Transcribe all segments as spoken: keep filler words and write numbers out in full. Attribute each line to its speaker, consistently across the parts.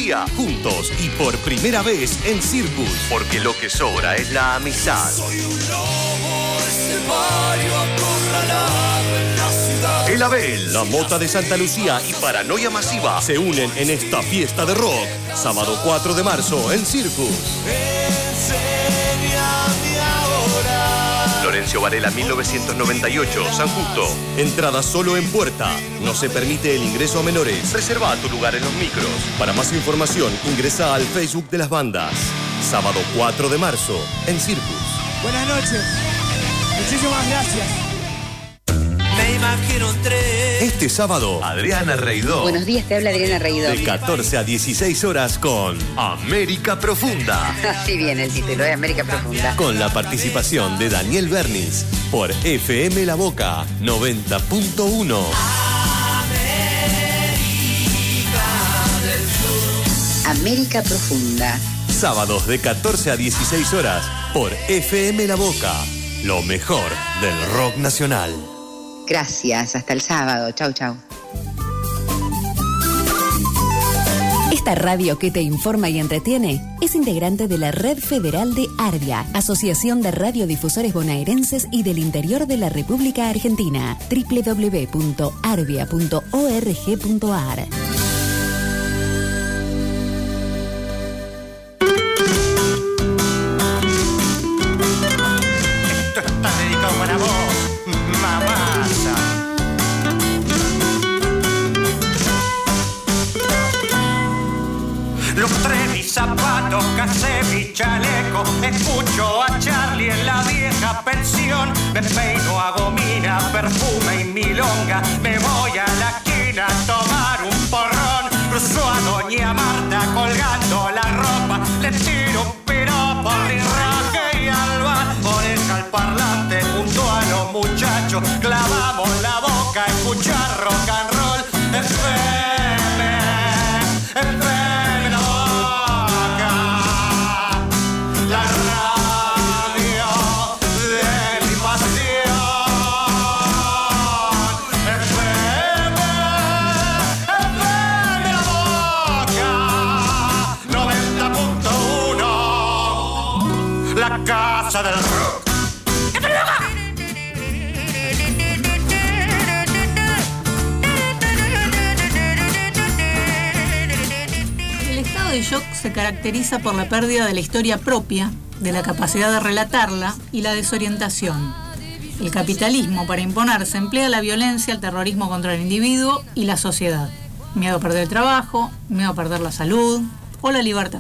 Speaker 1: García. Juntos y por primera vez en Circus. Porque lo que sobra es la amistad.
Speaker 2: Soy un lobo estepario acorralado en la ciudad.
Speaker 1: El Abel, la Mota de Santa Lucía y Paranoia Masiva se unen en esta fiesta de rock. Sábado cuatro de marzo en Circus.
Speaker 2: Enséñame ahora.
Speaker 1: Florencio Varela mil novecientos noventa y ocho, San Justo. Entrada solo en puerta. No se permite el ingreso a menores. Reserva tu lugar en los micros. Para más información, ingresa al Facebook de las bandas. Sábado cuatro de marzo en Circus.
Speaker 3: Buenas noches. Muchísimas gracias.
Speaker 2: Me imagino tres.
Speaker 1: Este sábado, Adriana Reidó.
Speaker 4: Buenos días, te habla Adriana Reidó.
Speaker 1: De catorce a dieciséis horas con América Profunda.
Speaker 4: Así viene el título de América Profunda.
Speaker 1: Con la participación de Daniel Bernis por F M La Boca noventa punto uno.
Speaker 4: América Profunda.
Speaker 1: Sábados de catorce a dieciséis horas por F M La Boca. Lo mejor del rock nacional.
Speaker 4: Gracias, hasta el sábado. Chau, chau.
Speaker 5: Esta radio que te informa y entretiene es integrante de la Red Federal de ARBIA, Asociación de Radiodifusores Bonaerenses y del Interior de la República Argentina. doble u doble u doble u punto arbia punto org punto a r.
Speaker 6: Lustré mis zapatos, casé mi chaleco, escucho a Charlie en la vieja pensión. Me peino, hago mina, perfume y milonga. Me voy a la esquina a tomar un porrón. Cruzo a doña Marta colgando la ropa. Le tiro un piropo, rirraje y al bar. Oreja al parlante junto a los muchachos. Clavamos la boca a escuchar rock and roll. F M, F M. Casa del rock.
Speaker 7: El estado de shock se caracteriza por la pérdida de la historia propia, de la capacidad de relatarla y la desorientación. El capitalismo, para imponerse, emplea la violencia, el terrorismo contra el individuo y la sociedad. Miedo a perder el trabajo, miedo a perder la salud o la libertad.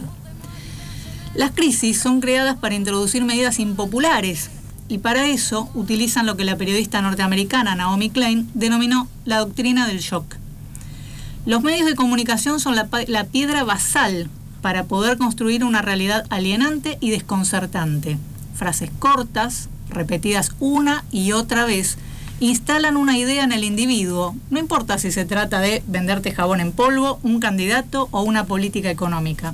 Speaker 7: Las crisis son creadas para introducir medidas impopulares y para eso utilizan lo que la periodista norteamericana Naomi Klein denominó la doctrina del shock. Los medios de comunicación son la, la piedra basal para poder construir una realidad alienante y desconcertante. Frases cortas, repetidas una y otra vez, instalan una idea en el individuo, no importa si se trata de venderte jabón en polvo, un candidato o una política económica.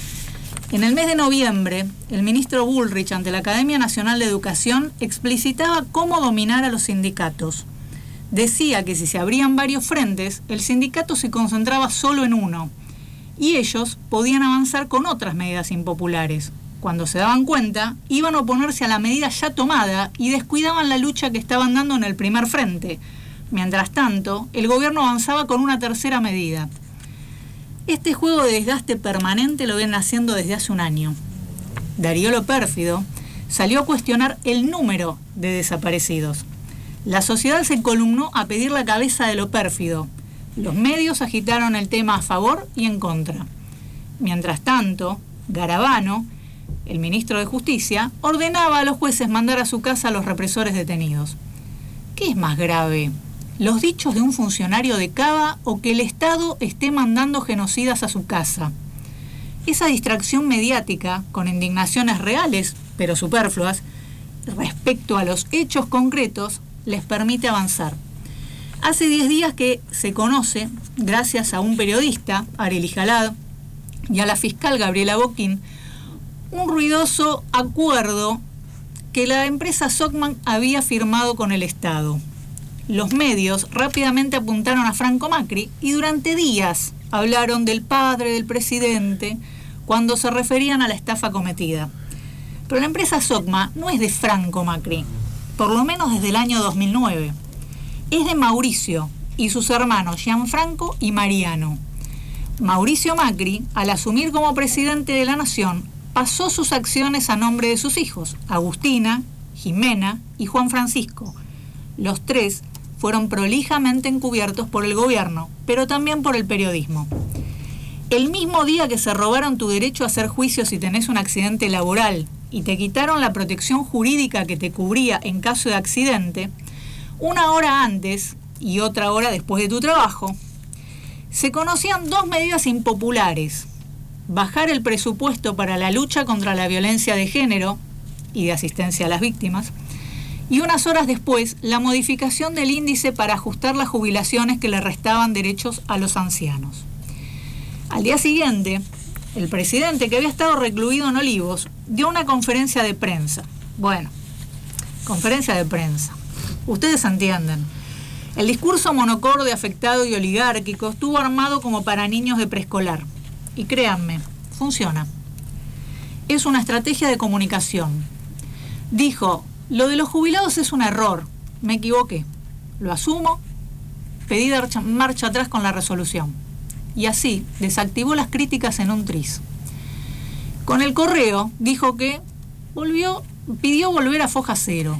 Speaker 7: En el mes de noviembre, el ministro Bullrich ante la Academia Nacional de Educación explicitaba cómo dominar a los sindicatos. Decía que si se abrían varios frentes, el sindicato se concentraba solo en uno y ellos podían avanzar con otras medidas impopulares. Cuando se daban cuenta, iban a oponerse a la medida ya tomada y descuidaban la lucha que estaban dando en el primer frente. Mientras tanto, el gobierno avanzaba con una tercera medida. Este juego de desgaste permanente lo vienen haciendo desde hace un año. Darío Lo Pérfido salió a cuestionar el número de desaparecidos. La sociedad se columnó a pedir la cabeza de Lo Pérfido. Los medios agitaron el tema a favor y en contra. Mientras tanto, Garabano, el ministro de Justicia, ordenaba a los jueces mandar a su casa a los represores detenidos. ¿Qué es más grave? ¿Los dichos de un funcionario de Cava o que el Estado esté mandando genocidas a su casa? Esa distracción mediática, con indignaciones reales, pero superfluas, respecto a los hechos concretos, les permite avanzar. Hace diez días que se conoce, gracias a un periodista, Arely Jalad, y a la fiscal Gabriela Boquín, un ruidoso acuerdo que la empresa Sockman había firmado con el Estado. Los medios rápidamente apuntaron a Franco Macri y durante días hablaron del padre del presidente cuando se referían a la estafa cometida. Pero la empresa Socma no es de Franco Macri, por lo menos desde el año dos mil nueve. Es de Mauricio y sus hermanos Gianfranco y Mariano. Mauricio Macri, al asumir como presidente de la nación, pasó sus acciones a nombre de sus hijos, Agustina, Jimena y Juan Francisco. Los tres fueron prolijamente encubiertos por el gobierno, pero también por el periodismo. El mismo día que se robaron tu derecho a hacer juicio si tenés un accidente laboral y te quitaron la protección jurídica que te cubría en caso de accidente, una hora antes y otra hora después de tu trabajo, se conocían dos medidas impopulares: bajar el presupuesto para la lucha contra la violencia de género y de asistencia a las víctimas, y unas horas después la modificación del índice para ajustar las jubilaciones que le restaban derechos a los ancianos. Al día siguiente, el presidente, que había estado recluido en Olivos, dio una conferencia de prensa. Bueno, conferencia de prensa. Ustedes entienden. El discurso monocorde, afectado y oligárquico estuvo armado como para niños de preescolar. Y créanme, funciona. Es una estrategia de comunicación. Dijo: lo de los jubilados es un error, me equivoqué, lo asumo, pedí dar marcha atrás con la resolución. Y así desactivó las críticas en un tris. Con el correo dijo que volvió, pidió volver a foja cero.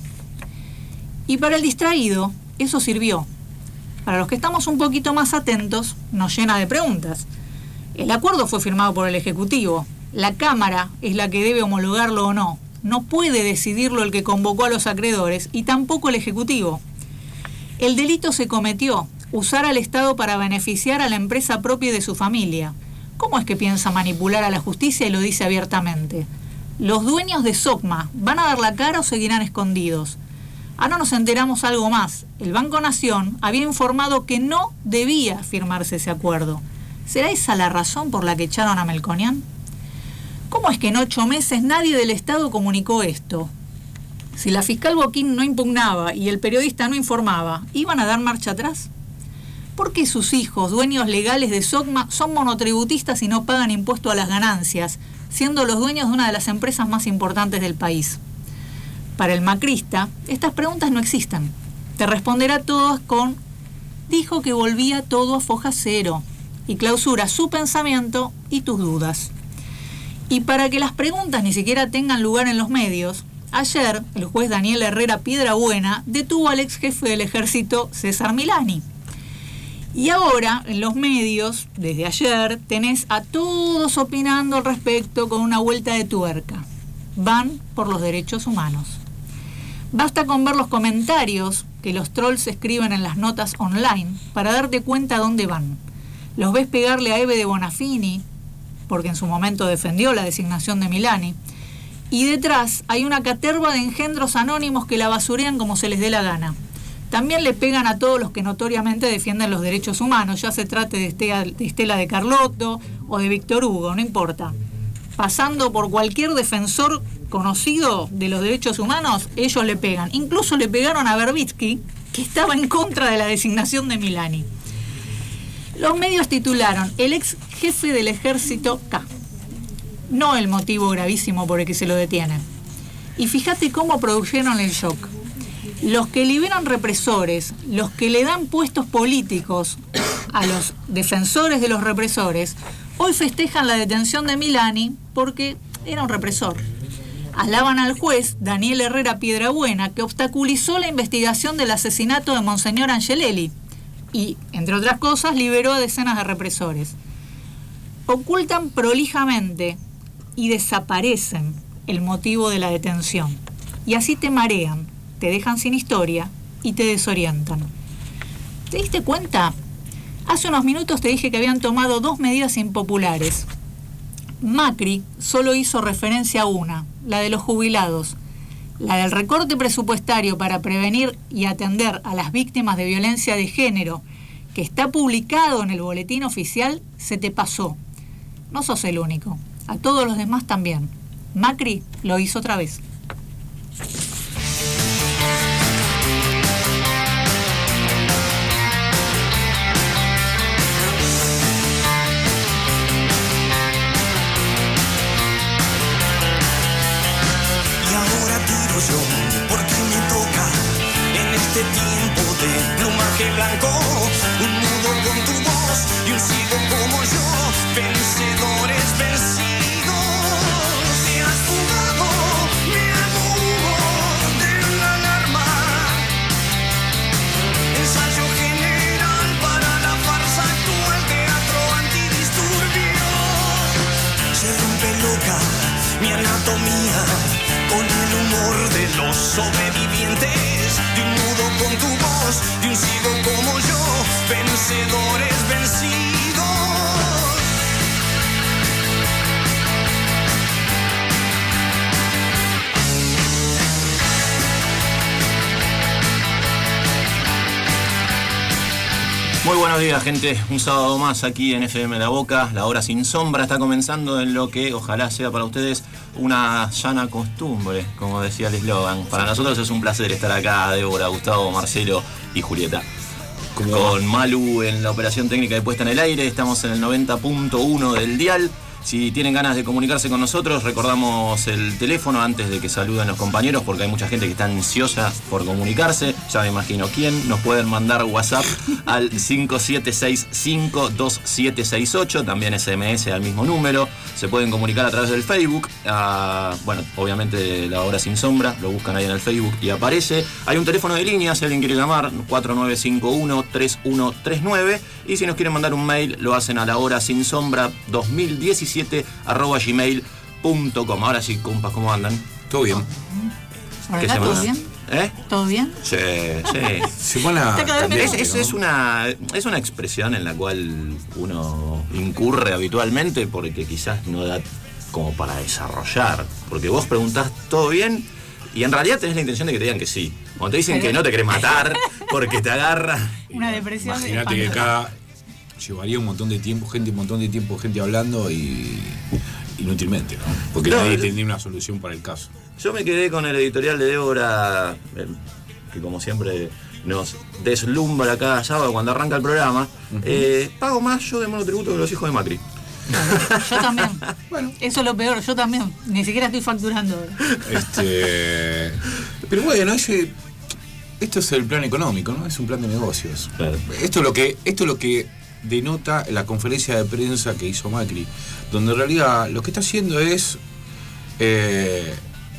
Speaker 7: Y para el distraído eso sirvió. Para los que estamos un poquito más atentos, nos llena de preguntas. El acuerdo fue firmado por el Ejecutivo. La Cámara es la que debe homologarlo o no. No puede decidirlo el que convocó a los acreedores y tampoco el Ejecutivo. El delito se cometió: usar al Estado para beneficiar a la empresa propia de su familia. ¿Cómo es que piensa manipular a la justicia y lo dice abiertamente? ¿Los dueños de Socma van a dar la cara o seguirán escondidos? Ahora nos enteramos algo más. El Banco Nación había informado que no debía firmarse ese acuerdo. ¿Será esa la razón por la que echaron a Melconian? ¿Cómo es que en ocho meses nadie del Estado comunicó esto? Si la fiscal Boquín no impugnaba y el periodista no informaba, ¿iban a dar marcha atrás? ¿Por qué sus hijos, dueños legales de Socma, son monotributistas y no pagan impuesto a las ganancias, siendo los dueños de una de las empresas más importantes del país? Para el macrista, estas preguntas no existen. Te responderá todas con: dijo que volvía todo a foja cero, y clausura su pensamiento y tus dudas. Y para que las preguntas ni siquiera tengan lugar en los medios, ayer el juez Daniel Herrera Piedrabuena detuvo al ex jefe del ejército César Milani. Y ahora, en los medios, desde ayer, tenés a todos opinando al respecto con una vuelta de tuerca. Van por los derechos humanos. Basta con ver los comentarios que los trolls escriben en las notas online para darte cuenta dónde van. Los ves pegarle a Eve de Bonafini, porque en su momento defendió la designación de Milani, y detrás hay una caterva de engendros anónimos que la basurean como se les dé la gana. También le pegan a todos los que notoriamente defienden los derechos humanos, ya se trate de Estela de, Estela de Carlotto o de Víctor Hugo, no importa. Pasando por cualquier defensor conocido de los derechos humanos, ellos le pegan. Incluso le pegaron a Berbitsky, que estaba en contra de la designación de Milani. Los medios titularon: el ex jefe del ejército K. No el motivo gravísimo por el que se lo detiene. Y fíjate cómo produjeron el shock. Los que liberan represores, los que le dan puestos políticos a los defensores de los represores, hoy festejan la detención de Milani porque era un represor. Alaban al juez Daniel Herrera Piedrabuena, que obstaculizó la investigación del asesinato de Monseñor Angelelli y, entre otras cosas, liberó a decenas de represores. Ocultan prolijamente y desaparecen el motivo de la detención. Y así te marean, te dejan sin historia y te desorientan. ¿Te diste cuenta? Hace unos minutos te dije que habían tomado dos medidas impopulares. Macri solo hizo referencia a una, la de los jubilados. La del recorte presupuestario para prevenir y atender a las víctimas de violencia de género, que está publicado en el boletín oficial, se te pasó. No sos el único. A todos los demás también. Macri lo hizo otra vez.
Speaker 2: este tiempo de plumaje blanco, un nudo con tu voz y un ciego como yo, vencedores vencidos. Te has fugado, me hago humo de una alarma, ensayo general para la farsa actual, teatro antidisturbios. Se rompe loca mi anatomía con el humor de los sobrevivientes, de un nudo con tu voz, de un ciego como yo, vencedores vencidos.
Speaker 8: Muy buenos días, gente. Un sábado más aquí en F M La Boca. La hora sin sombra está comenzando en lo que ojalá sea para ustedes una llana costumbre, como decía el eslogan. Para nosotros es un placer estar acá, Débora, Gustavo, Marcelo y Julieta. Con Malu en la operación técnica de puesta en el aire. Estamos en el noventa punto uno del dial. Si tienen ganas de comunicarse con nosotros, recordamos el teléfono antes de que saluden los compañeros, porque hay mucha gente que está ansiosa por comunicarse. Ya me imagino quién. Nos pueden mandar WhatsApp al cinco siete seis cinco dos siete seis ocho, también S M S al mismo número. Se pueden comunicar a través del Facebook. Uh, bueno, obviamente La Hora Sin Sombra, lo buscan ahí en el Facebook y aparece. Hay un teléfono de línea, si alguien quiere llamar, cuatro nueve cinco uno tres uno tres nueve. Y si nos quieren mandar un mail, lo hacen a la hora sin sombra dos mil diecisiete arroba gmail punto com. Ahora sí, compas, ¿cómo andan?
Speaker 9: Todo bien.
Speaker 7: ¿Por acá todo bien?
Speaker 8: ¿Eh?
Speaker 7: ¿Todo bien?
Speaker 8: Sí, sí.
Speaker 9: Se pone a cambiar,
Speaker 8: es, es,
Speaker 9: ¿no?
Speaker 8: es, una, es una expresión en la cual uno incurre habitualmente porque quizás no da como para desarrollar. Porque vos preguntás ¿todo bien? Y en realidad tenés la intención de que te digan que sí. Cuando te dicen Pero... que no te querés matar porque te agarra.
Speaker 7: Una depresión.
Speaker 9: Imagínate que acá llevaría un montón de tiempo, gente, un montón de tiempo, gente hablando y inútilmente, ¿no? Porque no, nadie tendría una solución para el caso.
Speaker 8: Yo me quedé con el editorial de Débora, que como siempre nos deslumbra cada sábado cuando arranca el programa. Uh-huh. eh, pago más yo de monotributo que los hijos de Macri.
Speaker 7: Yo también. Bueno. Eso es lo peor, yo también. Ni siquiera estoy facturando.
Speaker 9: Este, pero bueno, ese, esto es el plan económico, ¿no? Es un plan de negocios. Claro. Esto es lo que, esto es lo que denota la conferencia de prensa que hizo Macri, donde en realidad lo que está haciendo es eh,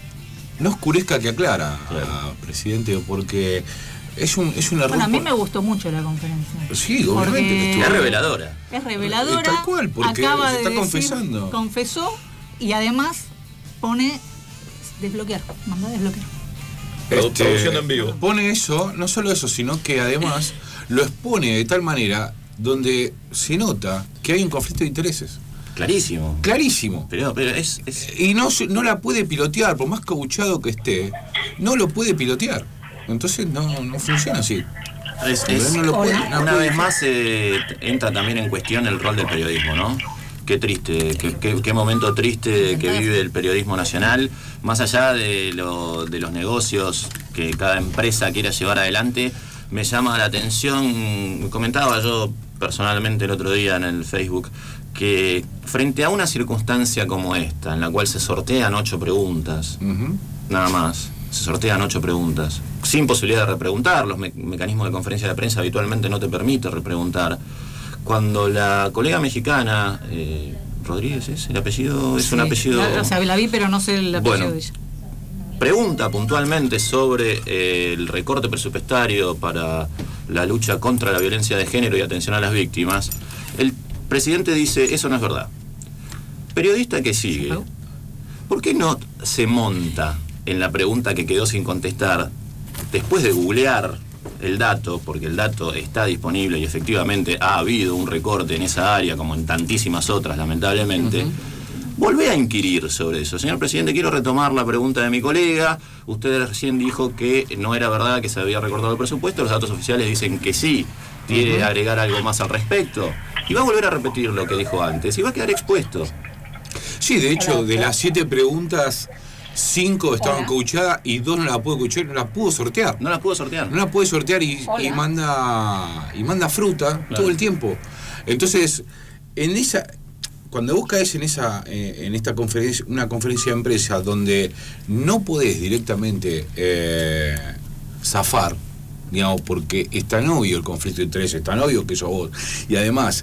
Speaker 9: no oscurezca que aclara, claro, presidente, porque es un, es un error.
Speaker 7: Bueno, a mí
Speaker 9: por...
Speaker 7: me gustó mucho la conferencia.
Speaker 9: Sí, obviamente que estuvo.
Speaker 8: Es reveladora.
Speaker 7: Es reveladora.
Speaker 9: Tal cual, porque
Speaker 7: acaba
Speaker 9: se está
Speaker 7: de
Speaker 9: confesando.
Speaker 7: Decir, confesó y además pone desbloquear, manda desbloquear.
Speaker 9: Este,
Speaker 8: Producción en vivo.
Speaker 9: Pone eso, no solo eso, sino que además lo expone de tal manera donde se nota que hay un conflicto de intereses.
Speaker 8: Clarísimo.
Speaker 9: Clarísimo.
Speaker 8: Pero, pero es, es...
Speaker 9: Y no, no la puede pilotear, por más cabuchado que esté, no lo puede pilotear. Entonces no, no funciona así.
Speaker 8: Es, es,
Speaker 9: no lo puede, no
Speaker 8: una
Speaker 9: puede.
Speaker 8: vez más eh, entra también en cuestión el rol del periodismo, ¿no? Qué triste, qué, qué, qué momento triste que vive el periodismo nacional, más allá de, lo, de los negocios que cada empresa quiera llevar adelante. Me llama la atención, comentaba yo personalmente el otro día en el Facebook, que frente a una circunstancia como esta, en la cual se sortean ocho preguntas, uh-huh. nada más, se sortean ocho preguntas, sin posibilidad de repreguntar, los me- mecanismos de conferencia de prensa habitualmente no te permiten repreguntar. Cuando la colega mexicana, eh, Rodríguez es el apellido, es sí, un apellido...
Speaker 7: La, o sea, la vi, pero no sé el apellido
Speaker 8: bueno,
Speaker 7: de ella.
Speaker 8: Pregunta puntualmente sobre eh, el recorte presupuestario para la lucha contra la violencia de género y atención a las víctimas. El presidente dice, eso no es verdad. Periodista que sigue, ¿por qué no se monta en la pregunta que quedó sin contestar después de googlear el dato, porque el dato está disponible y efectivamente ha habido un recorte en esa área como en tantísimas otras, lamentablemente? Uh-huh. Volvé a inquirir sobre eso. Señor presidente, quiero retomar la pregunta de mi colega. Usted recién dijo que no era verdad que se había recortado el presupuesto. Los datos oficiales dicen que sí. ¿Quiere uh-huh. agregar algo más al respecto? Y va a volver a repetir lo que dijo antes y va a quedar expuesto.
Speaker 9: Sí, de hecho, de las siete preguntas, cinco estaban coachadas y dos no las pudo coachar, no las pudo sortear.
Speaker 8: No las pudo sortear.
Speaker 9: No las puede sortear y, y manda y manda fruta claro. todo el tiempo. Entonces, en esa... Cuando vos caes en esa eh, en esta conferencia, una conferencia de empresa donde no podés directamente eh, zafar, digamos, porque es tan obvio el conflicto de intereses, es tan obvio que sos vos. Y además,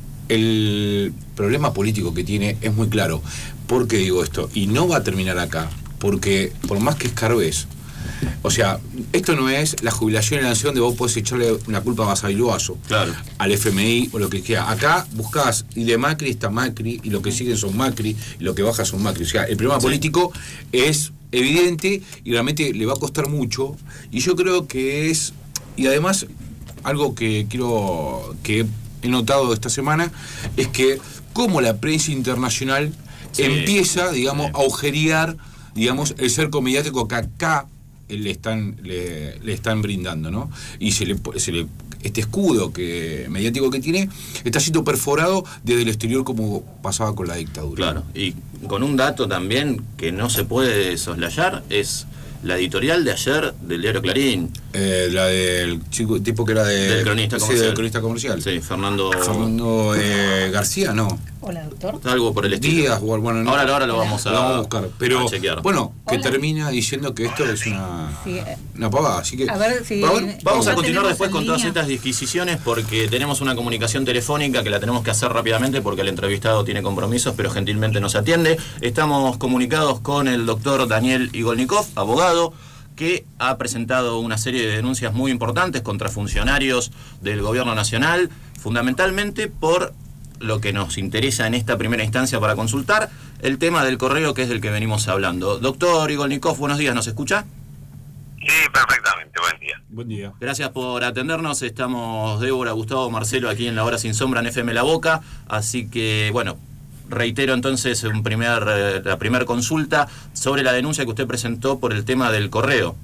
Speaker 9: el problema político que tiene es muy claro. ¿Por qué digo esto? Y no va a terminar acá, porque por más que escarbes, o sea, esto no es la jubilación en la nación de vos podés echarle una culpa más a Biloazo,
Speaker 8: claro,
Speaker 9: al F M I o lo que quiera. Acá buscás, y de Macri está Macri, y lo que siguen son Macri, y lo que baja son Macri. O sea, el problema sí. político es evidente y realmente le va a costar mucho. Y yo creo que es, y además, algo que quiero, que he notado esta semana, es que como la prensa internacional sí. empieza, digamos, sí. a agujerear, digamos, el cerco mediático que acá le están le, le están brindando, ¿no? Y se le, se le este escudo que mediático que tiene está siendo perforado desde el exterior como pasaba con la dictadura.
Speaker 8: Claro, y con un dato también que no se puede soslayar es la editorial de ayer del diario Clarín.
Speaker 9: Eh, la del chico, tipo que era de,
Speaker 8: del cronista
Speaker 9: sí,
Speaker 8: comercial.
Speaker 9: del cronista comercial.
Speaker 8: Sí, Fernando...
Speaker 9: Fernando eh, García, no.
Speaker 7: Hola, doctor.
Speaker 8: Algo por el estilo.
Speaker 9: Díaz, bueno, no,
Speaker 8: ahora, ahora lo vamos a,
Speaker 9: lo vamos a buscar. Pero,
Speaker 8: a chequear.
Speaker 9: Bueno, que
Speaker 7: Hola.
Speaker 9: termina diciendo que esto es una,
Speaker 7: sí.
Speaker 9: una pavada. Así que,
Speaker 7: a ver, si
Speaker 8: vamos, vamos a continuar después con
Speaker 7: línea.
Speaker 8: todas estas disquisiciones porque tenemos una comunicación telefónica que la tenemos que hacer rápidamente porque el entrevistado tiene compromisos, pero gentilmente nos atiende. Estamos comunicados con el doctor Daniel Igolnikov, abogado, que ha presentado una serie de denuncias muy importantes contra funcionarios del gobierno nacional, fundamentalmente por lo que nos interesa en esta primera instancia para consultar, el tema del correo, que es del que venimos hablando. Doctor Igolnikov, buenos días, ¿nos escucha?
Speaker 10: Sí, perfectamente, buen día.
Speaker 9: Buen día.
Speaker 8: Gracias por atendernos, estamos Débora, Gustavo, Marcelo aquí en La Hora Sin Sombra en F M La Boca, así que, bueno, reitero entonces un primer, eh, la primera consulta sobre la denuncia que usted presentó por el tema del correo.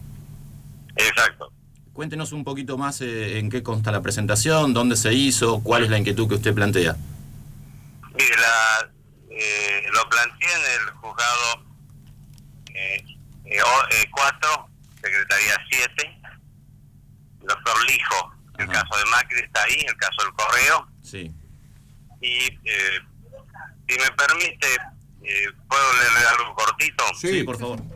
Speaker 10: Exacto.
Speaker 8: Cuéntenos un poquito más eh, en qué consta la presentación, dónde se hizo, cuál es la inquietud que usted plantea.
Speaker 10: Mire, la, eh, lo planteé en el juzgado eh, eh, cuatro, Secretaría siete, doctor Lijo, el
Speaker 8: Ajá.
Speaker 10: caso de Macri está ahí, el caso del correo.
Speaker 8: Sí.
Speaker 10: Y eh, si me permite, eh, ¿puedo leerle algo cortito?
Speaker 8: Sí, sí, por favor.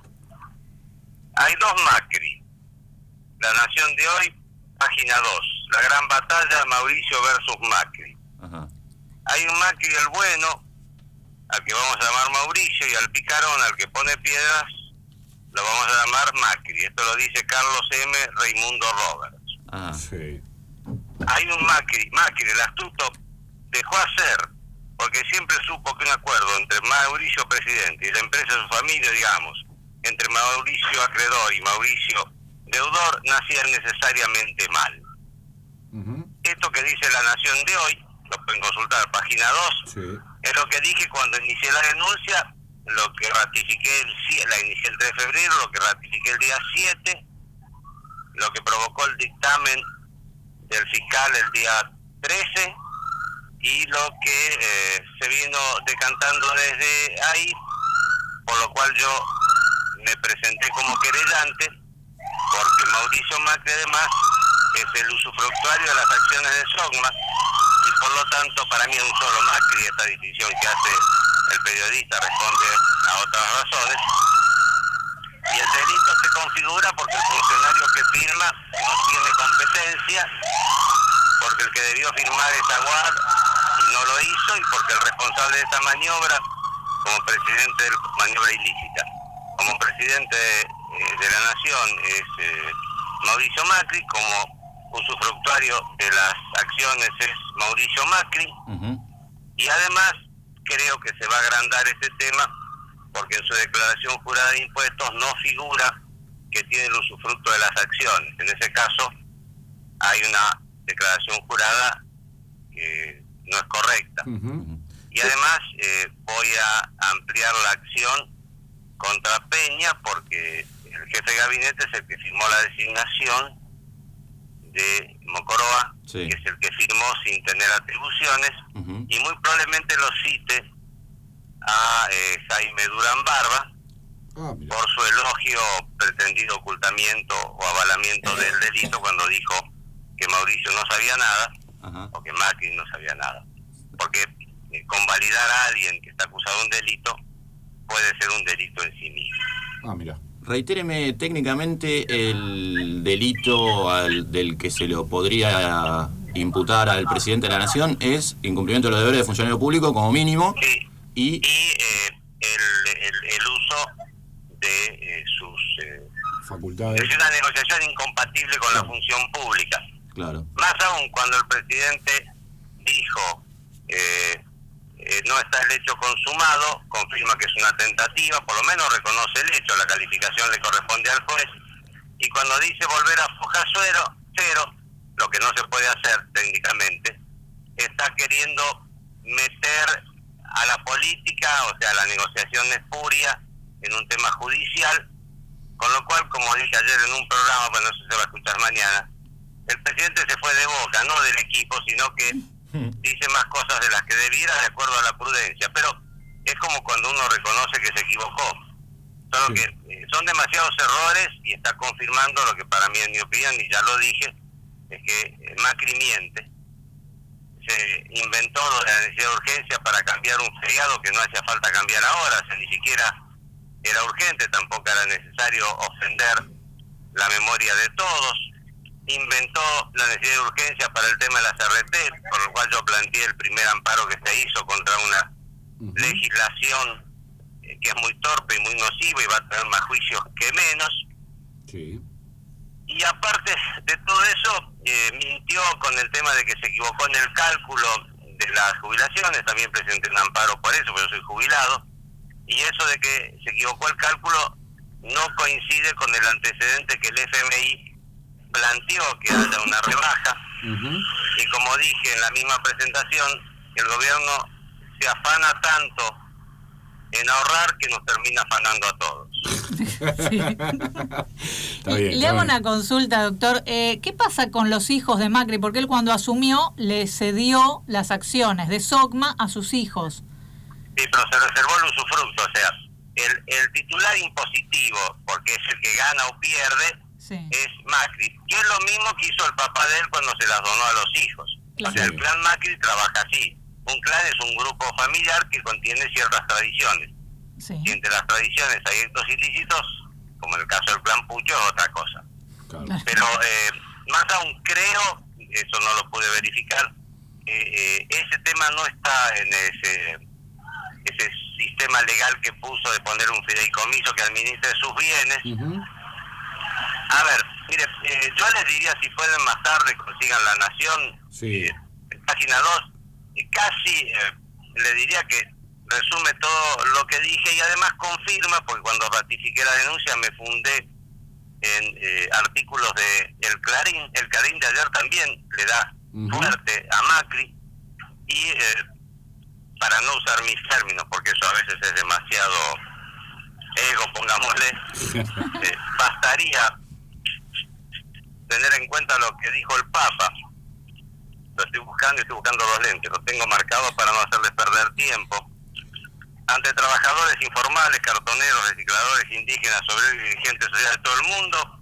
Speaker 10: Hay dos Macri. La Nación de Hoy, página dos. La gran batalla, Mauricio versus Macri.
Speaker 8: Ajá.
Speaker 10: Hay un Macri el bueno, al que vamos a llamar Mauricio, y al picarón, al que pone piedras, lo vamos a llamar Macri. Esto lo dice Carlos M. Raimundo Roberts.
Speaker 8: Ah.
Speaker 9: Sí.
Speaker 10: Hay un Macri, Macri, el astuto, dejó hacer, porque siempre supo que un acuerdo entre Mauricio presidente y la empresa de su familia, digamos, entre Mauricio acreedor y Mauricio deudor, nacían necesariamente mal.
Speaker 9: Uh-huh.
Speaker 10: Esto que dice La Nación de Hoy, lo pueden consultar, página dos,
Speaker 9: Sí.
Speaker 10: es lo que dije cuando inicié la denuncia, lo que ratifiqué, el, la inicié el tres de febrero, lo que ratifiqué el día siete, lo que provocó el dictamen del fiscal el día trece, y lo que eh, se vino decantando desde ahí, por lo cual yo me presenté como querellante, porque Mauricio Macri además es el usufructuario de las acciones de Sogma, y por lo tanto para mí es un solo Macri. Esta distinción que hace el periodista responde a otras razones, y el delito se configura porque el funcionario que firma no tiene competencia, porque el que debió firmar es Aguad y no lo hizo, y porque el responsable de esta maniobra, como presidente de la maniobra ilícita, como presidente eh, de la nación es eh, Mauricio Macri, como usufructuario de las acciones es Mauricio Macri.
Speaker 8: Uh-huh.
Speaker 10: Y además creo que se va a agrandar este tema porque en su declaración jurada de impuestos no figura que tiene el usufructo de las acciones. En ese caso hay una declaración jurada que no es correcta.
Speaker 9: Uh-huh.
Speaker 10: Y además eh, voy a ampliar la acción contra Peña porque el jefe de gabinete es el que firmó la designación de Mocoroa,
Speaker 8: sí.
Speaker 10: que es el que firmó sin tener atribuciones,
Speaker 8: uh-huh.
Speaker 10: y muy probablemente lo cite a eh, Jaime Durán Barba
Speaker 9: Ah,
Speaker 10: por su elogio, pretendido ocultamiento o avalamiento del delito cuando dijo que Mauricio no sabía nada,
Speaker 8: Ajá.
Speaker 10: o que Macri no sabía nada. Porque eh, convalidar a alguien que está acusado de un delito puede ser un delito en sí mismo.
Speaker 9: Ah, mira.
Speaker 8: Reitéreme técnicamente el delito al, del que se lo podría imputar al presidente de la Nación es incumplimiento de los deberes de funcionario público como mínimo.
Speaker 10: Sí.
Speaker 8: Y,
Speaker 10: y eh, el, el, el uso de eh, sus... Eh,
Speaker 9: facultades.
Speaker 10: Es una negociación incompatible con la función pública.
Speaker 8: Claro.
Speaker 10: Más aún cuando el presidente dijo... Eh, Eh, no está el hecho consumado, confirma que es una tentativa, por lo menos reconoce el hecho, la calificación le corresponde al juez, y cuando dice volver a foja cero, cero, lo que no se puede hacer técnicamente, está queriendo meter a la política, o sea, la negociación espuria, en un tema judicial, con lo cual, como dije ayer en un programa, pues no sé si se va a escuchar mañana, el presidente se fue de boca, no del equipo, sino que dice más cosas de las que debiera de acuerdo a la prudencia, pero es como cuando uno reconoce que se equivocó, solo que eh, son demasiados errores y está confirmando lo que para mí, en mi opinión, y ya lo dije, es que eh, Macri miente, se inventó lo de la necesidad de urgencia para cambiar un feriado que no hacía falta cambiar ahora, o sea, ni siquiera era urgente, tampoco era necesario ofender la memoria de todos. Inventó la necesidad de urgencia para el tema de las R T, por lo cual yo planteé el primer amparo que se hizo contra una uh-huh. legislación eh, que es muy torpe y muy nociva y va a tener más juicios que menos.
Speaker 9: Sí.
Speaker 10: Y aparte de todo eso, eh, mintió con el tema de que se equivocó en el cálculo de las jubilaciones, también presenté un amparo por eso, pero soy jubilado, y eso de que se equivocó el cálculo no coincide con el antecedente que el F M I planteó que haya una rebaja, uh-huh. y como dije en la misma presentación, el gobierno se afana tanto en ahorrar que nos termina afanando a todos.
Speaker 7: Sí.
Speaker 9: Está bien,
Speaker 7: Le
Speaker 9: está
Speaker 7: hago
Speaker 9: bien.
Speaker 7: una consulta, doctor. Eh, ¿Qué pasa con los hijos de Macri? Porque él cuando asumió le cedió las acciones de Sogma a sus hijos.
Speaker 10: Sí, pero se reservó el usufructo, o sea, el, el titular impositivo, porque es el que gana o pierde, sí. es Macri. Y es lo mismo que hizo el papá de él cuando se las donó a los hijos. Claro. O sea, el clan Macri trabaja así. Un clan es un grupo familiar que contiene ciertas tradiciones. Sí. Y entre las tradiciones hay actos ilícitos, como en el caso del clan Pucho, es otra cosa. Claro. Pero eh, más aún creo, eso no lo pude verificar, eh, eh, ese tema no está en ese ese sistema legal que puso de poner un fideicomiso que administre sus bienes. Uh-huh. A ver, mire, eh, yo les diría, si pueden más tarde consigan La Nación, sí. eh, página dos, eh, casi eh, le diría que resume todo lo que dije y además confirma, porque cuando ratifiqué la denuncia me fundé en eh, artículos de El Clarín. El Clarín de ayer también le da uh-huh. fuerte a Macri, y eh, para no usar mis términos, porque eso a veces es demasiado ego, pongámosle, eh, bastaría tener en cuenta lo que dijo el Papa. Lo estoy buscando y estoy buscando los lentes, lo tengo marcado para no hacerles perder tiempo. Ante trabajadores informales, cartoneros, recicladores, indígenas, obreros y dirigentes sociales de todo el mundo,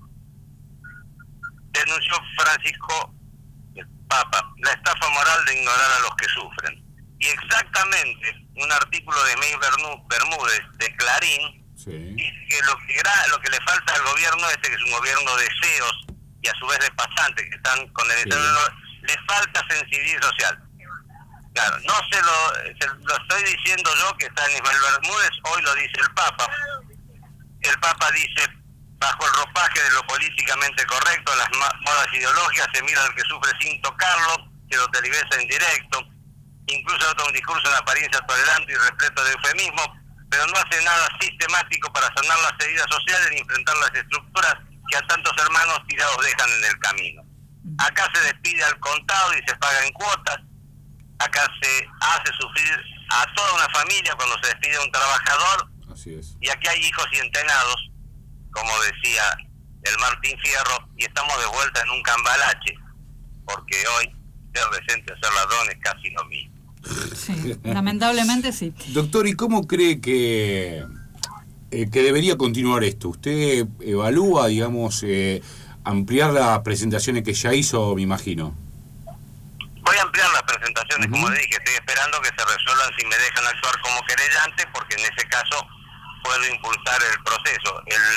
Speaker 10: denunció Francisco, el Papa, la estafa moral de ignorar a los que sufren. Y exactamente un artículo de May Bermúdez de Clarín sí. dice que lo que lo que le falta al gobierno este, que es un gobierno de C E Os y a su vez de pasantes que están con el sí. le falta sensibilidad social. Claro, no se lo, se lo estoy diciendo yo, que está en Ismael Bermúdez, hoy lo dice el Papa. El Papa dice, bajo el ropaje de lo políticamente correcto, las modas ideológicas, se mira al que sufre sin tocarlo, se lo televisa en directo, incluso otro un discurso en apariencia tolerante y repleto de eufemismo, pero no hace nada sistemático para sanar las heridas sociales ni enfrentar las estructuras que a tantos hermanos tirados dejan en el camino. Acá se despide al contado y se paga en cuotas. Acá se hace sufrir a toda una familia cuando se despide a un trabajador.
Speaker 9: Así es.
Speaker 10: Y aquí hay hijos y entenados, como decía el Martín Fierro, y estamos de vuelta en un cambalache, porque hoy ser decente o ser ladrón es casi lo mismo.
Speaker 7: Sí, lamentablemente sí.
Speaker 9: Doctor, ¿y cómo cree que, eh, que debería continuar esto? ¿Usted evalúa, digamos, eh, ampliar las presentaciones que ya hizo, me imagino?
Speaker 10: Voy a ampliar las presentaciones, uh-huh. como le dije, estoy esperando que se resuelvan si me dejan actuar como querellante, porque en ese caso puedo impulsar el proceso. El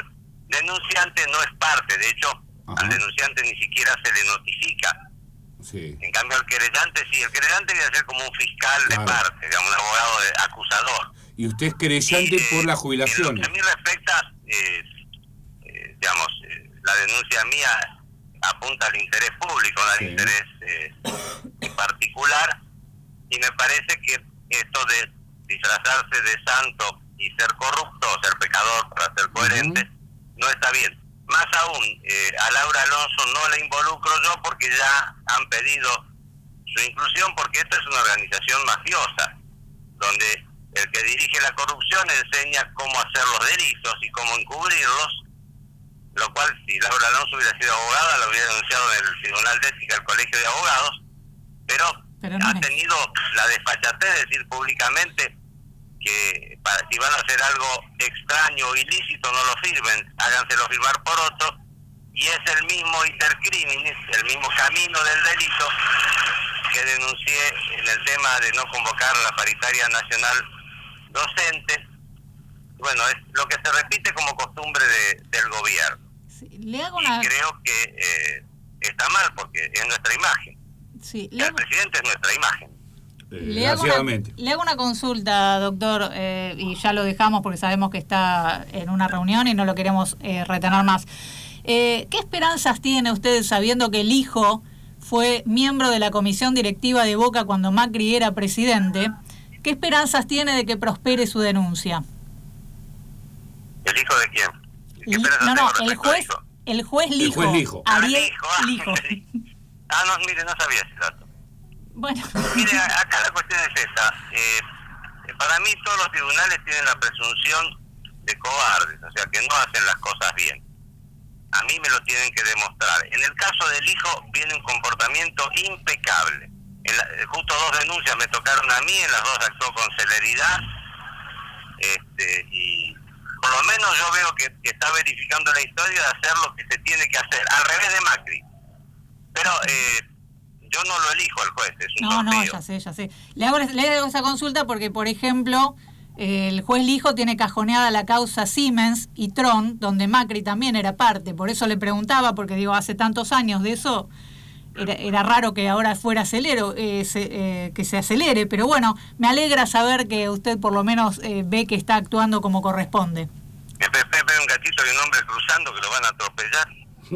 Speaker 10: denunciante no es parte, de hecho,
Speaker 9: Ajá.
Speaker 10: al denunciante ni siquiera se le notifica.
Speaker 9: Sí.
Speaker 10: En cambio, al querellante sí, el querellante viene a ser como un fiscal
Speaker 9: Claro.
Speaker 10: de parte, digamos, un abogado de, acusador.
Speaker 9: Y usted es querellante
Speaker 10: Y, eh,
Speaker 9: por las
Speaker 10: En lo
Speaker 9: jubilaciones.
Speaker 10: que a mí respecta, eh, eh, digamos, eh, la denuncia mía apunta al interés público, no al
Speaker 9: Sí.
Speaker 10: interés eh, particular, y me parece que esto de disfrazarse de santo y ser corrupto o ser pecador para ser coherente, uh-huh. no está bien. Más aún, eh, a Laura Alonso no la involucro yo porque ya han pedido su inclusión, porque esta es una organización mafiosa, donde el que dirige la corrupción enseña cómo hacer los delitos y cómo encubrirlos, lo cual si Laura Alonso hubiera sido abogada lo hubiera denunciado en el Tribunal de Ética del Colegio de Abogados, pero, pero no ha es. tenido la desfachatez de decir públicamente que para, si van a hacer algo extraño o ilícito no lo firmen, háganselo firmar por otro, y es el mismo intercriminis, el mismo camino del delito que denuncié en el tema de no convocar la paritaria nacional docente. Bueno, es lo que se repite como costumbre de, del gobierno.
Speaker 7: Sí, le hago una...
Speaker 10: Y creo que eh, está mal porque es nuestra imagen.
Speaker 7: Sí,
Speaker 10: le... El presidente es nuestra imagen.
Speaker 9: Eh,
Speaker 7: le, hago una, le hago una consulta, doctor, eh, y ya lo dejamos porque sabemos que está en una reunión y no lo queremos eh, retener más. Eh, ¿Qué esperanzas tiene usted sabiendo que el hijo fue miembro de la comisión directiva de Boca cuando Macri era presidente? ¿Qué esperanzas tiene de que prospere su denuncia?
Speaker 10: ¿El hijo de quién?
Speaker 7: ¿Qué no, no, el juez, el juez Lijo.
Speaker 9: El juez Lijo.
Speaker 7: Ariel
Speaker 10: ah,
Speaker 7: Lijo.
Speaker 10: Ah, no, mire, no sabía ese dato.
Speaker 7: Bueno.
Speaker 10: Mire, acá la cuestión es esta. Eh, para mí todos los tribunales tienen la presunción de cobardes, o sea, que no hacen las cosas bien. A mí me lo tienen que demostrar. En el caso del hijo viene un comportamiento impecable. En la, justo dos denuncias me tocaron a mí, en las dos actuó con celeridad. Este, y por lo menos yo veo que, que está verificando la historia de hacer lo que se tiene que hacer, al revés de Macri. Pero eh, yo no lo elijo al juez, es un
Speaker 7: No,
Speaker 10: torneo.
Speaker 7: no, ya sé, ya sé. Le hago, le hago esa consulta porque, por ejemplo, el juez Lijo tiene cajoneada la causa Siemens y Tron, donde Macri también era parte. Por eso le preguntaba, porque digo, hace tantos años de eso, era, era raro que ahora fuera acelero, eh, se, eh, que se acelere. Pero bueno, me alegra saber que usted por lo menos eh, ve que está actuando como corresponde.
Speaker 10: Pepe, Pepe, un gatito y un hombre cruzando que lo van a atropellar.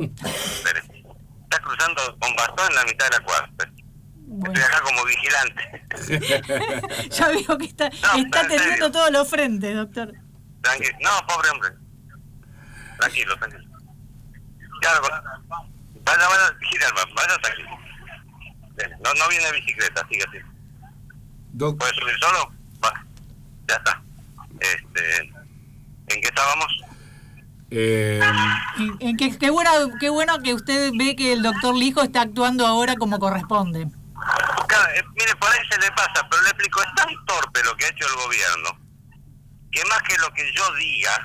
Speaker 10: Está cruzando con bastón en la mitad de la cuarta. Bueno. Estoy acá como vigilante.
Speaker 7: Ya veo que está, no, está teniendo todos los frentes, doctor.
Speaker 10: Tranquilo. No, pobre hombre. Tranquilo, tranquilo. Claro, vaya, vaya, vigilante, vaya tranquilo. No, no viene bicicleta, sigue así.
Speaker 9: Doc.
Speaker 10: ¿Puede subir solo? Va. Ya está. Este, ¿en qué estábamos?
Speaker 9: Eh...
Speaker 7: En, en que, qué, bueno, qué bueno que usted ve que el doctor Lijo está actuando ahora como corresponde.
Speaker 10: Claro, eh, mire, por ahí se le pasa, pero le explico, es tan torpe lo que ha hecho el gobierno, que más que lo que yo diga,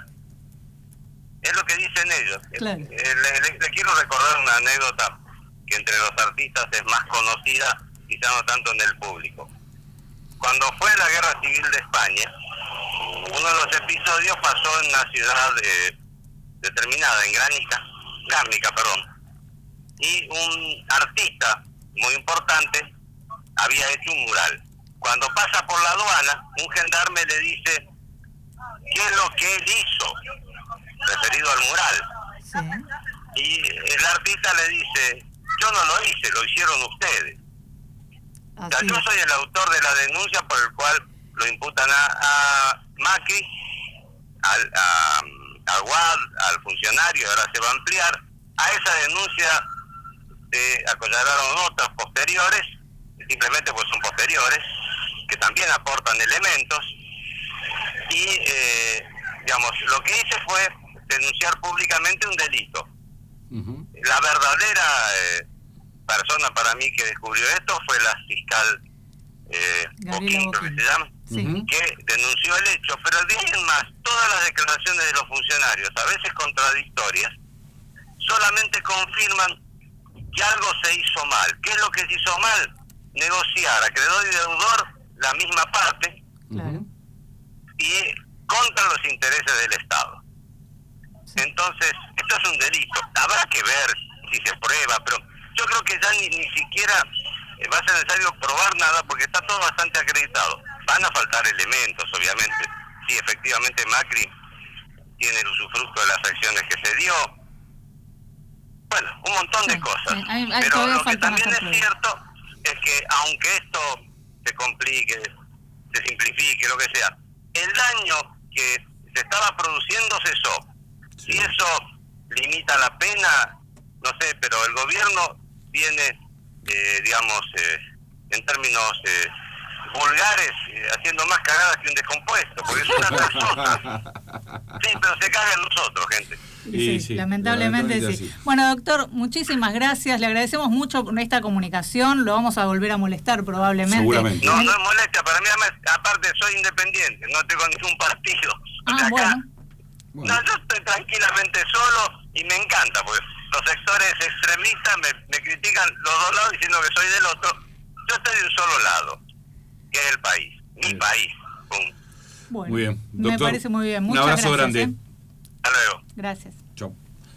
Speaker 10: es lo que dicen ellos.
Speaker 7: Claro.
Speaker 10: Eh, le, le, le quiero recordar una anécdota que entre los artistas es más conocida, quizá no tanto en el público. Cuando fue la Guerra Civil de España, uno de los episodios pasó en una ciudad eh, determinada, en Granica, Gárnica, perdón, y un artista muy importante había hecho un mural. Cuando pasa por la aduana, un gendarme le dice ¿qué es lo que él hizo? Referido al mural. Sí. Y el artista le dice, yo no lo hice, lo hicieron ustedes. O sea, yo soy el autor de la denuncia por el cual lo imputan a, a Macri, al, a, a Guad, al funcionario, ahora se va a ampliar. A esa denuncia se acollaron otras posteriores, simplemente pues son posteriores, que también aportan elementos. Y, eh, digamos, lo que hice fue denunciar públicamente un delito. Uh-huh. La verdadera eh, persona para mí que descubrió esto fue la fiscal eh, Boquín, creo que se llama, sí. que denunció el hecho, pero de ahí en más, todas las declaraciones de los funcionarios, a veces contradictorias, solamente confirman que algo se hizo mal. ¿Qué es lo que se hizo mal? Negociar acreedor y deudor la misma parte, uh-huh. y contra los intereses del Estado. Sí. Entonces, esto es un delito. Habrá que ver si se prueba, pero yo creo que ya ni, ni siquiera va a ser necesario probar nada porque está todo bastante acreditado. Van a faltar elementos, obviamente. Si efectivamente Macri tiene el usufructo de las acciones que se dio. Bueno, un montón de cosas.
Speaker 7: Sí, hay, hay
Speaker 10: pero lo que también es
Speaker 7: pruebas.
Speaker 10: cierto es que aunque esto se complique, se simplifique, lo que sea, el daño que se estaba produciendo cesó. Si eso limita la pena, no sé, pero el gobierno viene, eh, digamos, eh, en términos eh, vulgares, eh, haciendo más cagadas que un descompuesto, porque es una persona. Sí, pero se cagan nosotros, gente.
Speaker 7: Sí, sí, lamentablemente, lamentablemente sí. sí. Bueno, doctor, muchísimas gracias. Le agradecemos mucho por esta comunicación. Lo vamos a volver a molestar probablemente.
Speaker 10: Seguramente. No, no es molestia. Para mí, además, aparte, soy independiente. No tengo ningún partido.
Speaker 7: Ah,
Speaker 10: o sea,
Speaker 7: bueno.
Speaker 10: acá, bueno. No, yo estoy tranquilamente solo y me encanta, porque los sectores extremistas me, me critican los dos lados diciendo que soy del otro. Yo estoy de un solo lado, que es el país. Mi sí. país. Pum.
Speaker 7: Bueno,
Speaker 9: muy bien. Doctor,
Speaker 7: me parece muy bien. Muchas
Speaker 9: un abrazo
Speaker 7: gracias,
Speaker 9: grande.
Speaker 7: ¿eh?
Speaker 10: Hasta luego.
Speaker 7: Gracias.
Speaker 9: Chao.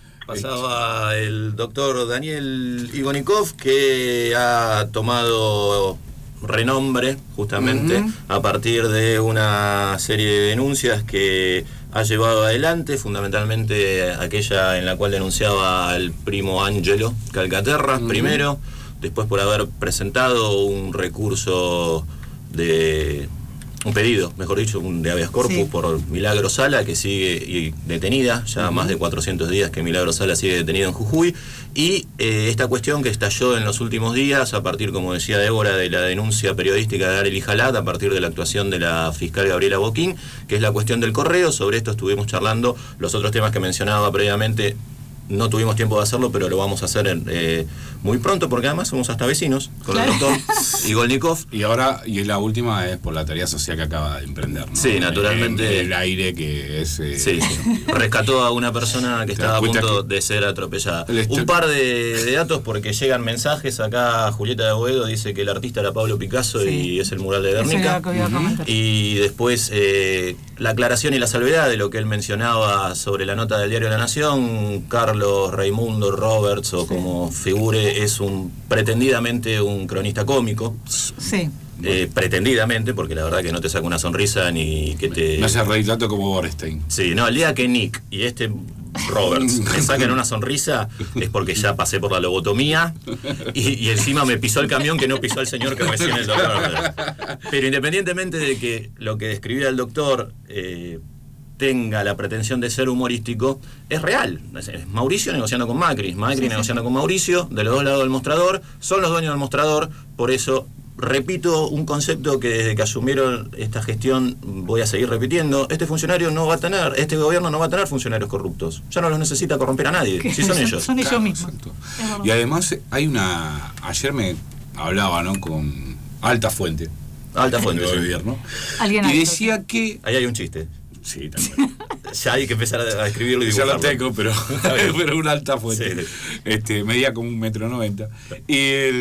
Speaker 8: Pasaba el doctor Daniel Igonikov, que ha tomado renombre justamente uh-huh. a partir de una serie de denuncias que ha llevado adelante, fundamentalmente aquella en la cual denunciaba al primo Angelo Calcaterra, uh-huh. primero, después por haber presentado un recurso de... un pedido, mejor dicho, un de habeas corpus sí. por Milagro Sala, que sigue detenida, ya uh-huh. más de cuatrocientos días que Milagro Sala sigue detenida en Jujuy, y eh, esta cuestión que estalló en los últimos días, a partir, como decía Débora, de la denuncia periodística de Arely Jalat, a partir de la actuación de la fiscal Gabriela Boquín, que es la cuestión del correo. Sobre esto estuvimos charlando. Los otros temas que mencionaba previamente no tuvimos tiempo de hacerlo, pero lo vamos a hacer en, eh, muy pronto, porque además somos hasta vecinos con claro. el doctor Igolnikov.
Speaker 9: Y ahora, y la última es por la tarea social que acaba de emprender, ¿no?
Speaker 8: Sí, naturalmente.
Speaker 9: El, el aire que es... Eh,
Speaker 8: sí, sí. Rescató a una persona que estaba a punto que... de ser atropellada. Un par de, de datos, porque llegan mensajes. Acá Julieta de Boedo dice que el artista era Pablo Picasso sí. y es el mural de Guernica. Uh-huh. Y después eh, la aclaración y la salvedad de lo que él mencionaba sobre la nota del diario La Nación. Carlos Raimundo Roberts, o sí. como figure, es un pretendidamente un cronista cómico.
Speaker 7: Sí.
Speaker 8: Eh, pretendidamente, porque la verdad que no te saca una sonrisa ni que te...
Speaker 9: Me hace reír tanto como Borstein.
Speaker 8: Sí, no, el día que Nick y este Roberts me sacan una sonrisa es porque ya pasé por la lobotomía y, y encima me pisó el camión que no pisó el señor que recién el doctor. Pero independientemente de que lo que describía el doctor... Eh, tenga la pretensión de ser humorístico, es real. Es Mauricio negociando con Macri, Macri sí, negociando sí. con Mauricio, de los dos lados del mostrador, son los dueños del mostrador. Por eso repito un concepto que desde que asumieron esta gestión voy a seguir repitiendo: este funcionario no va a tener, este gobierno no va a tener funcionarios corruptos, ya no los necesita corromper a nadie, si son ellos.
Speaker 7: Son ellos
Speaker 9: claro,
Speaker 7: mismos.
Speaker 9: Y además hay una, ayer me hablaba, ¿no?, con alta fuente,
Speaker 8: alta fuente
Speaker 9: del
Speaker 8: sí.
Speaker 9: gobierno,
Speaker 7: ¿Alguien
Speaker 9: y decía que
Speaker 8: ahí hay un chiste.
Speaker 9: Sí, también.
Speaker 8: Ya hay que empezar a escribirlo y dibujarlo.
Speaker 9: Ya lo tengo, pero, pero una alta fuente. Sí. Este, medía como un metro noventa. Y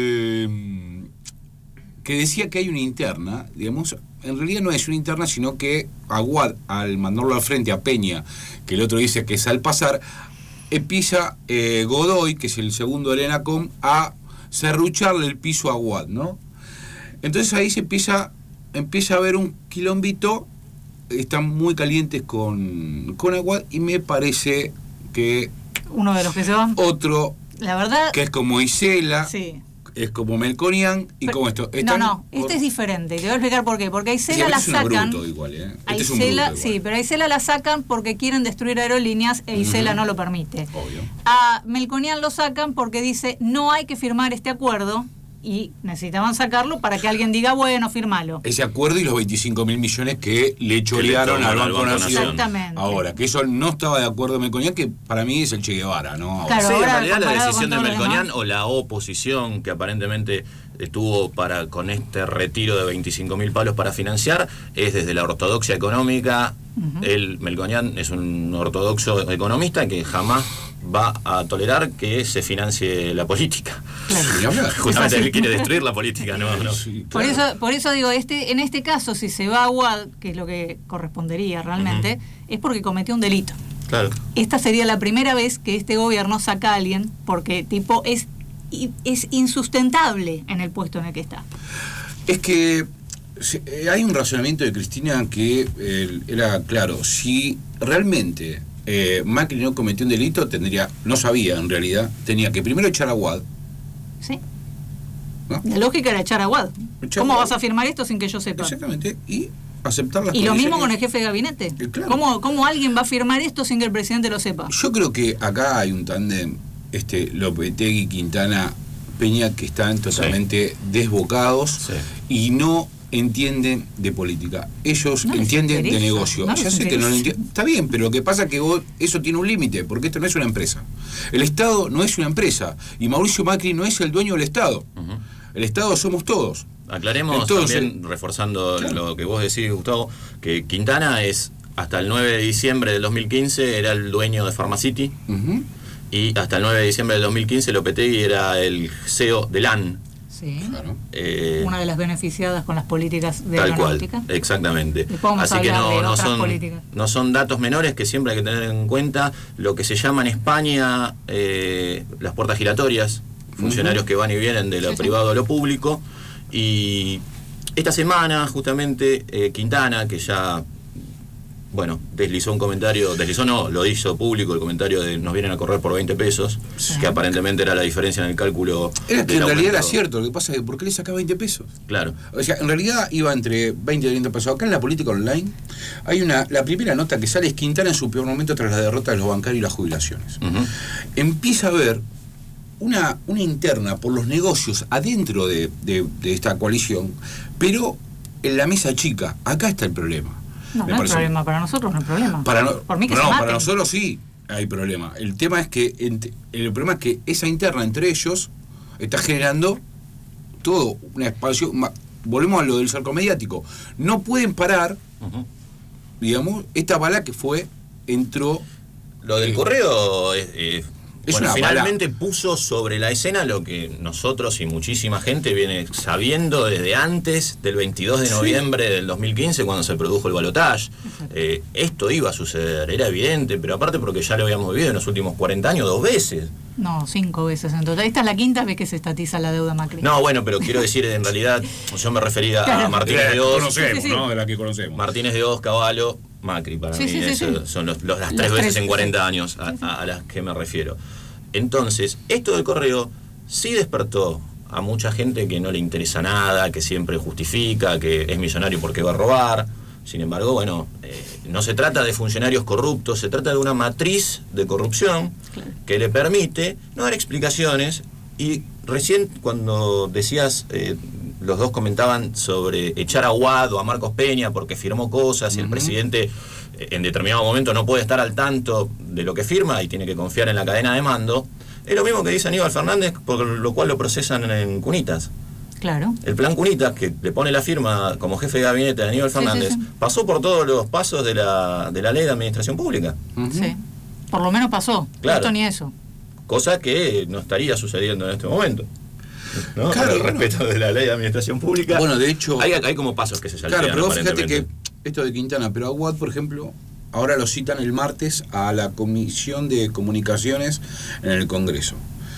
Speaker 9: el, que decía que hay una interna, digamos, en realidad no es una interna, sino que Aguad, al mandarlo al frente a Peña, que el otro dice que es al pasar, empieza eh, Godoy, que es el segundo del ENACOM, a serrucharle el piso a Aguad, ¿no? Entonces ahí se empieza, empieza a haber un quilombito. Están muy calientes con, con Aguad, y me parece que
Speaker 7: uno de los que se van,
Speaker 9: otro,
Speaker 7: la verdad,
Speaker 9: que es como Isela,
Speaker 7: sí.
Speaker 9: es como Melconian y
Speaker 7: pero,
Speaker 9: como esto.
Speaker 7: No, no, este por... es diferente. Te voy a explicar por qué. Porque a Isela sí, la
Speaker 9: este
Speaker 7: sacan.
Speaker 9: Es bruto igual, ¿eh? Este
Speaker 7: a
Speaker 9: es
Speaker 7: Isela,
Speaker 9: un bruto
Speaker 7: sí,
Speaker 9: igual.
Speaker 7: pero a Isela la sacan porque quieren destruir aerolíneas e Isela uh-huh. no lo permite.
Speaker 9: Obvio.
Speaker 7: A Melconian lo sacan porque dice no hay que firmar este acuerdo. Y necesitaban sacarlo para que alguien diga, bueno, firmalo.
Speaker 9: Ese acuerdo y los veinticinco mil millones que le chorearon al Banco Nación.
Speaker 7: Exactamente.
Speaker 9: Ahora, que eso no estaba de acuerdo Melconian, que para mí es el Che Guevara, ¿no?
Speaker 7: Claro,
Speaker 8: sí,
Speaker 7: ahora,
Speaker 8: en realidad la decisión de Melconian
Speaker 7: demás,
Speaker 8: o la oposición que aparentemente estuvo para con este retiro de veinticinco mil palos para financiar es desde la ortodoxia económica. Uh-huh. El Melconian es un ortodoxo economista que jamás va a tolerar que se financie la política.
Speaker 7: Claro.
Speaker 8: Justamente él quiere destruir la política, no, no.
Speaker 9: Sí, claro.
Speaker 7: Por eso, por eso digo, este, en este caso, si se va a Aguad, que es lo que correspondería realmente, uh-huh. es porque cometió un delito.
Speaker 8: Claro.
Speaker 7: Esta sería la primera vez que este gobierno saca a alguien porque tipo es, es insustentable en el puesto en el que está.
Speaker 9: Es que hay un razonamiento de Cristina que eh, era claro, si realmente eh, Macri no cometió un delito, tendría, no sabía en realidad, tenía que primero echar a Wad.
Speaker 7: Sí.
Speaker 9: ¿No?
Speaker 7: La lógica era echar a Wad.
Speaker 9: Echar
Speaker 7: ¿Cómo
Speaker 9: a
Speaker 7: vas
Speaker 9: Wad.
Speaker 7: a firmar esto sin que yo sepa?
Speaker 9: Exactamente, y aceptar las
Speaker 7: Y lo mismo
Speaker 9: condiciones.
Speaker 7: con el jefe de gabinete.
Speaker 9: Eh, claro.
Speaker 7: ¿Cómo, ¿Cómo alguien va a firmar esto sin que el presidente lo sepa?
Speaker 9: Yo creo que acá hay un tándem, este, Lopetegui, Quintana, Peña, que están totalmente sí. desbocados sí. y no entienden de política. Ellos no entienden de negocio. No ya sé interesa. que no lo entienden. Está bien, pero lo que pasa es que vos, eso tiene un límite, porque esto no es una empresa. El Estado no es una empresa, y Mauricio Macri no es el dueño del Estado. Uh-huh. El Estado somos todos.
Speaker 8: Aclaremos Entonces, también, reforzando claro. lo que vos decís, Gustavo, que Quintana es, hasta el nueve de diciembre del dos mil quince, era el dueño de Pharmacity, uh-huh. y hasta el nueve de diciembre del dos mil quince Lopetegui era el C E O de L A N.
Speaker 7: Sí.
Speaker 8: Claro. Eh,
Speaker 7: Una de las beneficiadas con las políticas de
Speaker 8: tal
Speaker 7: aeronáutica.
Speaker 8: Cual, exactamente. Así que no, no, son, no son datos menores que siempre hay que tener en cuenta lo que se llama en España eh, las puertas giratorias, funcionarios uh-huh. que van y vienen de lo sí, privado sí. a lo público. Y esta semana, justamente, eh, Quintana, que ya, bueno, deslizó un comentario, deslizó no, lo hizo público el comentario de nos vienen a correr por veinte pesos, sí. que aparentemente era la diferencia en el cálculo.
Speaker 9: Era que en realidad era cierto, lo que pasa es que ¿por qué le saca veinte pesos?
Speaker 8: Claro.
Speaker 9: O sea, en realidad iba entre veinte y treinta pesos. Acá en la política online hay una, la primera nota que sale es Quintana en su peor momento tras la derrota de los bancarios y las jubilaciones. Uh-huh. Empieza a haber una, una interna por los negocios adentro de, de, de esta coalición, pero en la mesa chica, acá está el problema.
Speaker 7: No, no hay problema, para nosotros no hay problema.
Speaker 9: Para no,
Speaker 7: Por mí que
Speaker 9: no,
Speaker 7: se
Speaker 9: no
Speaker 7: maten.
Speaker 9: Para nosotros sí hay problema. El tema es que el problema es que esa interna entre ellos está generando todo una expansión. Volvemos a lo del cerco mediático. No pueden parar, uh-huh. digamos, esta bala que fue, entró.
Speaker 8: Lo del eh, correo es. Eh,
Speaker 9: Es
Speaker 8: bueno,
Speaker 9: una
Speaker 8: finalmente
Speaker 9: bala.
Speaker 8: puso sobre la escena lo que nosotros y muchísima gente viene sabiendo desde antes del veintidós de noviembre sí. del dos mil quince, cuando se produjo el balotaje. Eh, esto iba a suceder, era evidente, pero aparte porque ya lo habíamos vivido en los últimos cuarenta años dos veces.
Speaker 7: No, cinco veces en total. Esta es la quinta vez que se estatiza la deuda Macri.
Speaker 8: No, bueno, pero quiero decir, en realidad, yo me refería claro. a Martínez de Oz.
Speaker 9: Conocemos, sí, sí, sí. ¿no? De la que conocemos.
Speaker 8: Martínez de Oz, Cavallo, Macri, para
Speaker 7: sí,
Speaker 8: mí.
Speaker 7: Sí, sí,
Speaker 8: eso
Speaker 7: sí.
Speaker 8: son los, los, las, las tres,
Speaker 7: tres
Speaker 8: veces en cuarenta
Speaker 7: sí.
Speaker 8: años a, a, a las que me refiero. Entonces, esto del correo sí despertó a mucha gente que no le interesa nada, que siempre justifica, que es millonario porque va a robar. Sin embargo, bueno, eh, no se trata de funcionarios corruptos, se trata de una matriz de corrupción claro. que le permite no dar explicaciones. Y recién cuando decías, eh, los dos comentaban sobre echar a Wad o a Marcos Peña porque firmó cosas y uh-huh. el presidente en determinado momento no puede estar al tanto de lo que firma y tiene que confiar en la cadena de mando, es lo mismo que dice Aníbal Fernández, por lo cual lo procesan en Cunitas.
Speaker 7: Claro.
Speaker 8: El plan Cunitas, que le pone la firma como jefe de gabinete de Aníbal Fernández, sí, sí, sí. pasó por todos los pasos de la, de la ley de administración pública.
Speaker 7: Uh-huh. Sí, por lo menos pasó.
Speaker 8: Claro.
Speaker 7: Esto ni eso.
Speaker 8: Cosa que no estaría sucediendo en este momento. ¿No?
Speaker 9: Claro,
Speaker 8: el
Speaker 9: bueno.
Speaker 8: respeto de la ley de administración pública.
Speaker 9: Bueno, de hecho.
Speaker 8: Hay, hay como pasos que se saltean.
Speaker 9: Claro, pero vos fíjate que esto de Quintana, pero a Wad, por ejemplo, ahora lo citan el martes a la Comisión de Comunicaciones en el Congreso.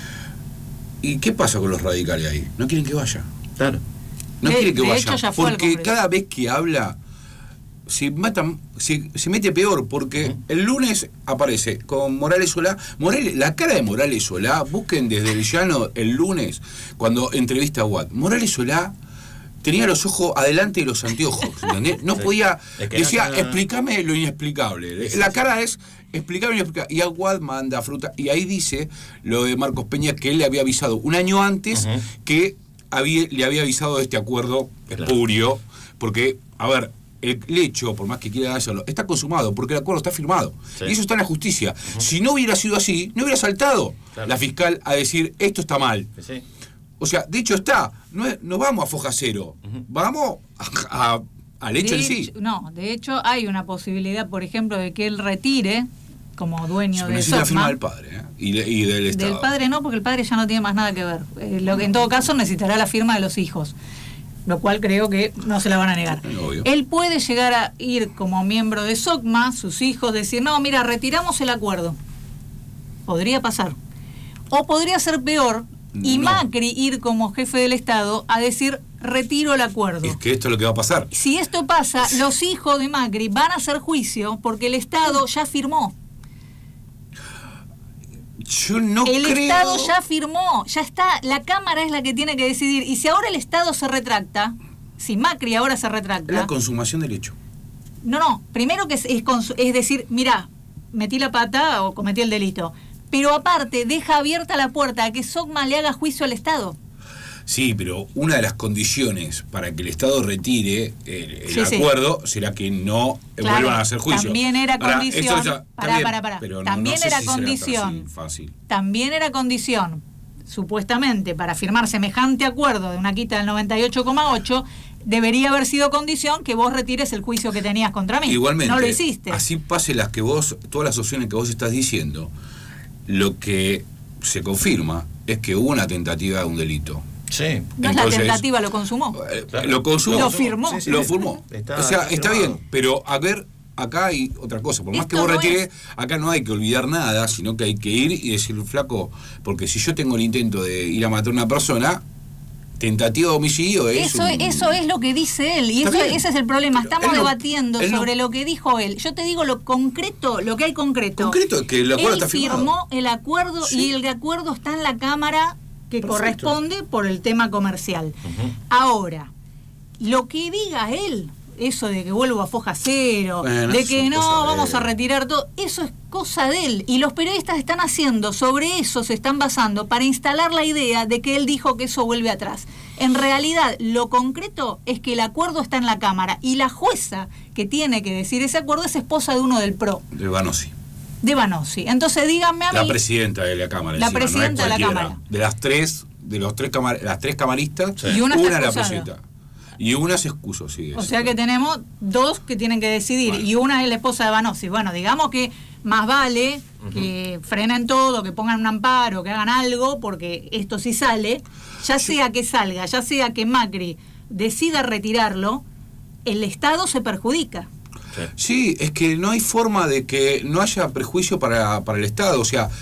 Speaker 9: ¿Y qué pasa con los radicales ahí? No quieren que vaya.
Speaker 8: Claro.
Speaker 9: No
Speaker 7: de,
Speaker 9: quieren que
Speaker 7: de
Speaker 9: vaya.
Speaker 7: Hecho ya fue
Speaker 9: porque cada vez que habla se matan, se, se mete peor, porque uh-huh. el lunes aparece con Morales Solá. Morales, la cara de Morales Solá, busquen desde el llano el lunes, cuando entrevista a Wad. Morales Solá tenía los ojos adelante y los anteojos, ¿entendés? No sí. podía, es que decía, no, no, no. explícame lo inexplicable. Sí, la cara es explicable lo inexplicable. Y Aguad manda fruta. Y ahí dice lo de Marcos Peña, que él le había avisado un año antes uh-huh. que había, le había avisado de este acuerdo espurio. Claro. Porque, a ver, el hecho, por más que quiera hacerlo, está consumado, porque el acuerdo está firmado. Sí. Y eso está en la justicia. Uh-huh. Si no hubiera sido así, no hubiera saltado claro. la fiscal a decir, esto está mal.
Speaker 8: Sí.
Speaker 9: O sea, de hecho está, no, es, no vamos a foja cero, uh-huh. vamos a, a, al hecho
Speaker 7: de
Speaker 9: en sí.
Speaker 7: Hecho, no, de hecho hay una posibilidad, por ejemplo, de que él retire como dueño de
Speaker 9: necesita la firma del padre ¿eh? y, de, y del Estado.
Speaker 7: Del padre no, porque el padre ya no tiene más nada que ver. Eh, lo que en todo caso necesitará la firma de los hijos. lo cual creo que no se la van a negar.
Speaker 9: Obvio.
Speaker 7: Él puede llegar a ir como miembro de SOCMA, sus hijos, decir, no, mira, retiramos el acuerdo. Podría pasar. O podría ser peor, y
Speaker 9: No.
Speaker 7: Macri ir como jefe del Estado a decir, retiro el acuerdo.
Speaker 9: Es que esto es lo que va a pasar.
Speaker 7: Si esto pasa, los hijos de Macri van a hacer juicio porque el Estado ya firmó.
Speaker 9: Yo no
Speaker 7: el
Speaker 9: creo...
Speaker 7: Estado ya firmó, ya está, la Cámara es la que tiene que decidir. Y si ahora el Estado se retracta, si Macri ahora se retracta...
Speaker 9: La consumación del hecho.
Speaker 7: No, no, primero que es, es, consu- es decir, mirá, metí la pata o cometí el delito. Pero aparte, deja abierta la puerta a que SOCMA le haga juicio al Estado.
Speaker 9: Sí, pero una de las condiciones para que el Estado retire el, el
Speaker 7: Sí, sí.
Speaker 9: acuerdo será que no
Speaker 7: Claro,
Speaker 9: vuelvan a hacer juicio.
Speaker 7: También era
Speaker 9: Ahora,
Speaker 7: condición.
Speaker 9: esto ya-
Speaker 7: pará,
Speaker 9: también,
Speaker 7: pará, pará.
Speaker 9: pero no-
Speaker 7: También
Speaker 9: no sé
Speaker 7: era
Speaker 9: si será tan
Speaker 7: condición.
Speaker 9: así, fácil.
Speaker 7: También era condición, supuestamente, para firmar semejante acuerdo de una quita del noventa y ocho coma ocho, debería haber sido condición que vos retires el juicio que tenías contra mí.
Speaker 9: Igualmente,
Speaker 7: no lo hiciste.
Speaker 9: así pase las que vos, todas las opciones que vos estás diciendo, lo que se confirma es que hubo una tentativa de un delito.
Speaker 8: Sí.
Speaker 7: No es la tentativa, lo consumó.
Speaker 9: Eh, Lo consumó.
Speaker 7: Lo firmó.
Speaker 8: Sí, sí,
Speaker 9: Lo
Speaker 8: sí.
Speaker 9: firmó.
Speaker 8: Está
Speaker 9: o sea, está
Speaker 8: firmado.
Speaker 9: bien, pero a ver, acá hay otra cosa. Por más
Speaker 7: Esto
Speaker 9: que vos
Speaker 7: no
Speaker 9: retires,
Speaker 7: es-
Speaker 9: acá no hay que olvidar nada, sino que hay que ir y decir, flaco, porque si yo tengo el intento de ir a matar a una persona, tentativa de homicidio es
Speaker 7: Eso,
Speaker 9: un-
Speaker 7: eso es lo que dice él, y
Speaker 9: Está
Speaker 7: eso,
Speaker 9: bien.
Speaker 7: ese es el problema.
Speaker 9: Pero
Speaker 7: Estamos
Speaker 9: él no-
Speaker 7: debatiendo
Speaker 9: él no-
Speaker 7: sobre lo que dijo él. Yo te digo lo concreto, lo que hay concreto.
Speaker 9: Concreto es que el acuerdo
Speaker 7: él
Speaker 9: está firmado.
Speaker 7: firmó el acuerdo
Speaker 9: Sí.
Speaker 7: y el acuerdo está en la Cámara que
Speaker 9: Perfecto.
Speaker 7: corresponde por el tema comercial. Ahora, lo que diga él, eso de que vuelvo a foja cero,
Speaker 9: Bueno,
Speaker 7: de
Speaker 9: eso
Speaker 7: que
Speaker 9: es
Speaker 7: no,
Speaker 9: cosa de
Speaker 7: vamos
Speaker 9: él.
Speaker 7: a retirar todo, eso es cosa de él. Y los periodistas están haciendo, sobre eso se están basando, para instalar la idea de que él dijo que eso vuelve atrás. En realidad, lo concreto es que el acuerdo está en la Cámara y la jueza que tiene que decir ese acuerdo es esposa de uno del P R O,
Speaker 9: de Banossi.
Speaker 7: de Banossi. Entonces díganme a
Speaker 9: La
Speaker 7: mí...
Speaker 9: presidenta de la Cámara.
Speaker 7: La
Speaker 9: encima, no es
Speaker 7: presidenta de la
Speaker 9: cualquiera.
Speaker 7: Cámara.
Speaker 9: De las tres, de los tres camar- las tres camaristas,
Speaker 7: Y una está
Speaker 9: es la
Speaker 7: excusada.
Speaker 9: presidenta. Y una se excusó, sí.
Speaker 7: O
Speaker 9: eso.
Speaker 7: sea que tenemos dos que tienen que decidir
Speaker 9: Bueno.
Speaker 7: y una es la esposa de Banossi. Bueno, digamos que más vale que frenen todo, que pongan un amparo, que hagan algo, porque esto sí sale, ya sea que salga, ya sea que Macri decida retirarlo, el Estado se perjudica.
Speaker 9: Sí, es que no hay forma de que no haya prejuicio para, para el Estado. O sea,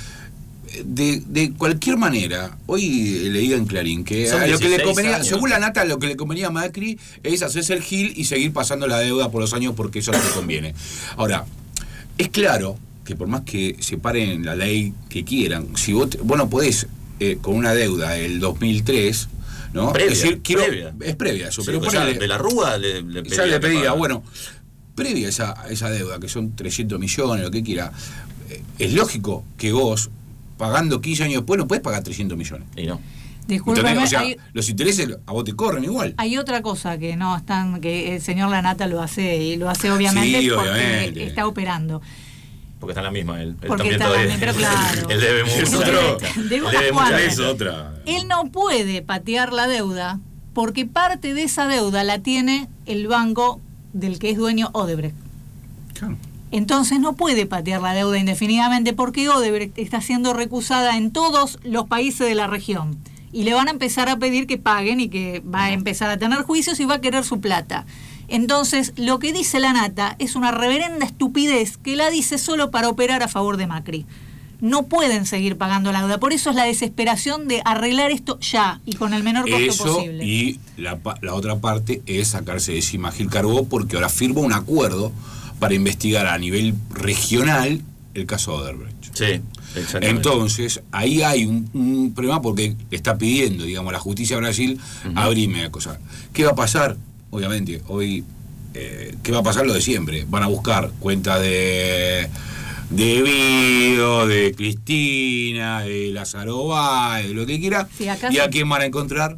Speaker 9: de, de cualquier manera, hoy leía en Clarín que
Speaker 8: Son
Speaker 9: a lo que le
Speaker 8: dieciséis
Speaker 9: convenía,
Speaker 8: años.
Speaker 9: según la nata, lo que le convenía a Macri es hacerse el gil y seguir pasando la deuda por los años porque eso es lo que conviene. Ahora, es claro que por más que se paren la ley que quieran, si vos, te- vos no podés eh, con una deuda del dos mil tres, ¿no?
Speaker 8: Previa,
Speaker 9: es decir, quiero,
Speaker 8: previa.
Speaker 9: es previa eso,
Speaker 8: Sí,
Speaker 9: pero
Speaker 8: pues ya
Speaker 9: ponele-
Speaker 8: de la Rúa le, le pedía.
Speaker 9: ya le
Speaker 8: que
Speaker 9: pedía,
Speaker 8: pagara.
Speaker 9: bueno, previa a esa, a esa deuda, que son trescientos millones, lo que quiera, eh, es lógico que vos, pagando quince años después, no puedes pagar trescientos millones.
Speaker 8: Y no.
Speaker 7: Discúlpeme,
Speaker 9: ¿Entendés? O sea,
Speaker 7: hay,
Speaker 9: los intereses a vos te corren igual.
Speaker 7: hay otra cosa que no están, que el señor Lanata lo hace, y lo hace obviamente
Speaker 9: Sí,
Speaker 7: porque
Speaker 9: obviamente.
Speaker 7: está operando.
Speaker 8: Porque está en la misma él. Él
Speaker 7: Porque
Speaker 8: también
Speaker 7: está en la
Speaker 8: todavía-
Speaker 7: misma, pero claro.
Speaker 8: Él debe
Speaker 9: Es
Speaker 8: mucho.
Speaker 9: otro-
Speaker 7: Debe
Speaker 8: Él
Speaker 7: unas
Speaker 8: debe mucho.
Speaker 7: cuantas.
Speaker 9: Es otra.
Speaker 7: Él no puede patear la deuda porque parte de esa deuda la tiene el banco del que es dueño Odebrecht.
Speaker 9: Claro.
Speaker 7: Entonces no puede patear la deuda indefinidamente porque Odebrecht está siendo recusada en todos los países de la región. Y le van a empezar a pedir que paguen y que va a empezar a tener juicios y va a querer su plata. Entonces, lo que dice la nata es una reverenda estupidez que la dice solo para operar a favor de Macri. No pueden seguir pagando la deuda. Por eso es la desesperación de arreglar esto ya y con el menor costo
Speaker 9: Eso,
Speaker 7: posible.
Speaker 9: y la, pa- la otra parte es sacarse de encima a Gil Carbó, porque ahora firma un acuerdo para investigar a nivel regional el caso Odebrecht.
Speaker 8: Sí, exactamente.
Speaker 9: Entonces, ahí hay un, un problema porque está pidiendo, digamos, la justicia de Brasil abrirme la cosa. ¿Qué va a pasar? Obviamente, hoy, eh, ¿qué va a pasar? Lo de siempre. Van a buscar cuentas de de Vido, de Cristina, de Lázaro Báez, de lo que quiera.
Speaker 7: Sí, acá
Speaker 9: ¿Y
Speaker 7: sí.
Speaker 9: a quién van a encontrar?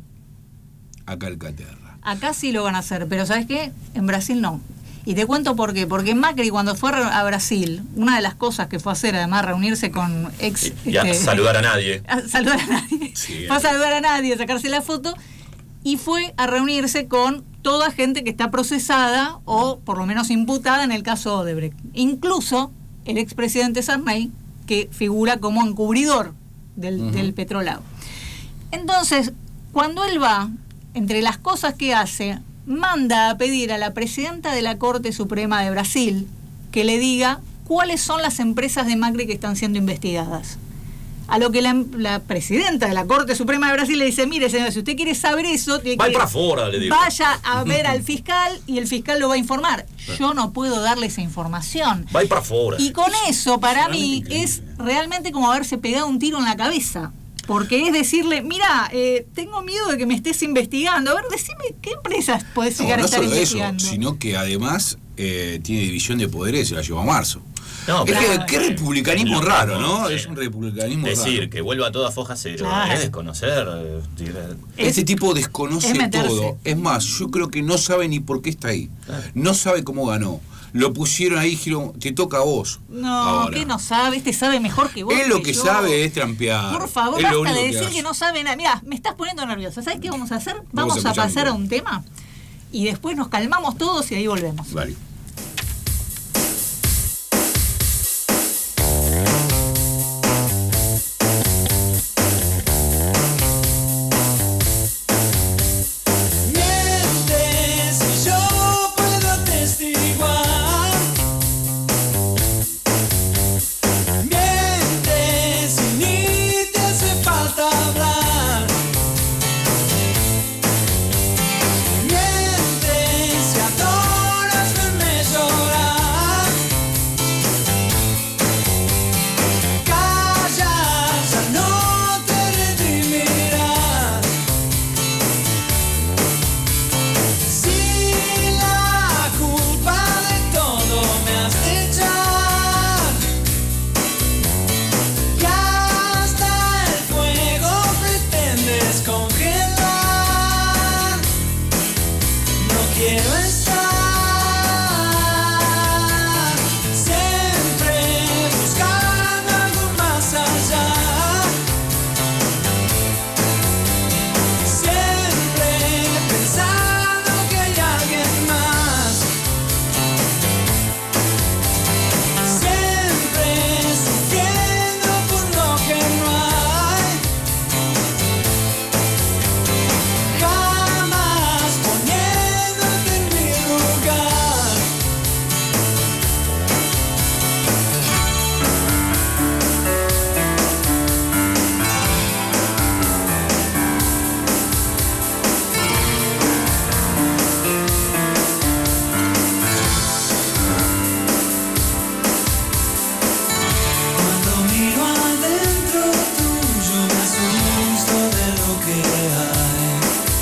Speaker 9: A Calcaterra.
Speaker 7: Acá sí lo van a hacer, pero ¿sabes qué? En Brasil no. Y te cuento por qué. Porque Macri, cuando fue a Brasil, una de las cosas que fue a hacer, además, reunirse con ex...
Speaker 8: Y a
Speaker 7: este,
Speaker 8: saludar a nadie.
Speaker 7: a saludar a nadie.
Speaker 9: Sí,
Speaker 7: fue a saludar a nadie, a sacarse la foto, y fue a reunirse con toda gente que está procesada o por lo menos imputada en el caso Odebrecht. Incluso el expresidente Sarney, que figura como encubridor del,
Speaker 9: Ujú.
Speaker 7: del petrolado. Entonces, cuando él va, entre las cosas que hace, manda a pedir a la presidenta de la Corte Suprema de Brasil que le diga cuáles son las empresas de Macri que están siendo investigadas. A lo que la, la presidenta de la Corte Suprema de Brasil le dice, mire señor, si usted quiere saber eso, tiene
Speaker 8: Vaya
Speaker 7: que
Speaker 8: para afuera, le digo.
Speaker 7: Vaya a ver al fiscal y el fiscal lo va a informar. Yo no puedo darle esa información.
Speaker 8: Vaya para afuera.
Speaker 7: Y con eso, para mí, es realmente como haberse pegado un tiro en la cabeza. Porque es decirle, mira, eh, tengo miedo de que me estés investigando. A ver, decime qué empresas podés
Speaker 9: No,
Speaker 7: llegar
Speaker 9: no
Speaker 7: a estar
Speaker 9: solo
Speaker 7: investigando.
Speaker 9: eso, sino que además eh, tiene división de poderes y se la llevó a marzo.
Speaker 8: No,
Speaker 9: es
Speaker 8: claro.
Speaker 9: que qué republicanismo
Speaker 8: Es
Speaker 9: raro,
Speaker 8: loco,
Speaker 9: ¿no?
Speaker 8: sí.
Speaker 9: Es un republicanismo
Speaker 8: Decir
Speaker 9: raro.
Speaker 8: que vuelva todo a foja cero,
Speaker 7: Claro.
Speaker 8: es desconocer. eh, dire-
Speaker 9: Este
Speaker 7: Es-
Speaker 9: tipo desconoce
Speaker 7: es meterse.
Speaker 9: todo. Es más, yo creo que no sabe ni por qué está ahí.
Speaker 8: Claro.
Speaker 9: No sabe cómo ganó. Lo pusieron ahí y dijeron, te toca a vos.
Speaker 7: No,
Speaker 9: ahora.
Speaker 7: que no sabe, este sabe mejor que vos.
Speaker 9: Él lo que
Speaker 7: yo.
Speaker 9: sabe es trampear.
Speaker 7: Por favor,
Speaker 9: Es lo
Speaker 7: basta de
Speaker 9: único
Speaker 7: decir
Speaker 9: hace.
Speaker 7: que no sabe nada. Mira, me estás poniendo nerviosa. ¿Sabes qué vamos a hacer?
Speaker 9: Vamos
Speaker 7: Vamos,
Speaker 9: a
Speaker 7: a
Speaker 9: escuchar
Speaker 7: pasar a
Speaker 9: un
Speaker 7: un tema y después nos calmamos todos y ahí volvemos.
Speaker 9: Vale.
Speaker 2: Mientes y yo puedo atestiguar. Mientes y ni te hace falta hablar. Mientes y adoras verme llorar. Callas, ya no te redimirás. Si la culpa de todo me has de echar, y hasta el fuego pretendes congelar, no quiero estar siempre buscando algo más allá. Siempre pensando que hay alguien más. Siempre sufriendo por lo que no hay. Jamás poniéndote en mi lugar. Cuando miro adentro tuyo me asusto de lo que hay.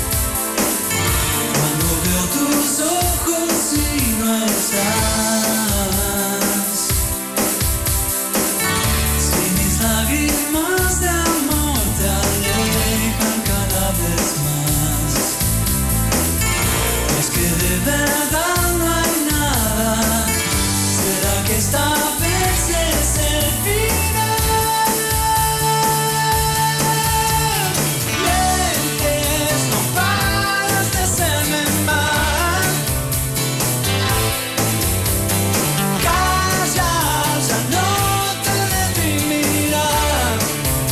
Speaker 2: Cuando veo tus ojos y no estás. Si mis lágrimas de amor te alejan cada vez más. Es que de verdad no hay nada. ¿Será que esta vez es el final? Mientes, no paras de hacerme mal. Callas, ya no te redimirás.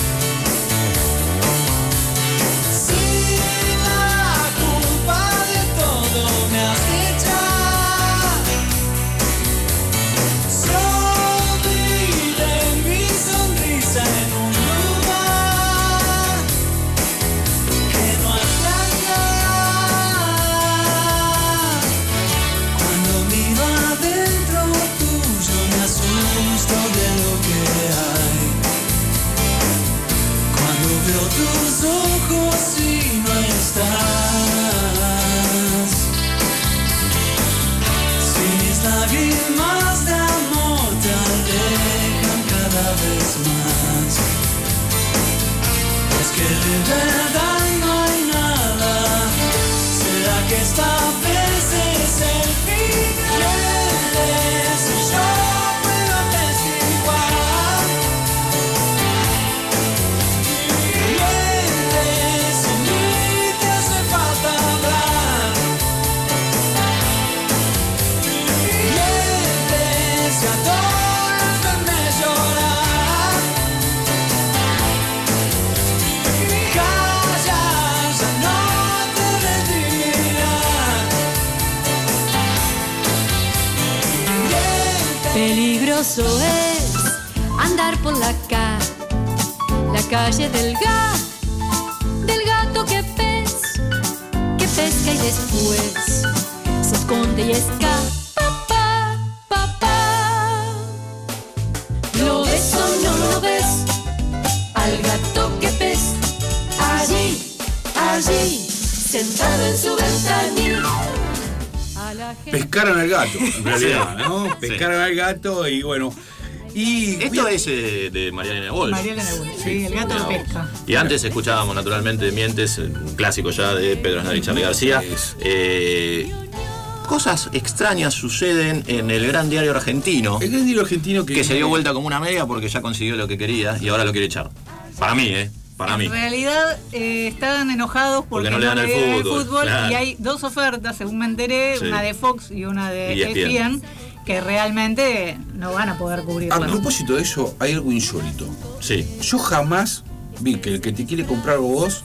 Speaker 2: Si la culpa de todo me has de echar, sonríe mi sonrisa en un lugar que no has de hallar. Cuando miro adentro tuyo me asusto de lo que hay. Cuando veo tus ojos y no estás. Si mis lágrimas de amor te alejan cada vez más. Es que de verdad no hay nada. ¿Será que esta vez es el final? Mientes y yo puedo atestiguar. Mientes y ni te hace falta hablar. Mientes y adoras verme llorar.
Speaker 11: peligroso es andar por la calle, la calle del gato, del gato que pez, que pesca y después se esconde y escapa, pa, pa, pa. ¿Lo ves o no lo ves? Al gato que pez, allí, allí, sentado en su ventanilla.
Speaker 9: Pescaron al gato, en realidad,
Speaker 8: Sí.
Speaker 9: ¿no? Pescaron
Speaker 8: Sí.
Speaker 9: al gato y bueno. Y
Speaker 8: Esto es eh, de María Elena Wolf.
Speaker 7: María Elena Wolf, sí, el gato de pesca.
Speaker 8: Y antes escuchábamos naturalmente Mientes, un clásico ya de Pedro Aznar y Charly García. Eh, cosas extrañas suceden en el gran diario argentino.
Speaker 9: El gran diario argentino que,
Speaker 8: que se dio vuelta como una media porque ya consiguió lo que quería y ahora lo quiere echar. Para mí, ¿eh? Para mí.
Speaker 7: En realidad eh, estaban enojados porque,
Speaker 8: Porque no le dan el
Speaker 7: dieron
Speaker 8: fútbol, claro.
Speaker 7: y hay dos ofertas, según me enteré,
Speaker 8: Sí.
Speaker 7: una de Fox y una de
Speaker 8: E S P N.
Speaker 7: E S P N, que realmente no van a poder
Speaker 9: A
Speaker 7: cubrirla.
Speaker 9: propósito de eso, hay algo insólito.
Speaker 8: Sí.
Speaker 9: Yo jamás vi que el que te quiere comprar vos,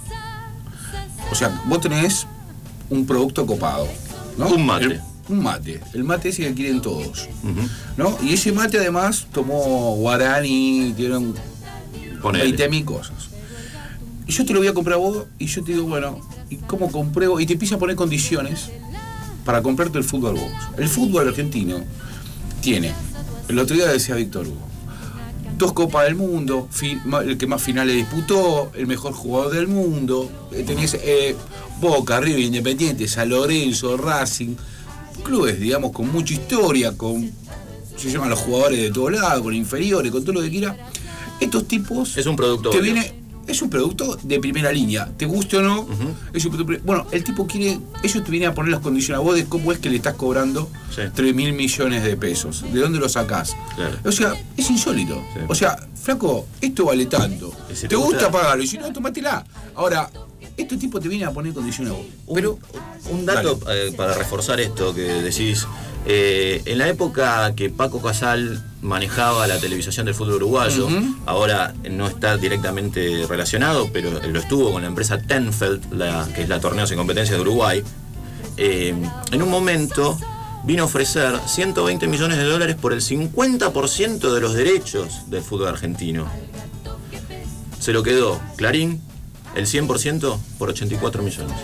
Speaker 9: o sea, vos tenés un producto copado, ¿no?
Speaker 8: Un mate.
Speaker 9: El- un mate. El mate ese que quieren todos, ¿no? Y ese mate además tomó guaraní, tienen
Speaker 8: Ponele.
Speaker 9: veinte mil cosas. Y yo te lo voy a comprar a vos y yo te digo, bueno, ¿y cómo compré vos? Y te empieza a poner condiciones para comprarte el fútbol vos. El fútbol argentino tiene, el otro día decía Víctor Hugo, dos Copas del Mundo, fi- ma- el que más finales disputó, el mejor jugador del mundo, eh, tenés eh, Boca, River, Independiente, San Lorenzo, Racing, clubes, digamos, con mucha historia, con, se llaman los jugadores de todos lados, con inferiores, con todo lo que quiera. Estos tipos...
Speaker 8: Es un producto.
Speaker 9: Te
Speaker 8: valioso.
Speaker 9: viene, es un producto de primera línea, te guste o no, es un producto, bueno, el tipo quiere, ellos te vienen a poner las condiciones a vos de cómo es que le estás cobrando
Speaker 8: Sí.
Speaker 9: tres mil millones de pesos, de dónde lo sacás.
Speaker 8: Claro.
Speaker 9: O sea, es insólito.
Speaker 8: Sí.
Speaker 9: O sea, flaco, esto vale tanto.
Speaker 8: Y si
Speaker 9: ¿Te,
Speaker 8: te
Speaker 9: gusta,
Speaker 8: gusta-
Speaker 9: pagarlo? Y si no, tomátela. Ahora, estos tipos te vienen a poner condiciones a vos. Pero,
Speaker 8: Un dato eh, para reforzar esto que decís. Eh, en la época que Paco Casal manejaba la televisación del fútbol uruguayo,
Speaker 9: Ujú.
Speaker 8: ahora no está directamente relacionado, pero lo estuvo con la empresa Tenfeld, la, que es la Torneos y Competencias de Uruguay. Eh, en un momento vino a ofrecer ciento veinte millones de dólares por el cincuenta por ciento de los derechos del fútbol argentino. Se lo quedó Clarín, el cien por ciento por ochenta y cuatro millones.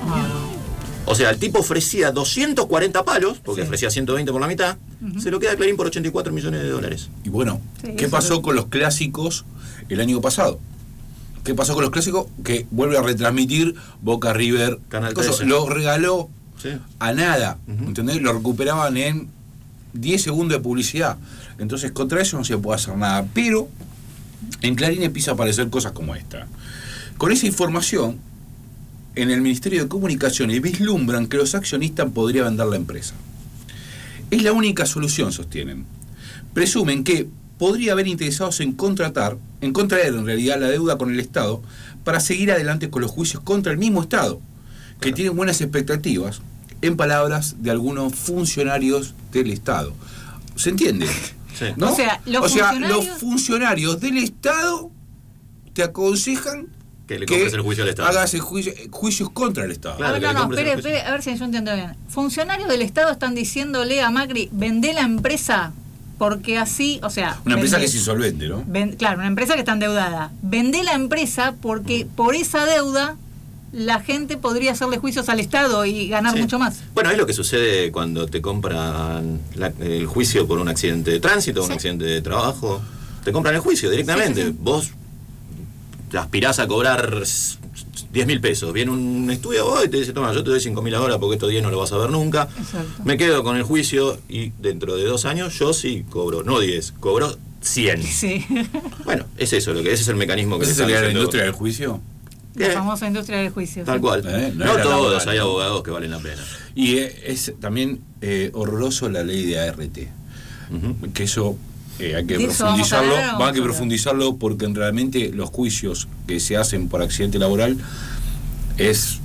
Speaker 8: O sea, el tipo ofrecía doscientos cuarenta palos, porque
Speaker 9: Sí.
Speaker 8: ofrecía ciento veinte por la mitad, se lo queda Clarín por ochenta y cuatro millones de dólares.
Speaker 9: y bueno,
Speaker 7: Sí,
Speaker 9: ¿qué
Speaker 7: eso
Speaker 9: pasó
Speaker 7: lo-
Speaker 9: con los clásicos el año pasado? ¿Qué pasó con los clásicos? Que vuelve a retransmitir Boca River.
Speaker 8: Canal
Speaker 9: Cosa,
Speaker 8: trece.
Speaker 9: lo regaló
Speaker 8: Sí.
Speaker 9: a nada, ¿entendés? Lo recuperaban en diez segundos de publicidad. Entonces, contra eso no se puede hacer nada. Pero en Clarín empieza a aparecer cosas como esta. Con esa información, en el Ministerio de Comunicaciones vislumbran que los accionistas podrían vender la empresa. Es la única solución, sostienen. Presumen que podría haber interesados en contratar, en contraer en realidad la deuda con el Estado para seguir adelante con los juicios contra el mismo Estado, que tienen buenas expectativas, en palabras de algunos funcionarios del Estado. ¿Se entiende?
Speaker 8: Sí.
Speaker 9: ¿No?
Speaker 7: O sea, los
Speaker 9: O sea,
Speaker 7: funcionarios-
Speaker 9: los funcionarios del Estado te aconsejan
Speaker 8: Que le compres el juicio al Estado.
Speaker 9: hagas el juicio- juicios contra el Estado.
Speaker 8: Claro,
Speaker 7: A ver,
Speaker 8: que
Speaker 7: no,
Speaker 8: le
Speaker 7: no,
Speaker 8: compres el
Speaker 7: espere,
Speaker 8: juicio.
Speaker 7: espere, a ver si yo entiendo bien. Funcionarios del Estado están diciéndole a Macri, vendé la empresa porque así, o sea...
Speaker 9: Una empresa
Speaker 7: vendé-
Speaker 9: que es insolvente, ¿no?
Speaker 7: ven- claro, una empresa que está endeudada. Vendé la empresa porque por esa deuda la gente podría hacerle juicios al Estado y ganar
Speaker 8: Sí.
Speaker 7: mucho más.
Speaker 8: Bueno, es lo que sucede cuando te compran la- el juicio por un accidente de tránsito, un
Speaker 7: Sí.
Speaker 8: accidente de trabajo. Te compran el juicio directamente.
Speaker 7: Sí, sí, sí.
Speaker 8: Vos te aspirás a cobrar diez mil pesos. Viene un estudio vos y te dice, toma, yo te doy cinco mil ahora porque estos diez no lo vas a ver nunca.
Speaker 7: Exacto.
Speaker 8: Me quedo con el juicio y dentro de dos años yo sí cobro, no diez, cobro cien.
Speaker 7: Sí.
Speaker 8: Bueno, es eso, lo que ese es el mecanismo que
Speaker 9: ¿Esa
Speaker 8: se
Speaker 9: sería
Speaker 8: está
Speaker 9: la
Speaker 8: haciendo.
Speaker 9: industria del juicio?
Speaker 7: La
Speaker 8: ¿Qué?
Speaker 7: famosa industria del juicio.
Speaker 8: Tal
Speaker 7: sí.
Speaker 8: cual.
Speaker 9: Eh, no
Speaker 8: no
Speaker 9: era
Speaker 8: todos,
Speaker 9: laboral,
Speaker 8: hay
Speaker 9: ¿no?
Speaker 8: abogados que valen la pena.
Speaker 9: Y eh, es también eh, horroroso la ley de A R T.
Speaker 8: Ujú.
Speaker 9: Que eso eh, hay que
Speaker 7: De eso vamos a
Speaker 9: profundizarlo.
Speaker 7: hablar, vamos
Speaker 9: Va
Speaker 7: a
Speaker 9: a que
Speaker 7: hablar.
Speaker 9: profundizarlo porque realmente los juicios que se hacen por accidente laboral es,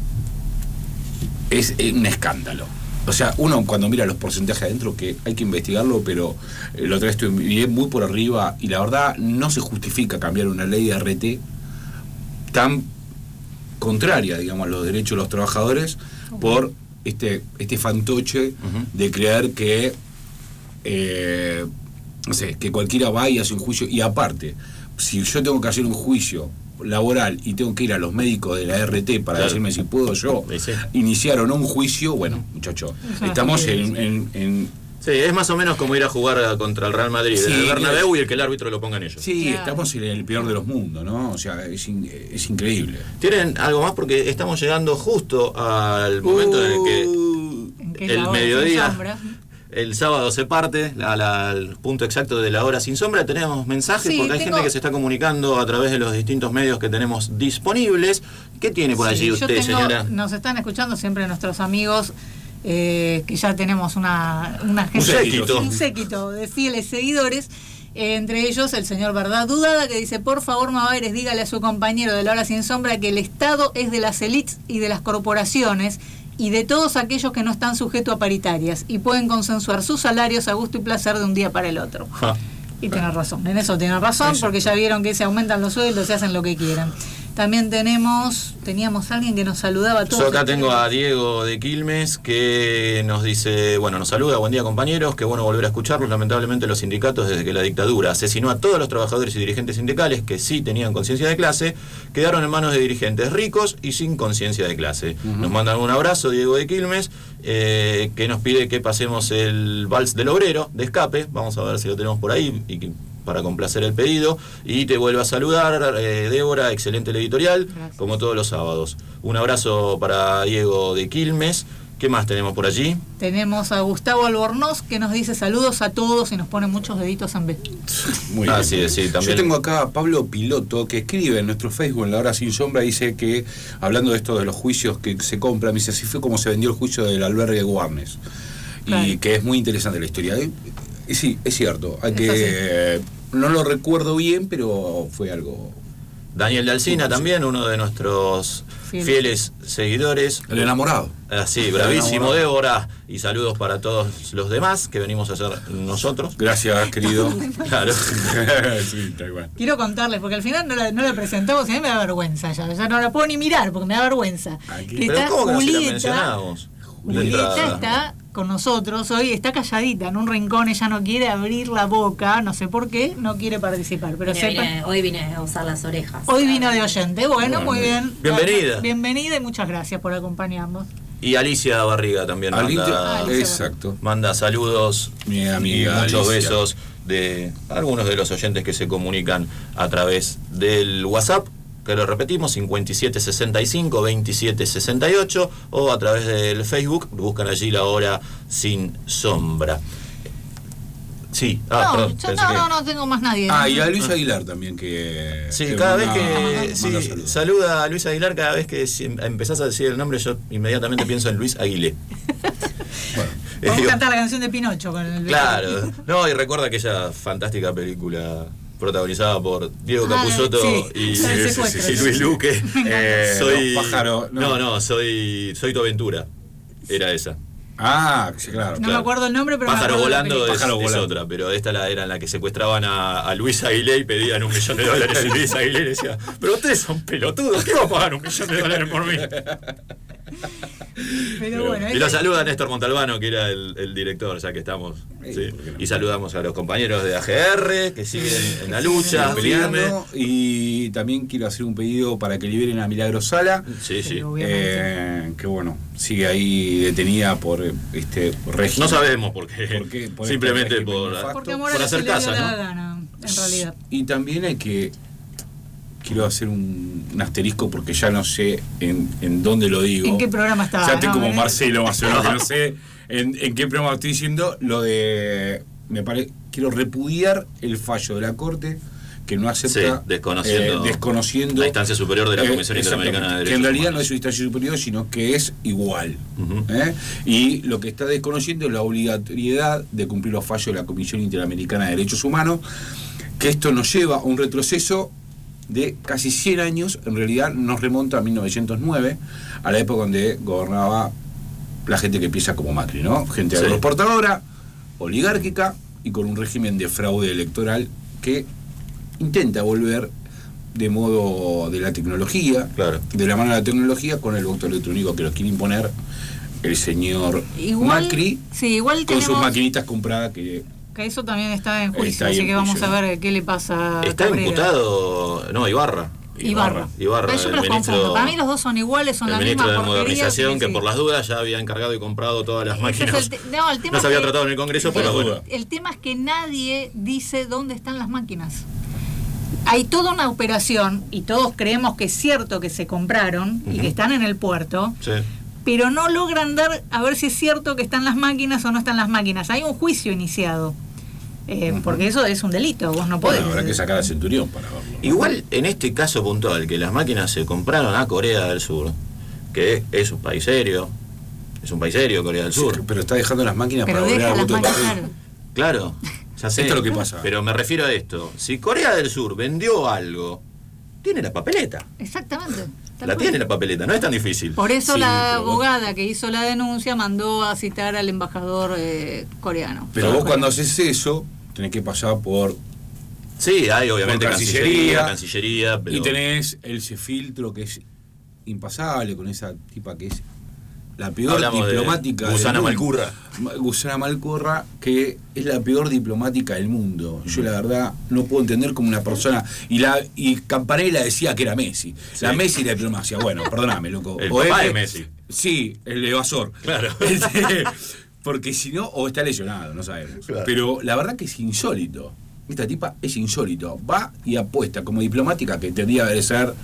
Speaker 9: es eh, un escándalo. O sea, uno cuando mira los porcentajes adentro, que hay que investigarlo, pero eh, lo otra vez estuve muy por arriba y la verdad no se justifica cambiar una ley de A R T tan contraria, digamos, a los derechos de los trabajadores por este este fantoche
Speaker 8: Ujú.
Speaker 9: de creer que eh, no sé, que cualquiera va y hace un juicio, y aparte, si yo tengo que hacer un juicio laboral y tengo que ir a los médicos de la R T para claro. decirme si puedo yo sí. iniciar o no un juicio, bueno, muchachos, estamos en, en, en...
Speaker 8: Sí, es más o menos como ir a jugar contra el Real Madrid, sí, en el Bernabéu claro. y el que el árbitro lo pongan ellos.
Speaker 9: Sí, claro. estamos en el peor de los mundos, ¿no? O sea, es, in, es increíble.
Speaker 8: ¿Tienen algo más? Porque estamos llegando justo al momento uh, en el que, que el mediodía... El sábado se parte, la, la, el punto exacto de la hora sin sombra. Tenemos mensajes sí, porque hay tengo... gente que se está comunicando a través de los distintos medios que tenemos disponibles. ¿Qué tiene por sí, allí usted, tengo, señora?
Speaker 7: Nos están escuchando siempre nuestros amigos, eh, que ya tenemos una, una gente,
Speaker 8: un séquito.
Speaker 7: un séquito de fieles seguidores. Eh, entre ellos el señor Verdad Dudada, que dice: por favor, Mavares, dígale a su compañero de la hora sin sombra que el Estado es de las élites y de las corporaciones y de todos aquellos que no están sujetos a paritarias y pueden consensuar sus salarios a gusto y placer de un día para el otro. Ja. Y tiene razón, en eso tiene razón, porque ya vieron que se aumentan los sueldos, se hacen lo que quieran. También tenemos, teníamos a alguien que nos saludaba a todos.
Speaker 8: Yo acá tengo a Diego de Quilmes que nos dice, bueno, nos saluda, buen día compañeros, qué bueno volver a escucharlos. Lamentablemente los sindicatos, desde que la dictadura asesinó a todos los trabajadores y dirigentes sindicales que sí tenían conciencia de clase, quedaron en manos de dirigentes ricos y sin conciencia de clase. Uh-huh. Nos mandan un abrazo, Diego de Quilmes, eh, que nos pide que pasemos el vals del obrero de Escape, vamos a ver si lo tenemos por ahí y que para complacer el pedido, y te vuelvo a saludar, eh, Débora, excelente el editorial, gracias. Como todos los sábados. Un abrazo para Diego de Quilmes. ¿Qué más tenemos por allí?
Speaker 7: Tenemos a Gustavo Albornoz, que nos dice saludos a todos y nos pone muchos deditos en B.
Speaker 9: Muy bien. Ah, sí, sí, también. Yo tengo acá a Pablo Piloto, que escribe en nuestro Facebook, en La Hora Sin Sombra, dice que, hablando de esto de los juicios que se compran, dice, así fue como se vendió el juicio del albergue de Warnes. Claro. Y que es muy interesante la historia. Y sí, es cierto, hay que eh, no lo recuerdo bien, pero fue algo.
Speaker 8: Daniel de Alsina también, uno de nuestros fieles, fieles seguidores.
Speaker 9: El enamorado.
Speaker 8: Ah, sí, bravísimo, Débora. Y saludos para todos los demás que venimos a hacer nosotros.
Speaker 9: Gracias, querido.
Speaker 8: Claro.
Speaker 7: Sí, quiero contarles, porque al final no la, no la presentamos y a mí me da vergüenza ya. Ya no la puedo ni mirar porque me da vergüenza.
Speaker 8: Pero está ¿cómo que Julieta, no se la mencionamos?
Speaker 7: Julieta está con nosotros hoy, está calladita en un rincón, ella no quiere abrir la boca, no sé por qué, no quiere participar, pero
Speaker 12: vine,
Speaker 7: sepa,
Speaker 12: vine, hoy vine a usar las orejas.
Speaker 7: Hoy vino de oyente, bueno, bueno muy bien.
Speaker 8: Bienvenida.
Speaker 7: Bienvenida y muchas gracias por acompañarnos.
Speaker 8: Y Alicia Barriga también
Speaker 9: Alicia,
Speaker 8: manda,
Speaker 9: Alicia, exacto.
Speaker 8: manda saludos,
Speaker 9: mi amiga,
Speaker 8: y muchos
Speaker 9: Alicia.
Speaker 8: besos de algunos de los oyentes que se comunican a través del WhatsApp, que lo repetimos, cincuenta y siete sesenta y cinco veintisiete sesenta y ocho, o a través del Facebook, buscan allí La Hora Sin Sombra. Sí, ah,
Speaker 7: no,
Speaker 8: perdón.
Speaker 7: Yo no,
Speaker 8: que...
Speaker 7: no, no tengo más nadie.
Speaker 9: Ah, y a Luis Aguilar también, que...
Speaker 8: Sí,
Speaker 9: que
Speaker 8: cada
Speaker 9: manda,
Speaker 8: vez que sí, saluda a Luis Aguilar, cada vez que empezás a decir el nombre, yo inmediatamente pienso en Luis Aguilé.
Speaker 7: Bueno. Vamos a cantar la canción de Pinocho con el...
Speaker 8: Claro, no, y recuerda aquella fantástica película protagonizada por Diego ah, Capusotto sí, y, sí, sí, sí, y Luis Luque.
Speaker 9: Eh,
Speaker 8: soy
Speaker 9: pájaro.
Speaker 8: No. no, no, soy soy tu aventura. Era esa.
Speaker 9: Ah, sí, claro.
Speaker 7: No
Speaker 9: claro.
Speaker 7: me acuerdo el nombre, pero
Speaker 8: Pájaro volando, es,
Speaker 9: Pájaro
Speaker 8: es
Speaker 9: volando.
Speaker 8: otra, pero esta la, era en la que secuestraban a, a Luis Aguilé y pedían un millón de dólares y Luis Aguilé decía, pero ustedes son pelotudos, ¿qué va a pagar un millón de dólares por mí?
Speaker 7: Pero bueno,
Speaker 8: y lo saluda Néstor Montalbano, que era el, el director, ya que estamos. Sí, ¿sí? No? Y saludamos a los compañeros de A G R que siguen en la lucha,
Speaker 9: peleando. Y también quiero hacer un pedido para que liberen a Milagro Sala.
Speaker 8: Sí, sí.
Speaker 9: Eh, que bueno, sigue ahí detenida por este régimen.
Speaker 8: No sabemos por qué.
Speaker 9: ¿Por qué? Por
Speaker 8: Simplemente
Speaker 9: este
Speaker 8: por,
Speaker 7: Porque
Speaker 8: por hacer casas, ¿no?
Speaker 7: Gana, en realidad.
Speaker 9: Y también hay que. Quiero hacer un, un asterisco porque ya no sé en, en dónde lo digo.
Speaker 7: ¿En qué programa estaba?
Speaker 9: Ya estoy
Speaker 7: ¿no?
Speaker 9: como Marcelo más o menos, no sé en, en qué programa estoy diciendo lo de. Me pare, quiero repudiar el fallo de la Corte que no acepta.
Speaker 8: Sí, desconociendo,
Speaker 9: eh, desconociendo
Speaker 8: la instancia superior de la Comisión
Speaker 9: eh,
Speaker 8: Interamericana de Derechos
Speaker 9: que en realidad
Speaker 8: Humanos.
Speaker 9: no es una instancia superior, sino que es igual.
Speaker 8: Uh-huh.
Speaker 9: ¿eh? Y lo que está desconociendo es la obligatoriedad de cumplir los fallos de la Comisión Interamericana de Derechos Humanos, que esto nos lleva a un retroceso de casi cien años. En realidad nos remonta a mil novecientos nueve, a la época donde gobernaba la gente que piensa como Macri, ¿no? Gente sí. agroexportadora, oligárquica y con un régimen de fraude electoral que intenta volver de modo de la tecnología,
Speaker 8: claro.
Speaker 9: de la mano de la tecnología, con el voto electrónico que lo quiere imponer el señor
Speaker 7: igual,
Speaker 9: Macri,
Speaker 7: sí, igual
Speaker 9: con
Speaker 7: tenemos...
Speaker 9: sus maquinitas compradas que
Speaker 7: que eso también está en juicio,
Speaker 9: Está ahí
Speaker 7: así
Speaker 9: en
Speaker 7: que vamos
Speaker 9: juicio.
Speaker 7: a ver qué le pasa a
Speaker 8: Está
Speaker 7: Cabrera.
Speaker 8: imputado, no, Ibarra.
Speaker 7: Ibarra.
Speaker 8: Ibarra,
Speaker 7: Pero yo me
Speaker 8: el
Speaker 7: los confundo.
Speaker 8: ministro,
Speaker 7: Para mí los dos son iguales, son
Speaker 8: el
Speaker 7: la
Speaker 8: ministro
Speaker 7: misma
Speaker 8: de
Speaker 7: porquería.
Speaker 8: Modernización,
Speaker 7: sí,
Speaker 8: que
Speaker 7: sí.
Speaker 8: por las dudas ya había encargado y comprado todas las
Speaker 7: Ese es
Speaker 8: máquinas.
Speaker 7: el te- no, el tema
Speaker 8: No
Speaker 7: es
Speaker 8: se había
Speaker 7: que-
Speaker 8: tratado en el Congreso, pero bueno.
Speaker 7: El tema es que nadie dice dónde están las máquinas. Hay toda una operación, y todos creemos que es cierto que se compraron y
Speaker 8: Ujú.
Speaker 7: que están en el puerto,
Speaker 8: Sí.
Speaker 7: pero no logran dar a ver si es cierto que están las máquinas o no están las máquinas. Hay un juicio iniciado, eh, porque eso es un delito, vos no podés.
Speaker 9: Bueno, habrá que sacar al centurión para verlo.
Speaker 8: Igual en este caso puntual, que las máquinas se compraron a Corea del Sur, que es un país serio, es un país serio Corea del Sur.
Speaker 9: Sí, pero está dejando las máquinas
Speaker 7: Pero
Speaker 9: para volver
Speaker 7: deja
Speaker 9: al
Speaker 7: las
Speaker 9: voto de
Speaker 7: máquinas.
Speaker 9: papel.
Speaker 8: Claro, ya sé.
Speaker 9: Esto es lo que pasa.
Speaker 8: Pero me refiero a esto. Si Corea del Sur vendió algo, tiene la papeleta.
Speaker 7: Exactamente. tal
Speaker 8: La
Speaker 7: cual.
Speaker 8: tiene la papeleta, no es tan difícil.
Speaker 7: Por eso
Speaker 9: Sí,
Speaker 7: la
Speaker 9: pero vos-
Speaker 7: abogada que hizo la denuncia mandó a citar al embajador eh, coreano.
Speaker 9: Pero vos cuando haces eso, tenés que pasar por...
Speaker 8: Sí, hay obviamente
Speaker 9: por
Speaker 8: Cancillería,
Speaker 9: Cancillería,
Speaker 8: Cancillería, pero...
Speaker 9: Y tenés el ese filtro que es impasable con esa tipa que es la peor
Speaker 8: Hablamos de
Speaker 9: diplomática del
Speaker 8: Gusana
Speaker 9: mundo.
Speaker 8: Malcurra.
Speaker 9: Ma- Gusana Malcorra, que es la peor diplomática del mundo. Yo la verdad no puedo entender como una persona... Y la y Campanella decía que era Messi.
Speaker 8: Sí.
Speaker 9: La Messi de la diplomacia. Bueno, perdóname, loco.
Speaker 8: El
Speaker 9: O
Speaker 8: papá
Speaker 9: es-
Speaker 8: de Messi.
Speaker 9: Sí, el evasor.
Speaker 8: Claro.
Speaker 9: Este, porque si no, o está lesionado, no sabemos.
Speaker 8: Claro.
Speaker 9: Pero la verdad que es insólito. Esta tipa es insólito. Va y apuesta como diplomática, que tendría que ser,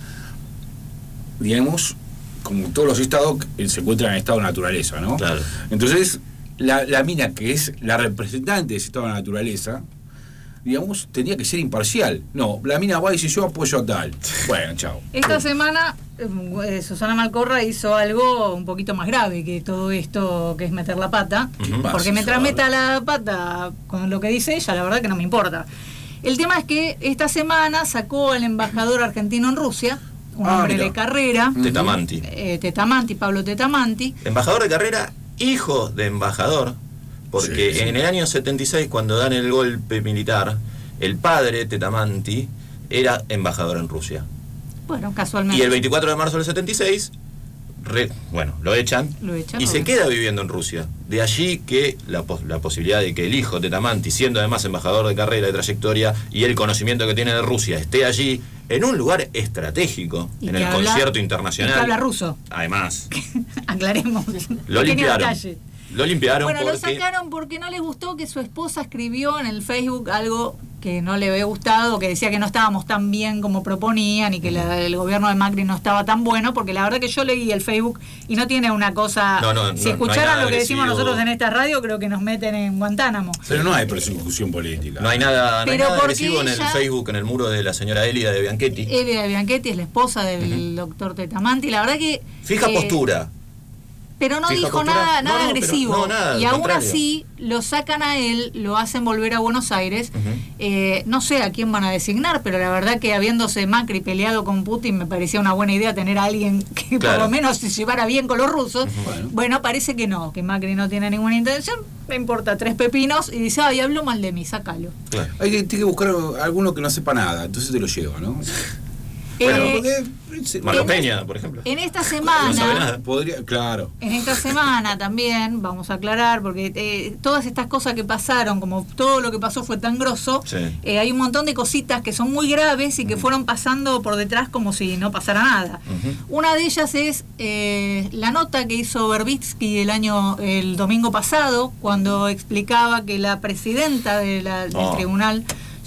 Speaker 9: digamos, como todos los estados que se encuentran en estado de naturaleza, ¿no?
Speaker 8: Claro.
Speaker 9: Entonces, la, la mina que es la representante de ese estado de naturaleza, digamos, tendría que ser imparcial. No, la mina va y dice yo apoyo a tal. Bueno, chao.
Speaker 7: Esta semana eh, Susana Malcorra hizo algo un poquito más grave que todo esto, que es meter la pata.
Speaker 9: ¿Qué pasa,
Speaker 7: Porque mientras
Speaker 9: Susana?
Speaker 7: meta la pata con lo que dice ella, la verdad que no me importa. El tema es que esta semana sacó al embajador argentino en Rusia, un
Speaker 9: Ah,
Speaker 7: hombre
Speaker 9: mira.
Speaker 7: de carrera,
Speaker 8: Tetamanti.
Speaker 7: eh, Tetamanti, Pablo Tetamanti.
Speaker 8: Embajador de carrera, hijo de embajador, porque
Speaker 9: Sí, sí.
Speaker 8: en el año setenta y seis, cuando dan el golpe militar, el padre, Tetamanti, era embajador en Rusia.
Speaker 7: Bueno, casualmente.
Speaker 8: Y el veinticuatro de marzo del setenta y seis, re- bueno, lo echan,
Speaker 7: Lo echan,
Speaker 8: y se
Speaker 7: obvio.
Speaker 8: queda viviendo en Rusia. De allí que la, pos- la posibilidad de que el hijo Tetamanti, siendo además embajador de carrera, de trayectoria, y el conocimiento que tiene de Rusia, esté allí, en un lugar estratégico,
Speaker 7: Y
Speaker 8: en
Speaker 7: que
Speaker 8: el
Speaker 7: habla-
Speaker 8: concierto
Speaker 7: y
Speaker 8: internacional.
Speaker 7: que habla ruso.
Speaker 8: Además,
Speaker 7: Aclaremos.
Speaker 8: lo
Speaker 7: Pequeño
Speaker 8: limpiaron.
Speaker 7: detalle.
Speaker 8: Lo limpiaron
Speaker 7: Bueno, lo
Speaker 8: porque...
Speaker 7: sacaron porque no les gustó que su esposa escribió en el Facebook algo que no le había gustado, que decía que no estábamos tan bien como proponían y que la- el gobierno de Macri no estaba tan bueno, porque la verdad que yo leí el Facebook y no tiene una cosa...
Speaker 8: No, no,
Speaker 7: si
Speaker 8: no- no hay
Speaker 7: escucharan
Speaker 8: nada
Speaker 7: lo que decimos
Speaker 8: agresivo.
Speaker 7: nosotros en esta radio, creo que nos meten en Guantánamo.
Speaker 9: Pero no hay persecución política.
Speaker 8: No hay nada, no hay
Speaker 7: Pero
Speaker 8: nada
Speaker 7: porque
Speaker 8: agresivo en el
Speaker 7: ella-
Speaker 8: Facebook, en el muro de la señora Elida de Bianchetti.
Speaker 7: Elia Bianchetti es la esposa del doctor Tetamanti, la verdad que...
Speaker 8: Fija
Speaker 7: eh,
Speaker 8: postura.
Speaker 7: Pero no
Speaker 8: Fija
Speaker 7: dijo
Speaker 8: postura.
Speaker 7: nada,
Speaker 8: No,
Speaker 7: nada
Speaker 8: no, pero-
Speaker 7: agresivo.
Speaker 8: no, nada, al
Speaker 7: y aún
Speaker 8: contrario.
Speaker 7: así lo sacan a él, lo hacen volver a Buenos Aires. Eh, no sé a quién van a designar, pero la verdad que habiéndose Macri peleado con Putin, me parecía una buena idea tener a alguien que
Speaker 8: Claro.
Speaker 7: por lo menos se llevara bien con los rusos.
Speaker 9: Bueno.
Speaker 7: Bueno, parece que no, que Macri no tiene ninguna intención. Le importa tres pepinos y dice, ay, habló mal de mí, sácalo.
Speaker 8: Claro.
Speaker 9: Hay que, tiene que buscar alguno que no sepa nada, entonces te lo lleva, ¿no?
Speaker 8: Bueno,
Speaker 7: Eh,
Speaker 9: Porque, se-
Speaker 8: Marco
Speaker 7: en-
Speaker 8: Peña, por ejemplo.
Speaker 7: En esta
Speaker 8: No sabe
Speaker 7: semana...
Speaker 8: nada.
Speaker 9: podría, claro.
Speaker 7: En esta semana también, vamos a aclarar, porque eh, todas estas cosas que pasaron, como todo lo que pasó fue tan grosso,
Speaker 8: Sí.
Speaker 7: eh, hay un montón de cositas que son muy graves y que fueron pasando por detrás como si no pasara nada.
Speaker 8: Ujú.
Speaker 7: Una de ellas es eh, la nota que hizo Berbitsky el año, el domingo pasado, cuando explicaba que la presidenta de la- del
Speaker 8: Oh.
Speaker 7: Tribunal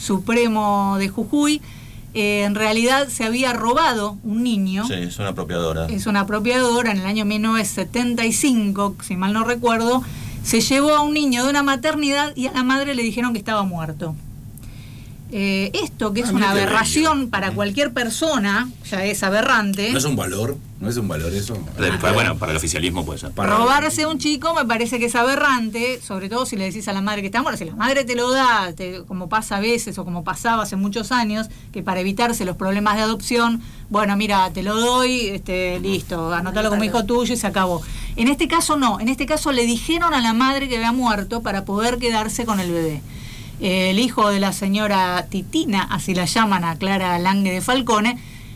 Speaker 7: Supremo de Jujuy eh, en realidad se había robado un niño.
Speaker 8: Sí, es una apropiadora.
Speaker 7: Es una apropiadora, en el año mil novecientos setenta y cinco, si mal no recuerdo, se llevó a un niño de una maternidad y a la madre le dijeron que estaba muerto. Eh, esto, que es
Speaker 9: Ah,
Speaker 7: una
Speaker 9: mira qué
Speaker 7: aberración para cualquier persona, ya es aberrante.
Speaker 9: ¿No es un valor? ¿No es un valor eso?
Speaker 8: Bueno, para el oficialismo puede ser.
Speaker 9: Para-
Speaker 7: Robarse a un chico me parece que es aberrante, sobre todo si le decís a la madre que está muerta. Si la madre te lo da, te- como pasa a veces o como pasaba hace muchos años, que para evitarse los problemas de adopción, bueno, mira, te lo doy, este, listo, anótalo como hijo tuyo y se acabó. En este caso no, en este caso le dijeron a la madre que había muerto para poder quedarse con el bebé. El hijo de la señora Titina, así la llaman a Clara Lange de Falcone,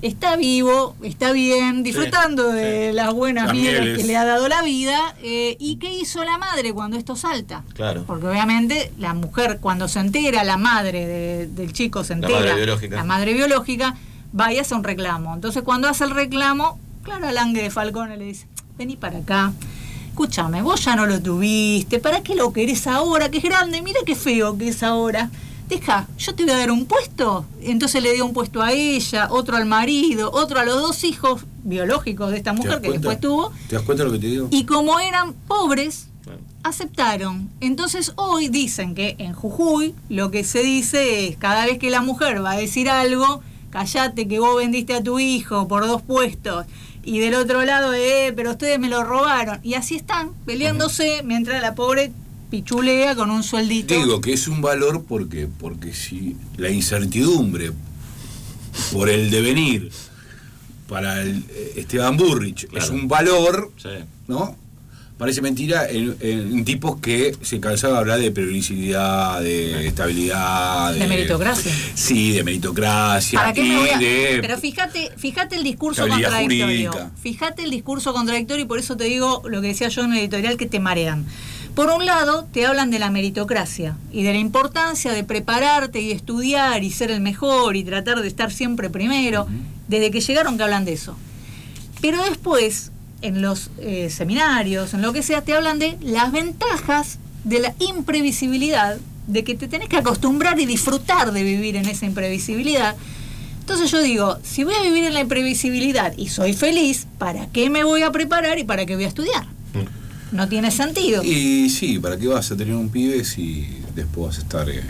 Speaker 7: está vivo, está bien, disfrutando sí, de sí. las buenas las mieles, mieles que le ha dado la vida. Eh, ¿Y qué hizo la madre cuando esto salta?
Speaker 8: Claro.
Speaker 7: Porque obviamente la mujer, cuando se entera, la madre de, del chico se entera,
Speaker 8: la madre biológica,
Speaker 7: la madre biológica va y hace un reclamo. Entonces cuando hace el reclamo, Clara Lange de Falcone le dice, vení para acá, escúchame, vos ya no lo tuviste, ¿para qué lo querés ahora? Que es grande, mira qué feo que es ahora. Deja, yo te voy a dar un puesto. Entonces le dio un puesto a ella, otro al marido, otro a los dos hijos biológicos de esta mujer que después tuvo.
Speaker 9: ¿Te das cuenta de lo que te digo?
Speaker 7: Y como eran pobres, claro, aceptaron. Entonces hoy dicen que en Jujuy lo que se dice es, cada vez que la mujer va a decir algo, callate que vos vendiste a tu hijo por dos puestos. Y del otro lado, eh, pero ustedes me lo robaron. Y así están, peleándose, uh-huh, mientras la pobre pichulea con un sueldito.
Speaker 9: Digo que es un valor porque porque si la incertidumbre por el devenir para el Esteban Burrich, claro, es un valor, sí, ¿no? Parece mentira en, en tipos que se cansaban de hablar de previsibilidad, de estabilidad, de,
Speaker 7: de meritocracia.
Speaker 9: Sí, de meritocracia.
Speaker 7: ¿Para qué
Speaker 9: y
Speaker 7: me voy a...
Speaker 9: de
Speaker 7: Pero fíjate, fíjate el discurso contradictorio. Jurídica. Fíjate el discurso contradictorio y por eso te digo lo que decía yo en el editorial, que te marean. Por un lado, te hablan de la meritocracia y de la importancia de prepararte y estudiar y ser el mejor y tratar de estar siempre primero, uh-huh, desde que llegaron que hablan de eso. Pero después, en los eh, seminarios, en lo que sea, te hablan de las ventajas de la imprevisibilidad, de que te tenés que acostumbrar y disfrutar de vivir en esa imprevisibilidad. Entonces yo digo, si voy a vivir en la imprevisibilidad y soy feliz, ¿para qué me voy a preparar y para qué voy a estudiar? No tiene sentido.
Speaker 9: Y sí, ¿para qué vas a tener un pibe si después vas a estar... Eh,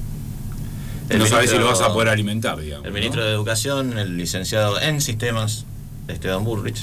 Speaker 9: no sabes si lo vas a poder alimentar, digamos.
Speaker 8: El ministro, ¿no?, de Educación, el licenciado en Sistemas, Esteban Burrich,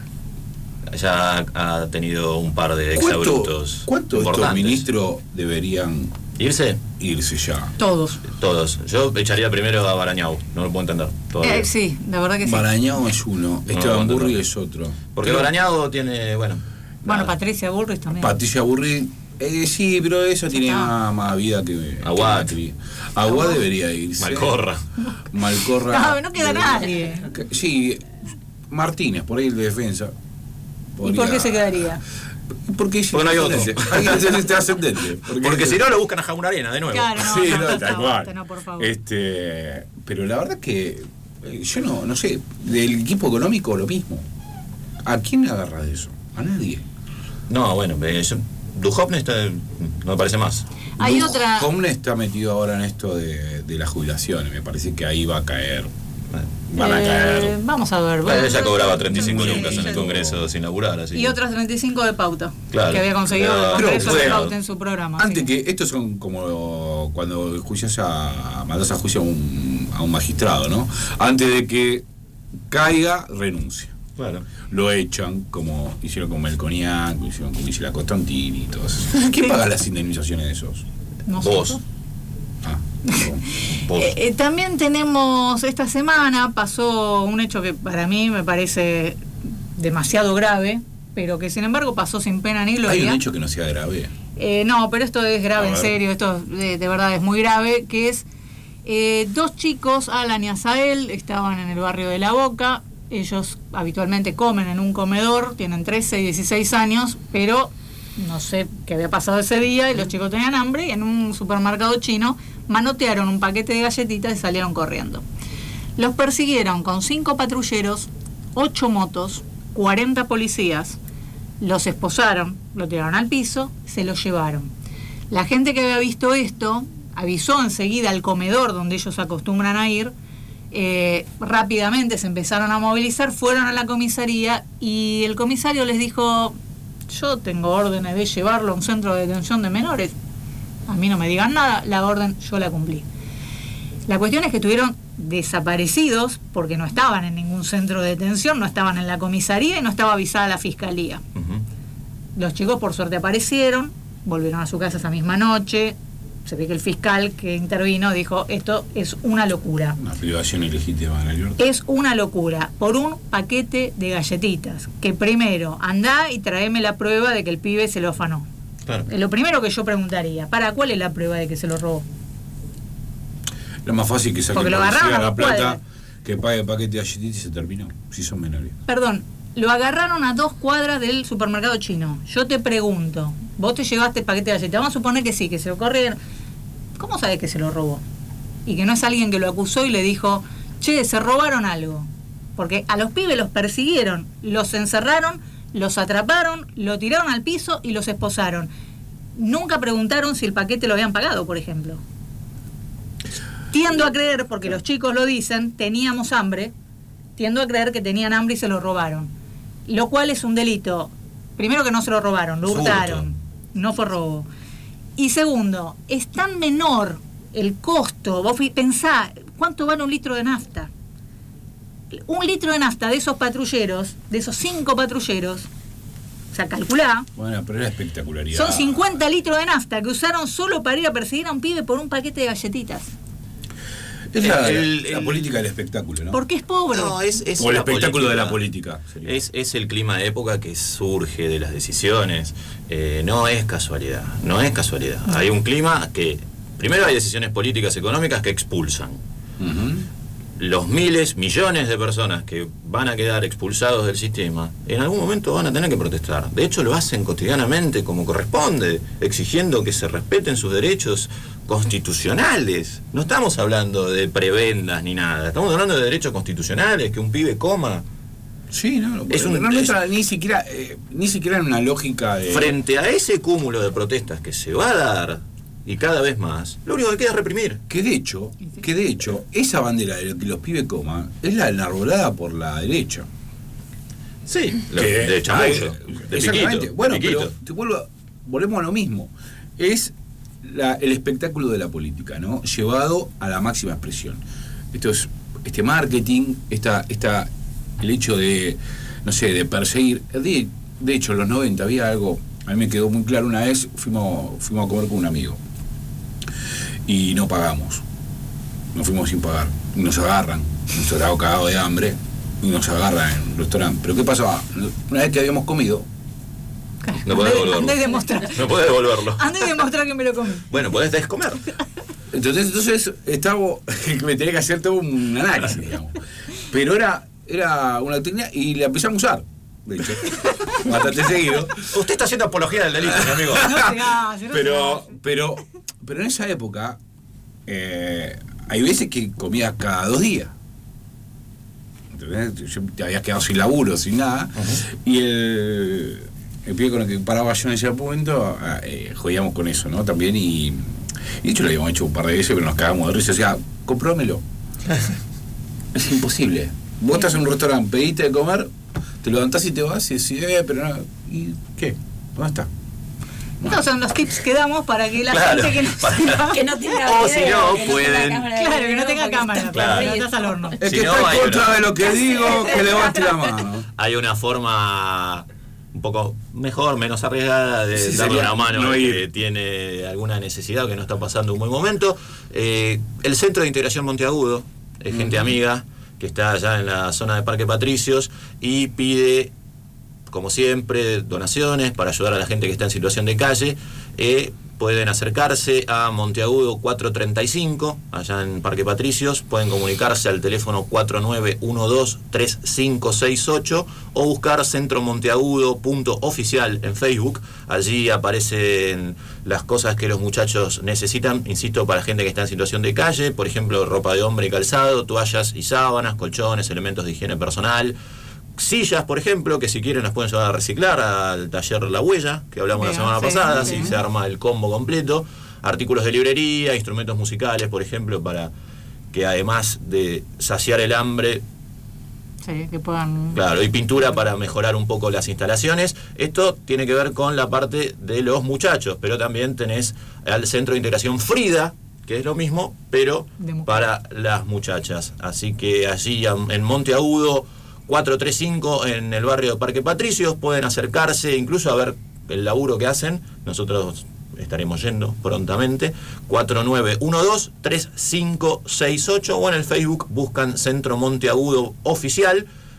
Speaker 8: ya ha tenido un par de exabruptos.
Speaker 9: ¿Cuántos de estos ministros deberían
Speaker 8: irse?
Speaker 9: Irse ya.
Speaker 7: Todos.
Speaker 8: Todos. Yo echaría primero a Barañao, no lo puedo entender.
Speaker 7: Eh, sí, la verdad que sí.
Speaker 9: Barañao es uno, Esteban no, Burrich es otro.
Speaker 8: Porque pero Barañao tiene, bueno...
Speaker 7: Bueno, nada. Patricia Burrich también.
Speaker 9: Patricia Burrich, eh, sí, pero eso tiene más, más vida que...
Speaker 8: Aguad.
Speaker 9: Aguad debería irse.
Speaker 8: Malcorra.
Speaker 9: Malcorra.
Speaker 7: No, no queda nadie.
Speaker 9: Sí, Martínez, por ahí el de defensa.
Speaker 7: Podría... ¿Y por qué se quedaría?
Speaker 9: Porque,
Speaker 8: porque no hay otro.
Speaker 9: Hay este ascendente.
Speaker 8: Porque, porque si no lo buscan a Jaun Arena de nuevo.
Speaker 7: Claro, no,
Speaker 9: sí,
Speaker 7: no,
Speaker 9: no,
Speaker 7: no,
Speaker 9: tal
Speaker 7: no,
Speaker 9: cual.
Speaker 7: no, por favor.
Speaker 9: Este, pero la verdad que yo no, no sé, del equipo económico lo mismo. ¿A quién le agarra de eso? A nadie.
Speaker 8: No, bueno, yo, Duhovne está, no me parece más.
Speaker 7: Hay
Speaker 9: Du,
Speaker 7: otra.
Speaker 9: Duhovne está metido ahora en esto de, de las jubilaciones. Me parece que ahí va a caer. Van a
Speaker 7: eh,
Speaker 9: caer.
Speaker 7: Vamos a ver.
Speaker 8: Bueno, ella cobraba treinta y cinco lucas en el Congreso sin laburar. Así
Speaker 7: y
Speaker 8: que...
Speaker 7: otras treinta y cinco de pauta.
Speaker 8: Claro.
Speaker 7: Que había conseguido el Congreso
Speaker 9: bueno,
Speaker 7: de pauta en su programa.
Speaker 9: Antes
Speaker 7: sí.
Speaker 9: que estos son como cuando juicias a mandas a juicio a un, a un magistrado, ¿no? Antes de que caiga, renuncia.
Speaker 8: Claro.
Speaker 9: Lo echan, como hicieron con Melconian, hicieron con Gisela Costantini y todo eso. ¿Quién paga las indemnizaciones de esos?
Speaker 7: Nosotros.
Speaker 8: Vos.
Speaker 9: Ah, vos.
Speaker 7: Eh, eh, también tenemos, esta semana pasó un hecho que para mí me parece demasiado grave, pero que sin embargo pasó sin pena ni gloria.
Speaker 9: ¿Hay un hecho que no sea grave?
Speaker 7: Eh, no, pero esto es grave, en serio, esto de, de verdad es muy grave, que es eh, dos chicos, Alan y Azael, estaban en el barrio de La Boca. Ellos habitualmente comen en un comedor, tienen trece y dieciséis años, pero no sé qué había pasado ese día y los chicos tenían hambre y en un supermercado chino manotearon un paquete de galletitas y salieron corriendo. Los persiguieron con cinco patrulleros, ocho motos, cuarenta policías, los esposaron, lo tiraron al piso, se los llevaron. La gente que había visto esto avisó enseguida al comedor donde ellos acostumbran a ir. Eh, rápidamente se empezaron a movilizar, fueron a la comisaría y el comisario les dijo: yo tengo órdenes de llevarlo a un centro de detención de menores, a mí no me digan nada, la orden yo la cumplí. La cuestión es que estuvieron desaparecidos porque no estaban en ningún centro de detención, no estaban en la comisaría y no estaba avisada la fiscalía. Uh-huh. Los chicos por suerte aparecieron, volvieron a su casa esa misma noche. Se ve que el fiscal que intervino dijo: esto es una locura.
Speaker 9: Una privación ilegítima de la libertad.
Speaker 7: Es una locura, por un paquete de galletitas, que primero andá y traeme la prueba de que el pibe se lo afanó. Claro. Es lo primero que yo preguntaría: ¿para cuál es la prueba de que se lo robó?
Speaker 9: Lo más fácil que saquen
Speaker 7: la
Speaker 9: la plata, Que pague el paquete de galletitas y se terminó, si son menores.
Speaker 7: Perdón, lo agarraron a dos cuadras del supermercado chino. Yo te pregunto, vos te llevaste el paquete de galletitas, vamos a suponer que sí, que se lo corrieron. ¿Cómo sabés que se lo robó? Y que no es alguien que lo acusó y le dijo, che, se robaron algo. Porque a los pibes los persiguieron, los encerraron, los atraparon, lo tiraron al piso y los esposaron. Nunca preguntaron si el paquete lo habían pagado, por ejemplo. Tiendo a creer, porque los chicos lo dicen, teníamos hambre, tiendo a creer que tenían hambre y se lo robaron. Lo cual es un delito. Primero que no se lo robaron, lo hurtaron. No fue robo. Y segundo, es tan menor el costo. Vos pensá, ¿cuánto vale un litro de nafta? Un litro de nafta de esos patrulleros, de esos cinco patrulleros, o sea, calculá.
Speaker 9: Bueno, pero era espectacularidad.
Speaker 7: Son cincuenta litros de nafta que usaron solo para ir a perseguir a un pibe por un paquete de galletitas.
Speaker 9: Es la,
Speaker 8: el,
Speaker 9: la, la
Speaker 8: el,
Speaker 9: política del espectáculo, ¿no?
Speaker 7: Porque es pobre.
Speaker 8: No, es, es
Speaker 9: o el espectáculo
Speaker 8: política.
Speaker 9: de la política.
Speaker 8: Es, es el clima de época que surge de las decisiones. Eh, no es casualidad. No es casualidad. No. Hay un clima que. Primero hay decisiones políticas económicas que expulsan. Uh-huh. Los miles, millones de personas que van a quedar expulsados del sistema, en algún momento van a tener que protestar. De hecho, lo hacen cotidianamente como corresponde, exigiendo que se respeten sus derechos constitucionales. No estamos hablando de prebendas ni nada, estamos hablando de derechos constitucionales, que un pibe coma.
Speaker 9: Sí, no,
Speaker 8: es un,
Speaker 9: no entra
Speaker 8: es,
Speaker 9: ni siquiera eh, ni siquiera en una lógica de...
Speaker 8: Frente a ese cúmulo de protestas que se va a dar, y cada vez más, lo único que queda es reprimir.
Speaker 9: Que de hecho, que de hecho, esa bandera de que los pibes coman es la enarbolada por la derecha.
Speaker 8: Sí, lo, de chamullo, de
Speaker 9: exactamente.
Speaker 8: Piquito,
Speaker 9: bueno,
Speaker 8: de Piquito.
Speaker 9: Pero te vuelvo, volvemos a lo mismo. Es la, el espectáculo de la política, ¿no? Llevado a la máxima expresión. Esto es este marketing, esta, esta, el hecho de, no sé, de perseguir. De, de hecho, en los noventa había algo, a mí me quedó muy claro una vez, fuimos, fuimos a comer con un amigo. Y no pagamos. Nos fuimos sin pagar. Y nos agarran. Nos agarramos cagados de hambre. Y nos agarran en el restaurante. Pero ¿qué pasaba? Una vez que habíamos comido.
Speaker 8: No podés devolverlo.
Speaker 7: Andé a demostrar.
Speaker 8: No podés devolverlo.
Speaker 7: Andé a demostrar que me lo comí.
Speaker 8: Bueno, podés descomer.
Speaker 9: Entonces, entonces estaba, me tenía que hacer todo un análisis, digamos. Pero era, era una técnica y la empezamos a usar. De hecho, bastante seguido.
Speaker 8: Usted está haciendo apología del delito, mi amigo.
Speaker 7: No se hace, no
Speaker 9: pero, pero, pero en esa época eh, hay veces que comía cada dos días. ¿Entendés? Yo te habías quedado sin laburo, sin nada. Uh-huh. Y el, el pibe con el que paraba yo en ese momento, eh, jodíamos con eso, ¿no? También y, y de hecho lo habíamos hecho un par de veces, pero nos cagamos de risa. O sea, comprómelo. Es imposible. Vos estás en un restaurante, pediste de comer, te levantás y te vas y decís, eh, pero no, ¿y qué? ¿Dónde está?
Speaker 7: Estos son los tips que damos para que la
Speaker 8: claro,
Speaker 7: gente que no,
Speaker 8: para,
Speaker 12: que no tenga
Speaker 8: o
Speaker 12: video,
Speaker 8: si no
Speaker 12: que
Speaker 8: pueden
Speaker 12: no
Speaker 7: claro, que no tenga cámara,
Speaker 8: claro.
Speaker 7: para que estás al horno.
Speaker 9: Es
Speaker 8: si
Speaker 9: que
Speaker 8: no,
Speaker 9: está en contra
Speaker 8: una...
Speaker 9: de lo que digo, que levante la mano.
Speaker 8: Hay una forma un poco mejor, menos arriesgada de
Speaker 9: sí,
Speaker 8: darle
Speaker 9: sería,
Speaker 8: una mano
Speaker 9: no
Speaker 8: al
Speaker 9: ir.
Speaker 8: que tiene alguna necesidad o que no está pasando un buen momento. Eh, el Centro de Integración Monteagudo, es gente uh-huh. amiga, que está allá en la zona de Parque Patricios y pide, como siempre, donaciones para ayudar a la gente que está en situación de calle. Eh, pueden acercarse a Monteagudo cuatrocientos treinta y cinco, allá en Parque Patricios. Pueden comunicarse al teléfono cuatro nueve uno dos tres cinco seis ocho o buscar centro monteagudo punto oficial en Facebook. Allí aparecen las cosas que los muchachos necesitan, insisto, para gente que está en situación de calle, por ejemplo, ropa de hombre y calzado, toallas y sábanas, colchones, elementos de higiene personal, sillas, por ejemplo, que si quieren las pueden llevar a reciclar al taller La Huella, que hablamos bien, la semana sí, pasada, si se arma el combo completo, artículos de librería, instrumentos musicales, por ejemplo, para que además de saciar el hambre,
Speaker 7: sí, que puedan...
Speaker 8: Claro, y pintura para mejorar un poco las instalaciones. Esto tiene que ver con la parte de los muchachos, pero también tenés al Centro de Integración Frida, que es lo mismo, pero para las muchachas. Así que allí en Monteagudo cuatrocientos treinta y cinco, en el barrio de Parque Patricios, pueden acercarse incluso a ver el laburo que hacen. Nosotros estaremos yendo prontamente. cuatro nueve uno dos tres cinco seis ocho o en el Facebook buscan Centro Monteagudo Oficial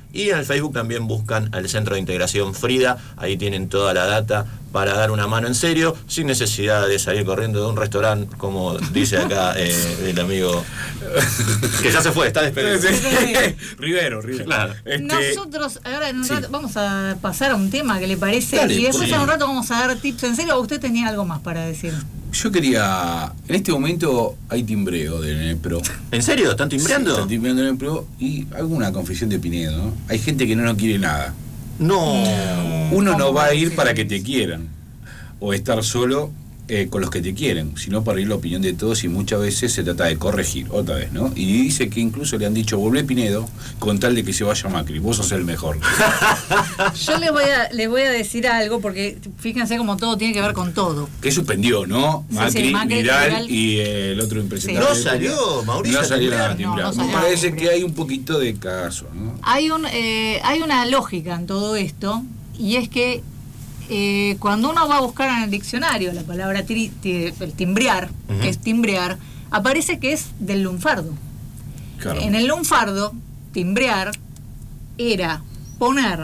Speaker 8: Y en el Facebook también buscan al Centro de Integración Frida, ahí tienen toda la data para dar una mano en serio, sin necesidad de salir corriendo de un restaurante, como dice acá eh, el amigo que ya se fue, está despedido.
Speaker 9: Rivero, Rivero.
Speaker 8: Claro.
Speaker 7: Este... Nosotros, ahora en un
Speaker 9: sí.
Speaker 7: rato, vamos a pasar a un tema que le parece,
Speaker 9: Dale,
Speaker 7: y después
Speaker 9: sí.
Speaker 7: en un rato vamos a dar tips en serio. ¿O usted tenía algo más para decir?
Speaker 9: Yo quería... En este momento hay timbreo del Enepro.
Speaker 8: ¿En serio? ¿Están timbreando?
Speaker 9: Sí, están timbreando en el Enepro y alguna confesión de Pinedo, ¿no? Hay gente que no, no quiere nada.
Speaker 8: No.
Speaker 9: Uno no va a ir para que te quieran o estar solo eh, con los que te quieren, sino para ir la opinión de todos, y muchas veces se trata de corregir, otra vez, ¿no? Y dice que incluso le han dicho, volvé Pinedo, con tal de que se vaya Macri, vos sos el mejor.
Speaker 7: Yo les voy a, les voy a decir algo, porque fíjense cómo todo tiene que ver con todo.
Speaker 9: Que suspendió, ¿no?
Speaker 7: Sí,
Speaker 9: Macri,
Speaker 7: sí, Macri,
Speaker 9: Vidal
Speaker 7: Vidal.
Speaker 9: y eh, el otro impresentable.
Speaker 8: No salió, Mauricio.
Speaker 9: No salió nada a
Speaker 7: No,
Speaker 9: timbrar.
Speaker 7: no salió
Speaker 9: Me
Speaker 7: nada a
Speaker 9: parece
Speaker 7: timbrar.
Speaker 9: que hay un poquito de caso, ¿no?
Speaker 7: Hay, un, eh, hay una lógica en todo esto, y es que eh, cuando uno va a buscar en el diccionario la palabra tri, ti- el timbrear,
Speaker 8: Ujú.
Speaker 7: que es timbrear, aparece que es del lunfardo.
Speaker 9: Claro.
Speaker 7: En el lunfardo, timbrear era poner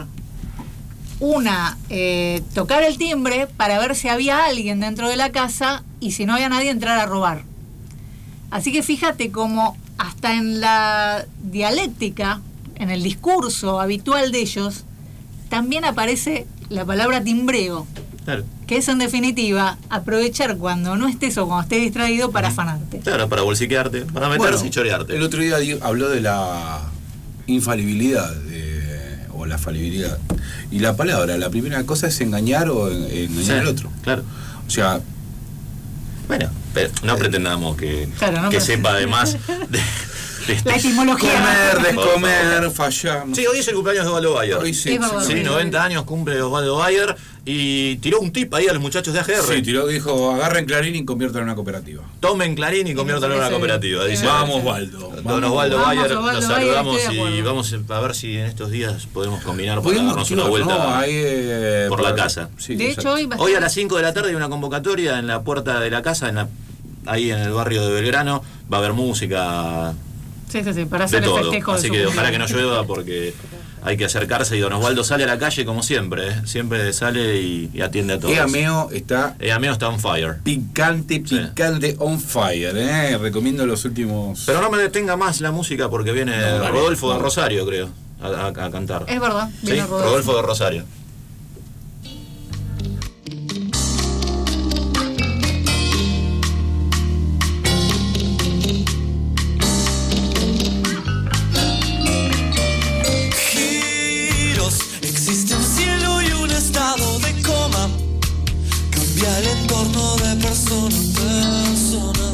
Speaker 7: una, eh, tocar el timbre para ver si había alguien dentro de la casa, y si no había nadie, entrar a robar. Así que fíjate cómo hasta en la dialéctica, en el discurso habitual de ellos, también aparece la palabra timbreo,
Speaker 8: Claro.
Speaker 7: que es en definitiva aprovechar cuando no estés o cuando estés distraído para afanarte.
Speaker 8: Claro, para bolsiquearte, para meterse
Speaker 9: Bueno,
Speaker 8: y chorearte.
Speaker 9: El otro día di- habló de la infalibilidad de- o la falibilidad. Y la palabra, la primera cosa es engañar o en- engañar
Speaker 8: Sí,
Speaker 9: al otro.
Speaker 8: Claro.
Speaker 9: O sea,
Speaker 8: Bueno, pero no pretendamos que,
Speaker 7: Claro, no
Speaker 8: que
Speaker 7: pre-
Speaker 8: sepa además de, de este-
Speaker 7: La etimología.
Speaker 9: comer, descomer, fallar.
Speaker 8: Sí, hoy es el cumpleaños de Osvaldo Bayer.
Speaker 9: Hoy sí,
Speaker 7: Es verdad.
Speaker 8: Sí, noventa años cumple Osvaldo Bayer, y tiró un tip ahí a los muchachos de A G R.
Speaker 9: Sí, tiró, dijo, agarren Clarín y conviertan en una cooperativa.
Speaker 8: Tomen Clarín y conviértanlo en una
Speaker 7: Sí,
Speaker 8: cooperativa.
Speaker 7: sí,
Speaker 8: Dice.
Speaker 7: sí.
Speaker 9: Vamos, Waldo.
Speaker 8: Don
Speaker 9: Vamos.
Speaker 8: Osvaldo
Speaker 7: Vamos,
Speaker 8: Bayer,
Speaker 7: Osvaldo
Speaker 8: nos
Speaker 7: Bayer,
Speaker 8: saludamos
Speaker 7: estoy de
Speaker 8: y
Speaker 7: acuerdo.
Speaker 8: vamos a ver si en estos días podemos combinar para
Speaker 9: Podemos,
Speaker 8: darnos una
Speaker 9: claro,
Speaker 8: vuelta
Speaker 9: no, ahí, eh,
Speaker 8: por la casa.
Speaker 9: Sí,
Speaker 7: De
Speaker 9: exacto.
Speaker 7: hecho, hoy, va a
Speaker 8: Hoy a
Speaker 7: estar-
Speaker 8: las cinco de la tarde hay una convocatoria en la puerta de la casa, en la, ahí en el barrio de Belgrano. Va a haber música,
Speaker 7: Sí, sí, sí, para
Speaker 8: de
Speaker 7: hacer el
Speaker 8: todo.
Speaker 7: festejo de
Speaker 8: Así
Speaker 7: su
Speaker 8: que ojalá que no
Speaker 7: cumpleaños.
Speaker 8: llueva, porque hay que acercarse. Y don Osvaldo sale a la calle como siempre, ¿eh? Siempre sale y, y atiende a todos.
Speaker 9: Eameo está
Speaker 8: Eameo está on fire.
Speaker 9: picante, picante, on fire, ¿eh? Recomiendo los últimos...
Speaker 8: Pero no me detenga más la música, porque viene
Speaker 9: No, dale,
Speaker 8: Rodolfo de
Speaker 9: vamos.
Speaker 8: Rosario, creo, a, a- a cantar.
Speaker 7: Es verdad,
Speaker 8: ¿Sí?
Speaker 7: viene Rodolfo.
Speaker 8: Rodolfo de Rosario.
Speaker 2: Giros, existe un cielo y un estado de coma. Cambia el entorno de persona en persona.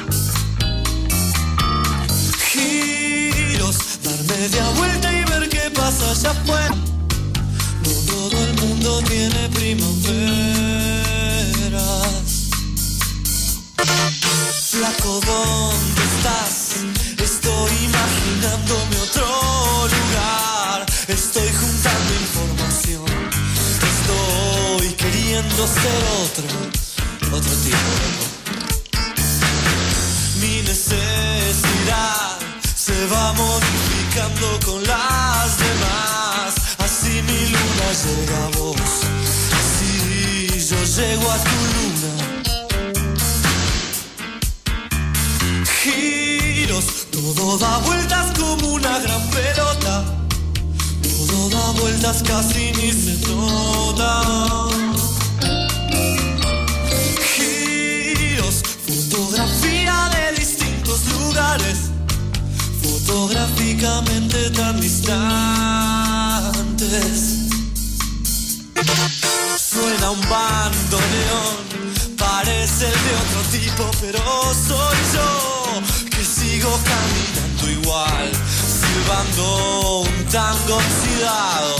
Speaker 2: Giros, dar media vuelta y ver qué pasa allá afuera. No todo el mundo tiene primaveras. Flaco, ¿dónde estás? Estoy imaginándome otro lugar. Estoy juntando información. Estoy queriendo ser otro, otro tipo. Mi necesidad se va modificando con las demás. Así mi luna llega a vos. Así yo llego a tu luna. Giros, todo da vueltas como una gran pelota. Todo da vueltas, casi ni se nota. Giros, fotografía de distintos lugares, fotográficamente tan distantes. Suena un bandoneón, parece el de otro tipo, pero soy yo que sigo caminando igual, silbando un tango oxidado.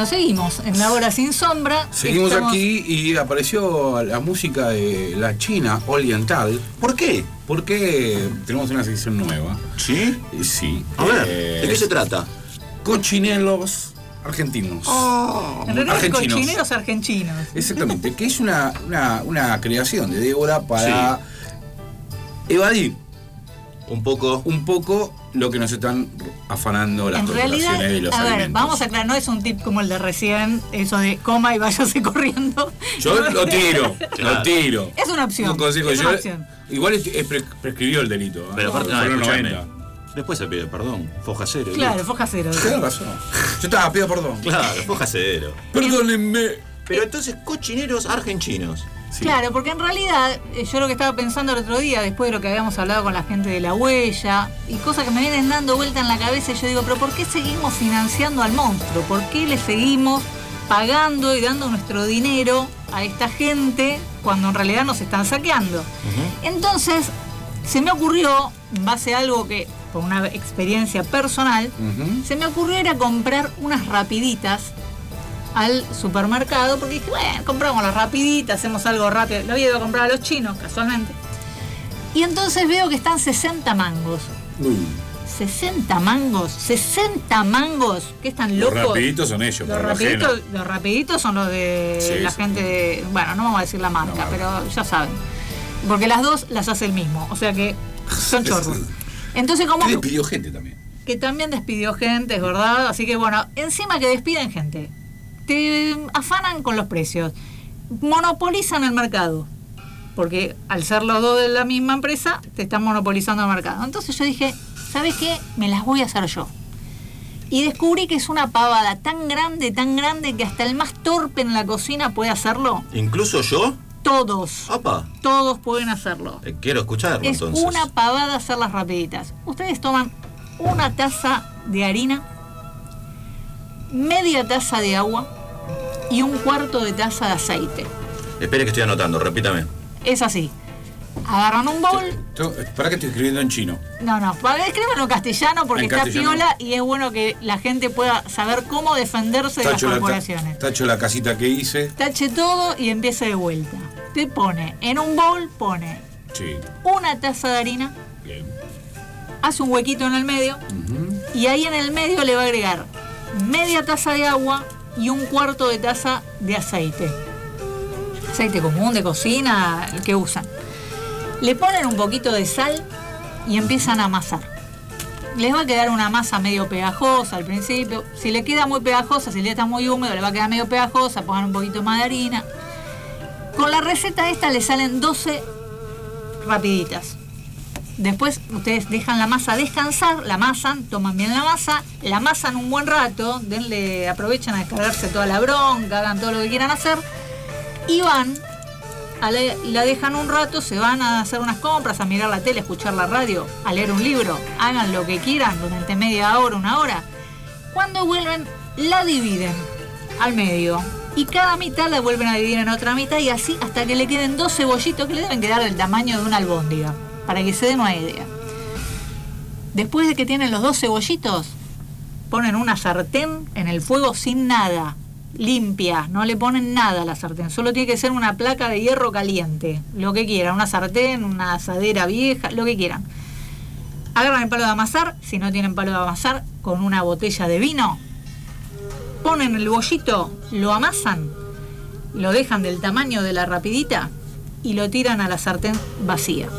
Speaker 7: seguimos en la hora sin sombra.
Speaker 9: Seguimos
Speaker 7: Estamos...
Speaker 9: aquí y apareció la música de la China Oriental.
Speaker 8: ¿Por qué?
Speaker 9: Porque tenemos una sección nueva.
Speaker 8: ¿Sí?
Speaker 9: Sí.
Speaker 8: A ver,
Speaker 9: eh,
Speaker 8: ¿de qué se trata?
Speaker 9: Cochinelos argentinos.
Speaker 7: Oh, en realidad
Speaker 9: argentinos.
Speaker 7: Cochineros argentinos.
Speaker 9: Exactamente, que es una, una, una creación de Débora para sí. evadir
Speaker 8: un poco
Speaker 9: un poco lo que nos están afanando las
Speaker 7: en
Speaker 9: corporaciones
Speaker 7: realidad,
Speaker 9: de los
Speaker 7: a
Speaker 9: alimentos.
Speaker 7: ver, vamos a aclarar, no es un tip como el de recién, eso de coma y váyase corriendo.
Speaker 9: Yo lo tiro,
Speaker 8: claro.
Speaker 9: lo tiro.
Speaker 7: Es una opción.
Speaker 9: Un consejo.
Speaker 7: Es
Speaker 9: Yo,
Speaker 7: una opción.
Speaker 9: Igual es, es pre, prescribió el delito. ¿eh?
Speaker 8: Pero aparte,
Speaker 9: no,
Speaker 8: no, escúchame.
Speaker 9: noventa.
Speaker 8: Después se pide perdón, foja cero.
Speaker 7: Claro, foja cero.
Speaker 9: Tienes razón. Yo estaba, pido perdón.
Speaker 8: Claro, foja cero.
Speaker 9: Perdónenme.
Speaker 8: Pero entonces, cochineros argentinos.
Speaker 7: Sí. Claro, porque en realidad yo lo que estaba pensando el otro día, después de lo que habíamos hablado con la gente de La Huella, y cosas que me vienen dando vuelta en la cabeza, y yo digo, pero ¿por qué seguimos financiando al monstruo? ¿Por qué le seguimos pagando y dando nuestro dinero a esta gente cuando en realidad nos están saqueando? Uh-huh. Entonces, se me ocurrió, en base a algo que, por una experiencia personal, uh-huh. se me ocurrió ir a comprar unas rapiditas al supermercado, porque dije, bueno, compramos las rapiditas, hacemos algo rápido. Lo había ido a comprar a los chinos, casualmente. Y entonces veo que están sesenta mangos.
Speaker 9: Uh.
Speaker 7: sesenta mangos, sesenta mangos, que están locos.
Speaker 9: Los rapiditos son ellos,
Speaker 7: los rapiditos, los rapiditos son los de sí, la sí. gente de, bueno, no vamos a decir la marca, no, pero ya saben. Porque las dos las hace el mismo, o sea que son chorros. Entonces, como
Speaker 9: que despidió gente también.
Speaker 7: Que también despidió gente, es verdad. Así que bueno, encima que despiden gente, te afanan con los precios, monopolizan el mercado, porque al ser los dos de la misma empresa, te están monopolizando el mercado. Entonces yo dije, ¿sabes qué? Me las voy a hacer yo. Y descubrí que es una pavada tan grande, tan grande, que hasta el más torpe en la cocina puede hacerlo.
Speaker 8: ¿Incluso yo?
Speaker 7: Todos.
Speaker 8: Opa.
Speaker 7: Todos pueden hacerlo.
Speaker 8: Eh, quiero escucharlo
Speaker 7: es
Speaker 8: entonces.
Speaker 7: Es una pavada hacer las rapiditas. Ustedes toman una taza de harina, media taza de agua y un cuarto de taza de aceite.
Speaker 8: Espere que estoy anotando, repítame.
Speaker 7: Es así. Agarran un bowl.
Speaker 9: ¿Para qué estoy escribiendo en chino?
Speaker 7: No, no, escríbanlo en castellano porque en está castellano. Piola y es bueno que la gente pueda saber cómo defenderse de
Speaker 9: tacho
Speaker 7: las corporaciones.
Speaker 9: La, tacho la casita que hice.
Speaker 7: Tache todo y empiece de vuelta. Te pone, en un bowl pone
Speaker 9: sí.
Speaker 7: una taza de harina.
Speaker 9: Bien.
Speaker 7: Hace un huequito en el medio.
Speaker 9: Uh-huh.
Speaker 7: Y ahí en el medio le va a agregar media taza de agua y un cuarto de taza de aceite. Aceite común, de cocina, el que usan. Le ponen un poquito de sal y empiezan a amasar. Les va a quedar una masa medio pegajosa al principio. Si le queda muy pegajosa, si le está muy húmedo, le va a quedar medio pegajosa, pongan un poquito más de harina. Con la receta esta le salen doce rapiditas. Después ustedes dejan la masa descansar, la amasan, toman bien la masa, la amasan un buen rato, denle, aprovechen a descargarse toda la bronca, hagan todo lo que quieran hacer y van, a la, la dejan un rato, se van a hacer unas compras, a mirar la tele, a escuchar la radio, a leer un libro, hagan lo que quieran durante media hora, una hora. Cuando vuelven, la dividen al medio y cada mitad la vuelven a dividir en otra mitad y así hasta que le queden dos cebollitos que le deben quedar del tamaño de una albóndiga. Para que se den una idea. Después de que tienen los dos cebollitos, ponen una sartén en el fuego sin nada, limpia, no le ponen nada a la sartén, solo tiene que ser una placa de hierro caliente, lo que quieran, una sartén, una asadera vieja, lo que quieran. Agarran el palo de amasar, si no tienen palo de amasar, con una botella de vino, ponen el bollito, lo amasan, lo dejan del tamaño de la rapidita y lo tiran a la sartén vacía.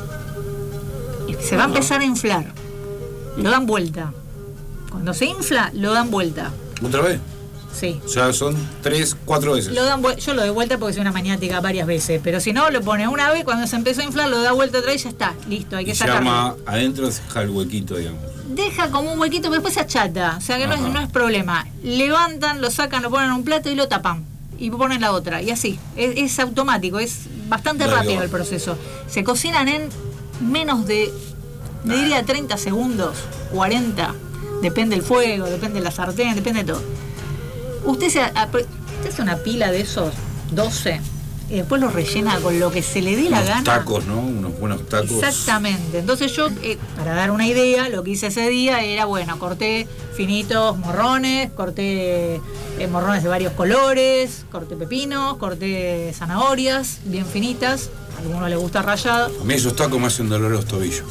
Speaker 7: Se va a empezar a inflar. Lo dan vuelta. Cuando se infla, lo dan vuelta.
Speaker 9: ¿Otra vez?
Speaker 7: Sí.
Speaker 9: O sea, son tres, cuatro veces.
Speaker 7: Lo dan Yo lo doy vuelta porque soy una maniática varias veces. Pero si no, lo pone una vez, cuando se empezó a inflar, lo da vuelta otra vez y ya está. Listo, hay que sacarlo.
Speaker 9: Se llama adentro, se deja el huequito, digamos.
Speaker 7: Deja como un huequito, pero después se achata. O sea que no es, no es problema. Levantan, lo sacan, lo ponen en un plato y lo tapan. Y ponen la otra. Y así. Es, es automático. Es bastante Dale, rápido el proceso. Se cocinan en menos de, me diría treinta segundos, cuarenta, depende del fuego, depende de la sartén, depende de todo. Usted se, usted hace una pila de esos doce y después los rellena con lo que se le dé la gana.
Speaker 9: Tacos, ¿no? Unos buenos tacos.
Speaker 7: Exactamente. Entonces yo, eh, para dar una idea, lo que hice ese día era, bueno, corté finitos morrones, corté eh, morrones de varios colores, corté pepinos, corté zanahorias bien finitas. A algunos les gusta rallado.
Speaker 9: A mí esos tacos me hacen dolor los tobillos.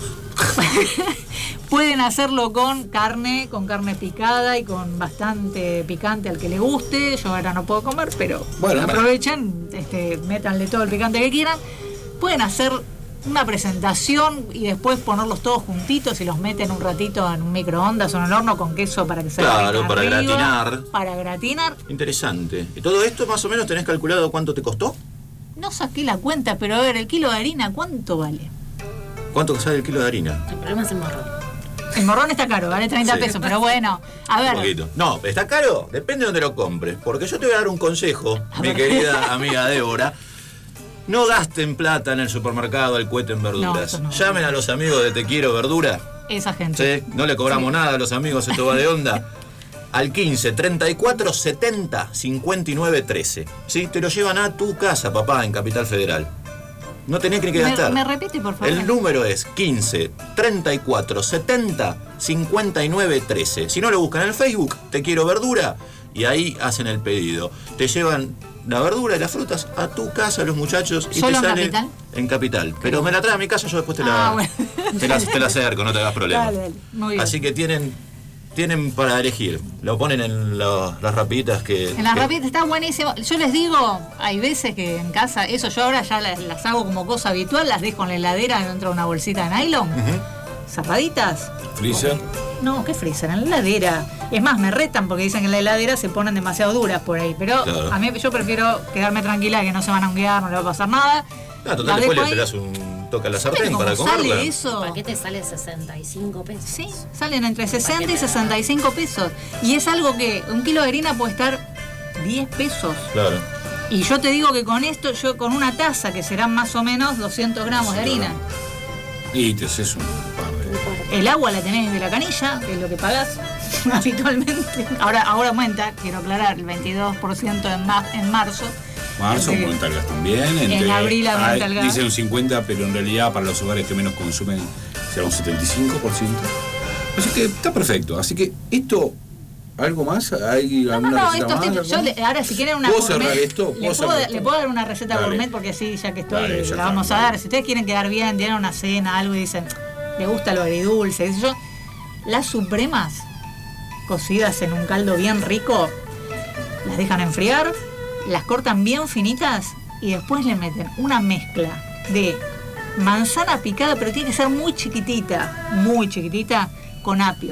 Speaker 7: Pueden hacerlo con carne, con carne picada y con bastante picante al que le guste. Yo ahora no puedo comer, pero
Speaker 9: bueno,
Speaker 7: aprovechen, este, métanle todo el picante que quieran. Pueden hacer una presentación y después ponerlos todos juntitos y los meten un ratito en un microondas o en el horno con queso para que se
Speaker 8: Claro, para
Speaker 7: arriba,
Speaker 8: gratinar.
Speaker 7: Para gratinar.
Speaker 8: Interesante. ¿Y todo esto más o menos tenés calculado cuánto te costó?
Speaker 7: No saqué la cuenta, pero a ver, el kilo de harina, ¿cuánto vale?
Speaker 8: ¿Cuánto sale el kilo de harina?
Speaker 12: El problema es el morrón.
Speaker 7: El morrón está caro, vale treinta
Speaker 8: Sí.
Speaker 7: pesos, pero bueno, a ver.
Speaker 8: Un poquito. No, ¿está caro? Depende de dónde lo compres. Porque yo te voy a dar un consejo, mi querida amiga Débora. No gasten plata en el supermercado al cohete en verduras.
Speaker 7: No, eso no.
Speaker 8: Llamen a los amigos de Te Quiero Verdura.
Speaker 7: Esa gente.
Speaker 8: ¿Sí? No le cobramos
Speaker 7: Sí.
Speaker 8: nada a los amigos, esto va de onda. Al quince, treinta y cuatro, setenta, cincuenta y nueve, trece. ¿Sí? Te lo llevan a tu casa, papá, en Capital Federal. No tenés ni que
Speaker 7: Me,
Speaker 8: gastar.
Speaker 7: me repite, por favor.
Speaker 8: El número es quince, treinta y cuatro, setenta, cincuenta y nueve, trece. Si no, lo buscan en el Facebook, Te Quiero Verdura, y ahí hacen el pedido. Te llevan la verdura y las frutas a tu casa, los muchachos, y
Speaker 7: ¿Solo
Speaker 8: te
Speaker 7: en
Speaker 8: sale
Speaker 7: Capital?
Speaker 8: en Capital. Pero me la traes a mi casa, yo después te la,
Speaker 7: Ah, bueno.
Speaker 8: te la, te la acerco, no te hagas problema.
Speaker 7: Dale, dale. Muy bien.
Speaker 8: Así que tienen, tienen para elegir. Lo ponen en lo- las rapiditas que...
Speaker 7: En las
Speaker 8: que-
Speaker 7: rapitas está buenísimo. Yo les digo, hay veces que en casa, eso yo ahora ya las, las hago como cosa habitual, las dejo en la heladera dentro de una bolsita de nylon,
Speaker 8: Ujú.
Speaker 7: cerraditas.
Speaker 9: Freezer.
Speaker 7: No, ¿qué freezer? En la heladera. Es más, me retan porque dicen que en la heladera se ponen demasiado duras por ahí. Pero
Speaker 8: Claro.
Speaker 7: a mí yo prefiero quedarme tranquila que no se van a honguear, no le va a pasar nada.
Speaker 8: Ah, total,
Speaker 7: Las
Speaker 8: después
Speaker 7: dejo
Speaker 8: le
Speaker 7: ahí.
Speaker 8: pegas un toque a la
Speaker 7: ¿Saben
Speaker 8: sartén
Speaker 7: cómo
Speaker 8: para comerla.
Speaker 7: sale eso?
Speaker 12: El paquete sale sesenta y cinco pesos.
Speaker 7: Sí, salen entre sesenta y sesenta y cinco pesos. Y es algo que un kilo de harina puede estar diez pesos.
Speaker 8: Claro.
Speaker 7: Y yo te digo que con esto, yo con una taza, que serán más o menos doscientos gramos de harina,
Speaker 9: Y te haces un par de...
Speaker 7: el agua la tenés de la canilla, que es lo que pagás habitualmente. Ahora, ahora aumenta, quiero aclarar, el veintidós por ciento en, ma- en marzo.
Speaker 9: Marzo,
Speaker 7: Porque
Speaker 9: aumenta el gas también.
Speaker 7: en
Speaker 9: Entre,
Speaker 7: abril aumenta
Speaker 9: hay-
Speaker 7: el gas.
Speaker 9: Dicen un cincuenta, pero en realidad para los hogares que menos consumen será un setenta y cinco por ciento. Así que está perfecto. Así que esto, ¿algo más? ¿Hay
Speaker 7: No, no,
Speaker 9: alguna
Speaker 7: no,
Speaker 9: receta
Speaker 7: estos
Speaker 9: más?
Speaker 7: tips, yo
Speaker 9: ¿Algo
Speaker 7: le-
Speaker 9: más?
Speaker 7: ahora si quieren una
Speaker 9: ¿Puedo
Speaker 7: gourmet,
Speaker 9: cerrar esto?
Speaker 7: le,
Speaker 9: ¿Puedo
Speaker 7: puedo,
Speaker 9: cerrar esto?
Speaker 7: le puedo dar una receta
Speaker 9: Dale.
Speaker 7: gourmet porque así, ya que estoy,
Speaker 9: Dale, ya
Speaker 7: la
Speaker 9: está,
Speaker 7: vamos a
Speaker 9: dale.
Speaker 7: dar. Si ustedes quieren quedar bien, tienen una cena, algo y dicen, le gusta lo agridulce, qué sé yo, las supremas cocidas en un caldo bien rico, las dejan enfriar, las cortan bien finitas y después le meten una mezcla de manzana picada, pero tiene que ser muy chiquitita, muy chiquitita, con apio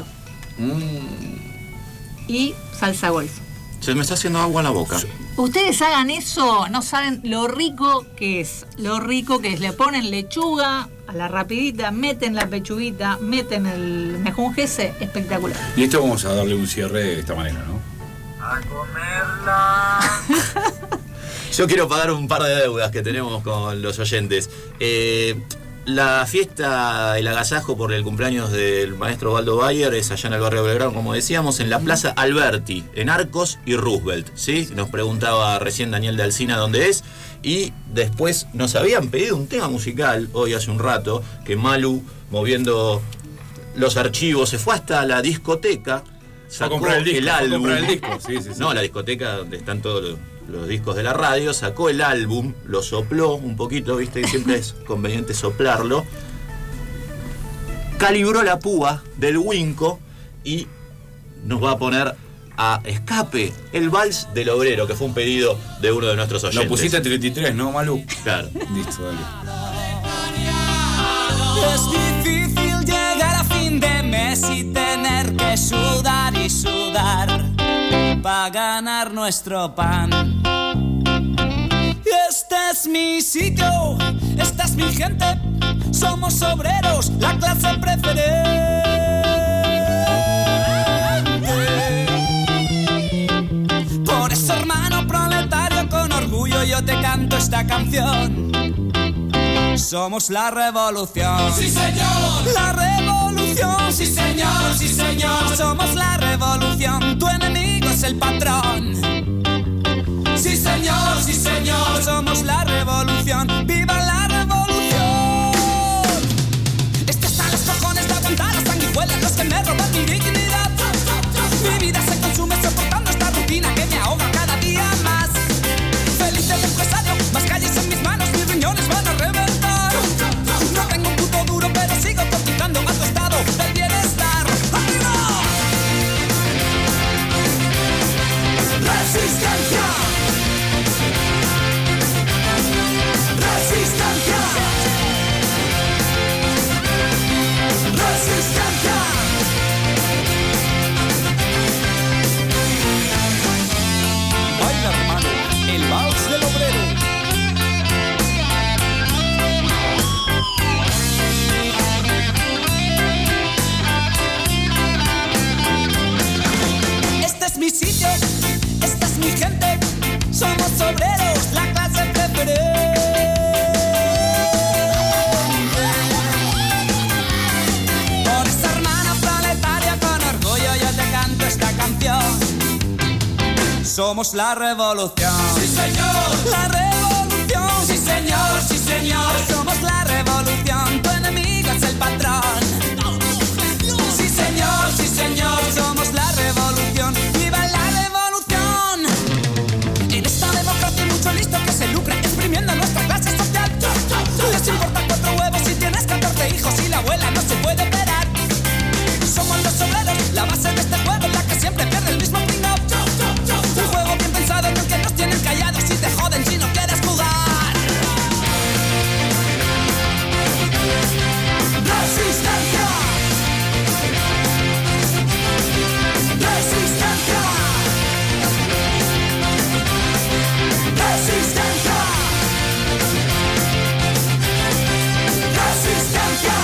Speaker 9: Mm,
Speaker 7: y salsa golf.
Speaker 8: Se me está haciendo agua en la boca.
Speaker 7: Ustedes hagan eso, no saben lo rico que es, lo rico que es. Le ponen lechuga a la rapidita, meten la pechuguita, meten el mejunjese, espectacular.
Speaker 9: Y esto vamos a darle un cierre de esta manera, ¿no?
Speaker 10: A comerla.
Speaker 8: Yo quiero pagar un par de deudas que tenemos con los oyentes. Eh, la fiesta, el agasajo por el cumpleaños del maestro Waldo Bayer es allá en el barrio Belgrano, como decíamos, en la Plaza Alberti, en Arcos y Roosevelt, ¿sí? Nos preguntaba recién Daniel de Alsina dónde es. Y después nos habían pedido un tema musical, hoy hace un rato, que Malu, moviendo los archivos, se fue hasta la discoteca, sacó
Speaker 9: comprar el disco, fue a
Speaker 8: álbum.
Speaker 9: comprar el disco, sí, sí, sí.
Speaker 8: No, la discoteca donde están todos los, los discos de la radio, sacó el álbum, lo sopló un poquito, viste, y siempre es conveniente soplarlo. Calibró la púa del Winco y nos va a poner a Escape, el vals del obrero, que fue un pedido de uno de nuestros oyentes.
Speaker 9: Lo pusiste a treinta y tres, ¿no, Malu?
Speaker 8: Claro.
Speaker 9: Listo, dale.
Speaker 2: Es difícil llegar a fin de mes y tener que sudar y sudar para ganar nuestro pan. Este es mi sitio, esta es mi gente, somos obreros, la clase preferente. Por eso, hermano proletario, con orgullo yo te canto esta canción. Somos la revolución. ¡Sí, señor! La revolución. ¡Sí, señor! ¡Sí, señor! Somos la revolución. Tu enemigo es el patrón. ¡Sí, señor! señor, sí señor, somos la revolución, viva la revolución. Esto está a los cojones de aguantar las sanguijuelas, los que me roban mi dignidad. Mi vida se consume soportando esta rutina que me ahoga cada día más. Feliz el empresario, más calles en mis manos, mis riñones van a reventar. No tengo un puto duro, pero sigo cotizando a tu estado del bienestar. ¡Arriba! Resistencia. Resistencia. Resistencia. Baila, hermano, el vals del obrero. Este es mi sitio, esta es mi gente, somos obreros, la clase preferente. Por esa hermana proletaria con orgullo yo te canto esta canción. Somos la revolución. Sí, señor. La revolución. Sí, señor, sí, señor. Somos la revolución. Tu enemigo es el patrón. Sí, señor, sí, señor. Somos la revolución. ¡Viva la revolución! En esta democracia hay mucho listo que se lucra exprimiendo nuestra clase social. Les importa cuatro huevos si tienes catorce hijos y la abuela no se puede operar. Somos los obreros, la base de este juego, la que siempre pierde el mismo pringao. Un juego bien pensado en el que nos tienen callados y te joden si no quieres jugar. Resistencia. Resistencia. Resistencia. Resistencia.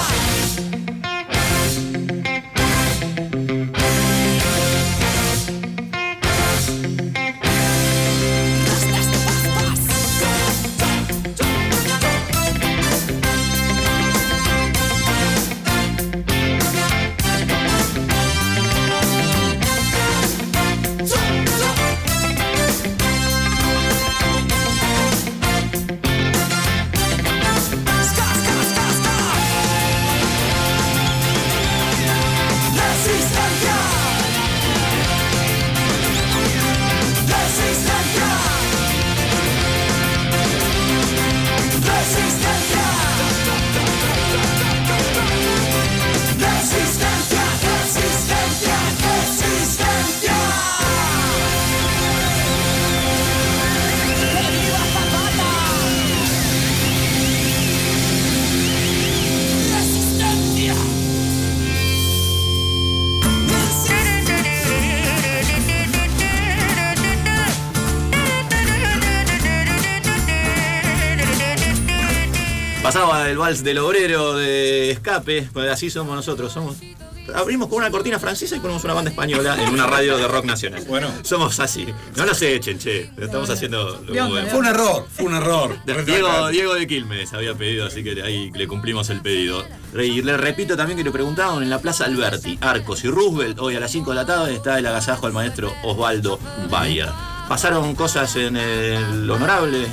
Speaker 8: Pasaba el vals del obrero de Escape, pues así somos nosotros, somos. Abrimos con una cortina francesa y ponemos una banda española en una radio de rock nacional. Bueno, somos así. No nos echen, che. Estamos haciendo lo bueno.
Speaker 9: Fue un error, fue un error.
Speaker 8: Diego, Diego de Quilmes había pedido, así que ahí le cumplimos el pedido. Y le repito también que le preguntaban en la Plaza Alberti, Arcos y Roosevelt, hoy a las cinco de la tarde está el agasajo al maestro Osvaldo Bayer. Pasaron cosas en el honorable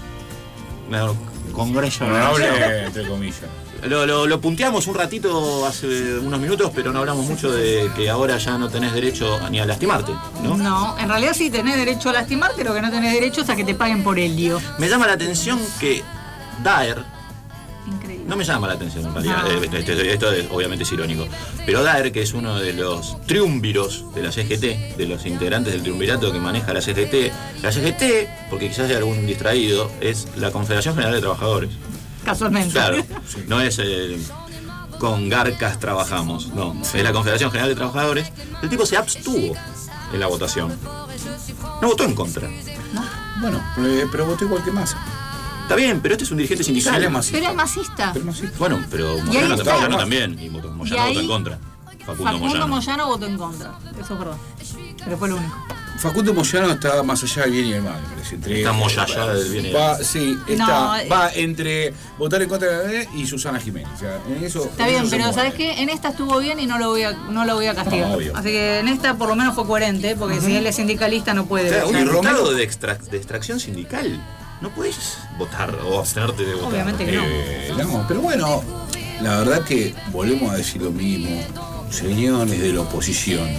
Speaker 8: Congreso.
Speaker 9: Honorable, entre comillas.
Speaker 8: Lo, lo, lo punteamos un ratito hace unos minutos, pero no hablamos mucho de que ahora ya no tenés derecho ni a lastimarte, ¿no?
Speaker 7: No, en realidad sí tenés derecho a lastimarte, lo que no tenés derecho es a que te paguen por el lío.
Speaker 8: Me llama la atención que Daer... Increíble. No me llama la atención en realidad, no. esto, esto, esto es, obviamente es irónico, pero Daer, que es uno de los triunviros de la C G T, de los integrantes del triunvirato que maneja la C G T, la C G T, porque quizás hay algún distraído, es la Confederación General de Trabajadores.
Speaker 7: Casualmente.
Speaker 8: Claro, no es eh, con garcas trabajamos, no, es la Confederación General de Trabajadores. El tipo se abstuvo en la votación, no votó en contra.
Speaker 9: ¿No? Bueno, pero votó igual que Massa.
Speaker 8: Está bien, pero este es un dirigente sindical.
Speaker 7: Pero es masista.
Speaker 9: Pero masista.
Speaker 8: Bueno, pero Moyano, Moyano también, y Moyano votó en contra. Facundo,
Speaker 7: Facundo
Speaker 8: Moyano.
Speaker 7: Moyano votó en contra, eso es verdad. Pero fue lo único.
Speaker 9: Facundo Moyano está más allá del bien y del mal, me parece. Entre,
Speaker 8: está moyallada del bien y del mal.
Speaker 9: Sí, está, no, va entre votar en contra de la B y Susana Jiménez. O sea, en eso,
Speaker 7: está
Speaker 9: en
Speaker 7: bien,
Speaker 9: eso
Speaker 7: pero ¿sabes qué? En esta estuvo bien y no lo voy a, no lo voy a castigar. No, así que en esta por lo menos fue coherente, porque uh-huh. si él es sindicalista no puede.
Speaker 8: O sea, un diputado de, extra, de extracción sindical. No puedes votar o abstenerte de votar.
Speaker 7: Obviamente que no.
Speaker 9: Eh, no. Pero bueno, la verdad que volvemos a decir lo mismo. Señores de la oposición,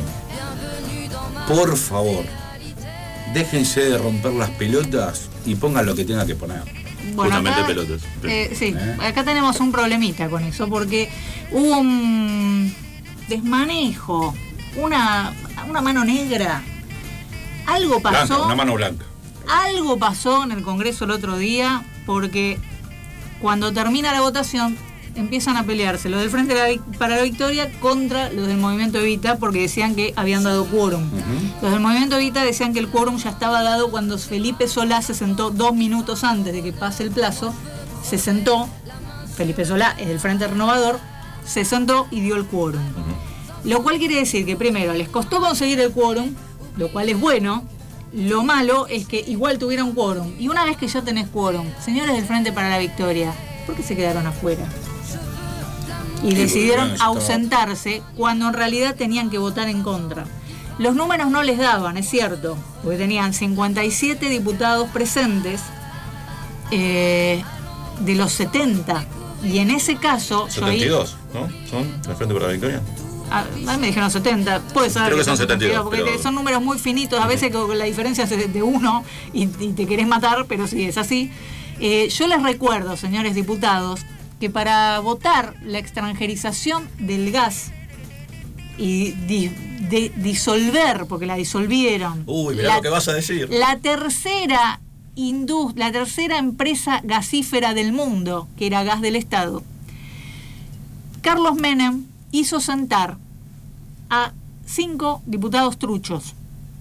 Speaker 9: por favor, déjense de romper las pelotas y pongan lo que tengan que poner.
Speaker 7: Bueno,
Speaker 8: justamente
Speaker 7: acá,
Speaker 8: pelotas.
Speaker 7: Eh, sí, ¿Eh? acá tenemos un problemita con eso, porque hubo un desmanejo, una, una mano negra. Algo pasó.
Speaker 9: Blanca, una mano blanca.
Speaker 7: Algo pasó en el Congreso el otro día, porque cuando termina la votación empiezan a pelearse los del Frente para la Victoria contra los del Movimiento Evita, porque decían que habían dado quórum. Uh-huh. Los del Movimiento Evita decían que el quórum ya estaba dado cuando Felipe Solá se sentó dos minutos antes de que pase el plazo. Se sentó, Felipe Solá es del Frente Renovador, se sentó y dio el quórum. Uh-huh. Lo cual quiere decir que primero les costó conseguir el quórum, lo cual es bueno. Lo malo es que igual tuvieron quórum. Y una vez que ya tenés quórum, señores del Frente para la Victoria, ¿por qué se quedaron afuera? Y decidieron ausentarse cuando en realidad tenían que votar en contra. Los números no les daban, es cierto, porque tenían cincuenta y siete diputados presentes eh, de los setenta. Y en ese caso...
Speaker 8: setenta y dos, yo ahí, ¿no? ¿Son del Frente para la Victoria?
Speaker 7: A mí me dijeron setenta, puede ser.
Speaker 8: Creo que son setenta y dos.
Speaker 7: Porque
Speaker 8: pero...
Speaker 7: son números muy finitos, a veces que la diferencia es de uno y, y te querés matar, pero sí, es así. Eh, yo les recuerdo, señores diputados, que para votar la extranjerización del gas y di, de, disolver, porque la disolvieron.
Speaker 8: Uy, mirá
Speaker 7: la,
Speaker 8: lo que vas a decir.
Speaker 7: La tercera indust- la tercera empresa gasífera del mundo, que era Gas del Estado, Carlos Menem hizo sentar a cinco diputados truchos.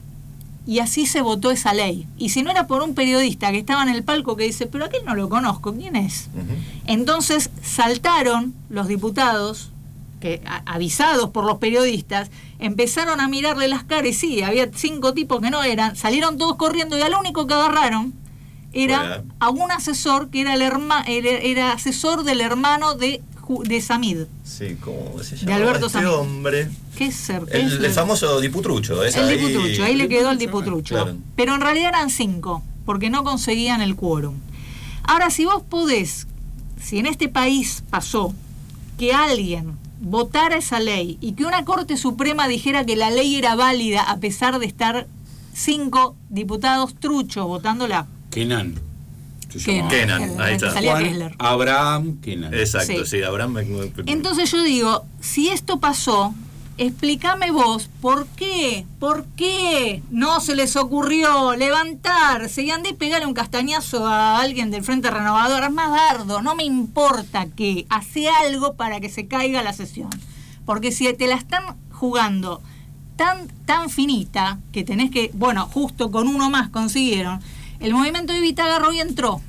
Speaker 7: Y así se votó esa ley. Y si no era por un periodista que estaba en el palco que dice, pero aquel no lo conozco, ¿quién es? Uh-huh. Entonces saltaron los diputados, que a, avisados por los periodistas, empezaron a mirarle las caras y sí, había cinco tipos que no eran, salieron todos corriendo y al único que agarraron era bueno. a un asesor que era, el herma, era, era asesor del hermano de de Samid.
Speaker 8: Sí, ¿cómo se llama?
Speaker 7: De Alberto
Speaker 8: este
Speaker 7: Samid.
Speaker 8: hombre?
Speaker 7: ¿Qué es ser?
Speaker 8: ¿Qué el, es el famoso diputrucho.
Speaker 7: El ahí... diputrucho, ahí le quedó el diputrucho. Claro. Pero en realidad eran cinco, porque no conseguían el quórum. Ahora, si vos podés, si en este país pasó que alguien votara esa ley y que una Corte Suprema dijera que la ley era válida a pesar de estar cinco diputados truchos votándola.
Speaker 9: Kenan.
Speaker 7: Kenan,
Speaker 8: Kenan, ahí está.
Speaker 9: Juan Abraham Kenan.
Speaker 8: Exacto, sí, sí Abraham.
Speaker 7: Entonces yo digo, si esto pasó, explícame vos, ¿por qué? ¿Por qué no se les ocurrió levantarse y andar y pegarle un castañazo a alguien del Frente Renovador? Es más dardo, no me importa que hace algo para que se caiga la sesión. Porque si te la están jugando tan, tan finita, que tenés que, bueno, justo con uno más consiguieron, el movimiento Evita agarró y entró.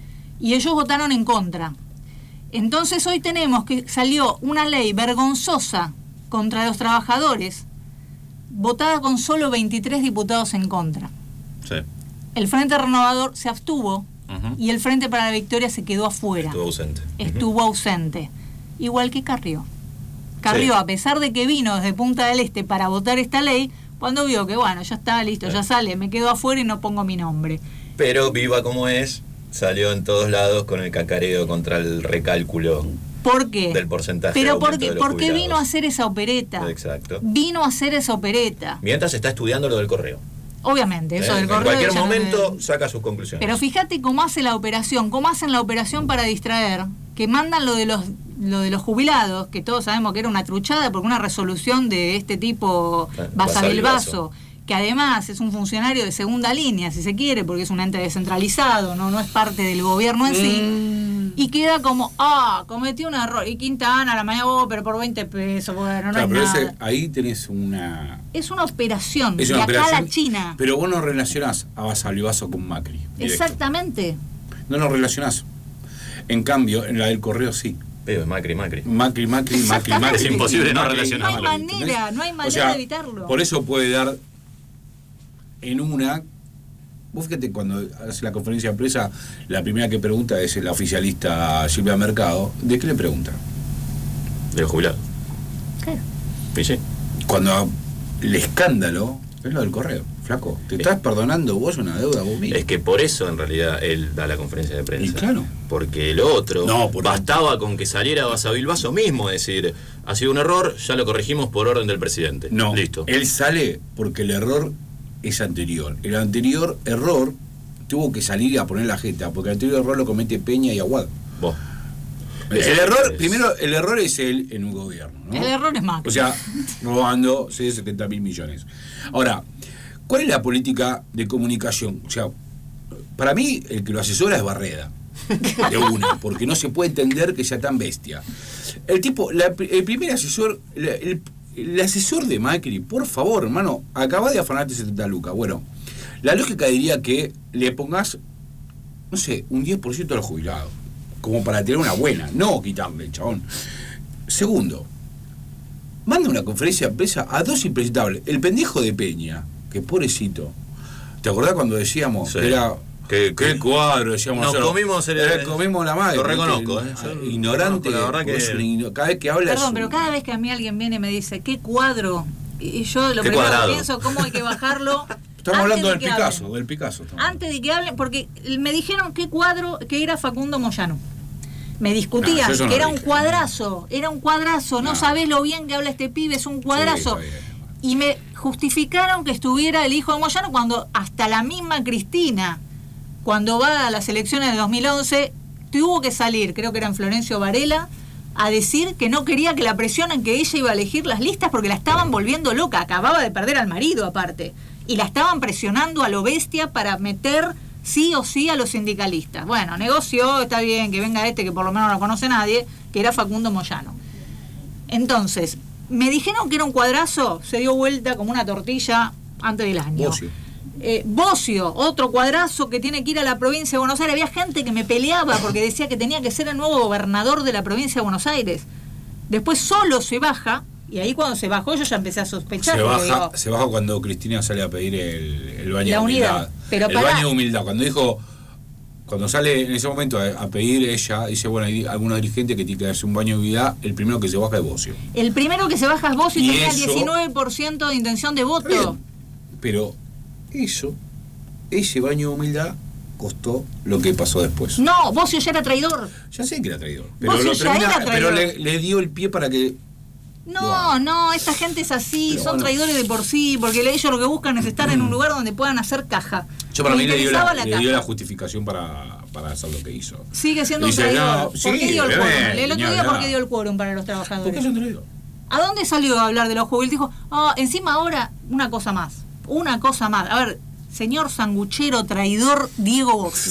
Speaker 7: Y ellos votaron en contra. Entonces hoy tenemos que salió una ley vergonzosa contra los trabajadores, votada con solo veintitrés diputados en contra.
Speaker 8: Sí.
Speaker 7: El Frente Renovador se abstuvo uh-huh. y el Frente para la Victoria se quedó afuera.
Speaker 8: Estuvo ausente.
Speaker 7: Estuvo uh-huh. ausente. Igual que Carrió. Carrió, sí. a pesar de que vino desde Punta del Este para votar esta ley, cuando vio que, bueno, ya está listo, sí. ya sale, me quedo afuera y no pongo mi nombre.
Speaker 8: Pero viva como es, salió en todos lados con el cacareo contra el recálculo.
Speaker 7: ¿Por qué?
Speaker 8: Del porcentaje.
Speaker 7: Pero
Speaker 8: de
Speaker 7: porque, porque vino a hacer esa opereta.
Speaker 8: Exacto.
Speaker 7: Vino a hacer esa opereta.
Speaker 8: Mientras está estudiando lo del correo.
Speaker 7: Obviamente, eso
Speaker 8: eh,
Speaker 7: del correo.
Speaker 8: En cualquier momento no... saca sus conclusiones.
Speaker 7: Pero fíjate cómo hace la operación, cómo hacen la operación para distraer, que mandan lo de los lo de los jubilados, que todos sabemos que era una truchada porque una resolución de este tipo, Basavilbaso, que además es un funcionario de segunda línea, si se quiere, porque es un ente descentralizado, no no es parte del gobierno en mm. sí, y queda como, ah, cometió un error, y Quintana a la mañana, oh, pero por veinte pesos, bueno, no claro, es pero nada. Ese,
Speaker 9: ahí tenés una...
Speaker 7: Es una operación,
Speaker 9: es una
Speaker 7: de
Speaker 9: operación,
Speaker 7: acá a la China.
Speaker 9: Pero vos no relacionás a Basavilbaso con Macri. Directo.
Speaker 7: Exactamente.
Speaker 9: No lo relacionás. En cambio, en la del correo sí.
Speaker 8: Pero es Macri, Macri.
Speaker 9: Macri, Macri, Macri, Macri.
Speaker 8: Es imposible no relacionar.
Speaker 7: No hay manera, no hay manera
Speaker 9: o sea,
Speaker 7: de evitarlo.
Speaker 9: Por eso puede dar en una... Vos fíjate, cuando hace la conferencia de prensa, la primera que pregunta es la oficialista Silvia Mercado. ¿De qué le pregunta?
Speaker 8: De los jubilados.
Speaker 12: Claro.
Speaker 8: Sí, sí.
Speaker 9: Cuando el escándalo es lo del correo. Flaco, te estás perdonando vos una deuda vos mismo.
Speaker 8: Es que por eso en realidad él da la conferencia de prensa.
Speaker 9: Y claro.
Speaker 8: Porque lo otro
Speaker 9: no, por
Speaker 8: bastaba el... con que saliera Basavilbaso mismo decir, ha sido un error, ya lo corregimos por orden del presidente.
Speaker 9: No,
Speaker 8: listo.
Speaker 9: Él sale porque el error es anterior. El anterior error tuvo que salir a poner la jeta, porque el anterior error lo comete Peña y Aguado.
Speaker 8: Vos.
Speaker 9: El
Speaker 8: Eso
Speaker 9: error,
Speaker 8: es...
Speaker 9: primero, el error es él en un gobierno, ¿no?
Speaker 7: El error es Macri.
Speaker 9: O sea, robando seiscientos setenta mil millones. Ahora, ¿cuál es la política de comunicación? O sea, para mí, el que lo asesora es Barreda. De una, porque no se puede entender que sea tan bestia. El tipo, la, el primer asesor, el, el, el asesor de Macri, por favor, hermano, acaba de afanarte setenta lucas. Bueno, la lógica diría que le pongas, no sé, un diez por ciento a los jubilados, como para tener una buena, no quitarle, chabón. Segundo, manda una conferencia de prensa a dos impresentables. El pendejo de Peña, que pobrecito. ¿Te acordás cuando decíamos
Speaker 8: sí.
Speaker 9: que era...
Speaker 8: ¿Qué,
Speaker 9: qué cuadro? Decíamos
Speaker 8: nos
Speaker 9: nosotros.
Speaker 8: comimos el,
Speaker 9: eh, comimos la madre.
Speaker 8: Lo reconozco, ¿eh?
Speaker 9: Yo, ignorante,
Speaker 8: la verdad que...
Speaker 9: que cada vez que habla...
Speaker 7: Perdón,
Speaker 9: es...
Speaker 7: pero cada vez que a mí alguien viene y me dice, ¿qué cuadro? Y yo lo
Speaker 8: ¿Qué
Speaker 7: primero
Speaker 8: cuadrado?
Speaker 7: que pienso, ¿cómo hay que bajarlo?
Speaker 9: Estamos hablando
Speaker 7: de
Speaker 9: del Picasso, hablen. del Picasso.
Speaker 7: Antes de que hablen, porque me dijeron qué cuadro, que era Facundo Moyano. Me discutían
Speaker 9: no, no
Speaker 7: que era
Speaker 9: dije,
Speaker 7: un cuadrazo, era un cuadrazo, no, no sabés lo bien que habla este pibe, es un cuadrazo. Sí, y me justificaron que estuviera el hijo de Moyano cuando hasta la misma Cristina, cuando va a las elecciones de dos mil once, tuvo que salir, creo que era en Florencio Varela, a decir que no quería que la presionen, que ella iba a elegir las listas porque la estaban volviendo loca, acababa de perder al marido aparte, y la estaban presionando a lo bestia para meter sí o sí a los sindicalistas. Bueno, negoció, está bien, que venga este que por lo menos no lo conoce nadie, que era Facundo Moyano. Entonces, me dijeron que era un cuadrazo, se dio vuelta como una tortilla antes del año.
Speaker 9: Bocio.
Speaker 7: Eh, Bocio, otro cuadrazo que tiene que ir a la provincia de Buenos Aires. Había gente que me peleaba porque decía que tenía que ser el nuevo gobernador de la provincia de Buenos Aires. Después solo se baja, y ahí cuando se bajó yo ya empecé a sospechar.
Speaker 9: Se baja,
Speaker 7: digo,
Speaker 9: se baja cuando Cristina sale a pedir el, el baño
Speaker 7: la
Speaker 9: de
Speaker 7: unidad.
Speaker 9: humildad.
Speaker 7: Pero
Speaker 9: el
Speaker 7: pará.
Speaker 9: baño de humildad. Cuando dijo, cuando sale en ese momento a, a pedir ella, dice, bueno, hay algunos dirigentes que tienen que darse un baño de humildad, el primero que se baja es Bocio.
Speaker 7: El primero que se baja es Bocio y,
Speaker 9: Y
Speaker 7: tenía
Speaker 9: eso-
Speaker 7: diecinueve por ciento de intención de voto.
Speaker 9: Bien. Pero eso, ese baño de humildad costó lo que pasó después.
Speaker 7: No, Bocio ya era traidor.
Speaker 9: Ya sé que era traidor. Pero,
Speaker 7: Bocio
Speaker 9: lo
Speaker 7: ya
Speaker 9: termina-
Speaker 7: era traidor.
Speaker 9: pero le, le dio el pie para que...
Speaker 7: No, no, esta gente es así,
Speaker 9: Pero
Speaker 7: son
Speaker 9: bueno.
Speaker 7: traidores de por sí, porque ellos lo que buscan es estar en un lugar donde puedan hacer caja.
Speaker 9: Yo para
Speaker 7: Me
Speaker 9: mí le dio,
Speaker 7: interesaba
Speaker 9: la,
Speaker 7: la
Speaker 9: le dio
Speaker 7: caja.
Speaker 9: la justificación para, para hacer lo que hizo.
Speaker 7: Sigue siendo un
Speaker 9: Dice,
Speaker 7: traidor.
Speaker 9: no,
Speaker 7: ¿Por
Speaker 9: sí,
Speaker 7: qué dio el
Speaker 9: bebé,
Speaker 7: quórum? El otro
Speaker 9: ni
Speaker 7: día, ¿por
Speaker 9: hablar.
Speaker 7: qué dio el quórum para los trabajadores?
Speaker 9: ¿Por qué es un traidor?
Speaker 7: ¿A dónde salió a hablar de los jubilados? Dijo, ah, encima ahora, una cosa más. Una cosa más. A ver, señor sanguchero traidor Diego Bocio.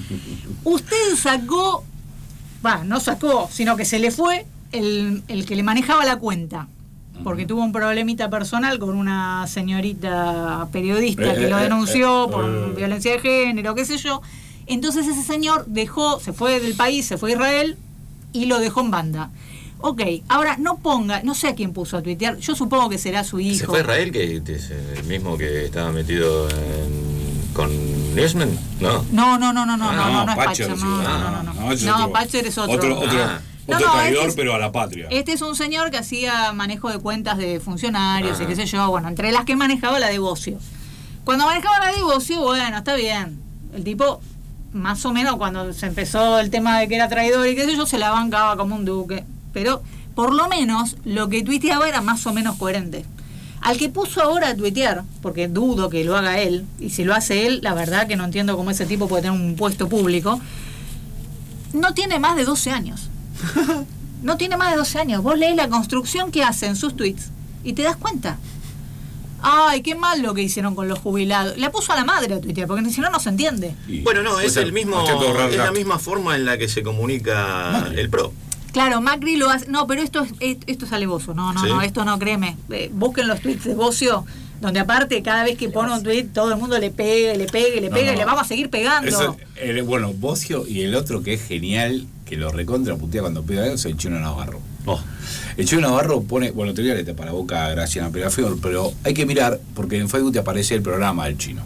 Speaker 7: Usted sacó, va, no sacó, sino que se le fue el, el que le manejaba la cuenta. Porque tuvo un problemita personal con una señorita periodista
Speaker 9: Eh,
Speaker 7: que lo
Speaker 9: eh,
Speaker 7: denunció
Speaker 9: eh,
Speaker 7: por
Speaker 9: eh.
Speaker 7: violencia de género, qué sé yo. Entonces ese señor dejó, se fue del país, se fue a Israel y lo dejó en banda. Ok, ahora no ponga, no sé a quién puso a tuitear, yo supongo que será su hijo.
Speaker 8: ¿Se fue a Israel, que es el mismo que estaba metido en, con Niesman? No.
Speaker 7: No, no, no, no, no,
Speaker 8: Ah,
Speaker 7: no, no, no es
Speaker 9: Patcher,
Speaker 7: Patcher,
Speaker 9: sí.
Speaker 7: no, no,
Speaker 9: Ah,
Speaker 7: no, no, no.
Speaker 9: no, ese es
Speaker 7: No,
Speaker 9: otro.
Speaker 7: Patcher es otro.
Speaker 9: Otro, otro,
Speaker 8: Ah.
Speaker 7: No,
Speaker 9: otro
Speaker 7: no,
Speaker 9: traidor,
Speaker 7: este es-
Speaker 9: pero a la patria.
Speaker 7: Este es un señor que hacía manejo de cuentas de funcionarios
Speaker 8: Ah.
Speaker 7: y qué sé yo, bueno, entre las que manejaba la de Bocio. Cuando manejaba la de Bocio, bueno, está bien. El tipo, más o menos, cuando se empezó el tema de que era traidor y qué sé yo, se la bancaba como un duque. Pero, por lo menos, lo que tuiteaba era más o menos coherente. Al que puso ahora a tuitear, porque dudo que lo haga él, y si lo hace él, la verdad que no entiendo cómo ese tipo puede tener un puesto público, no tiene más de doce años. No tiene más de doce años. Vos lees la construcción que hace en sus tweets y te das cuenta. Ay, qué mal lo que hicieron con los jubilados. La puso a la madre a tuitear, porque si no, no se entiende.
Speaker 9: Y-
Speaker 8: Bueno, no,
Speaker 9: o
Speaker 8: es
Speaker 9: sea,
Speaker 8: el mismo,
Speaker 9: usted todo raro,
Speaker 8: es la
Speaker 9: gato.
Speaker 8: misma forma en la que se comunica el PRO.
Speaker 7: Claro, Macri lo hace... No, pero esto es esto es alevoso. No, no,
Speaker 8: ¿Sí?
Speaker 7: no, esto no, créeme. Eh, busquen los tweets de Bocio, donde aparte cada vez que pone un tweet, todo el mundo le pega, le pega, le
Speaker 9: No,
Speaker 7: pega
Speaker 9: no.
Speaker 7: y le vamos a seguir pegando.
Speaker 9: Eso, el- bueno, Bocio y el otro que es genial, que lo recontra putea cuando pega, es el Chino Navarro. Oh. El Chino Navarro pone, bueno, te voy a leer para la boca, Graciana Pegafior, pero hay que mirar, porque en Facebook te aparece el programa del Chino.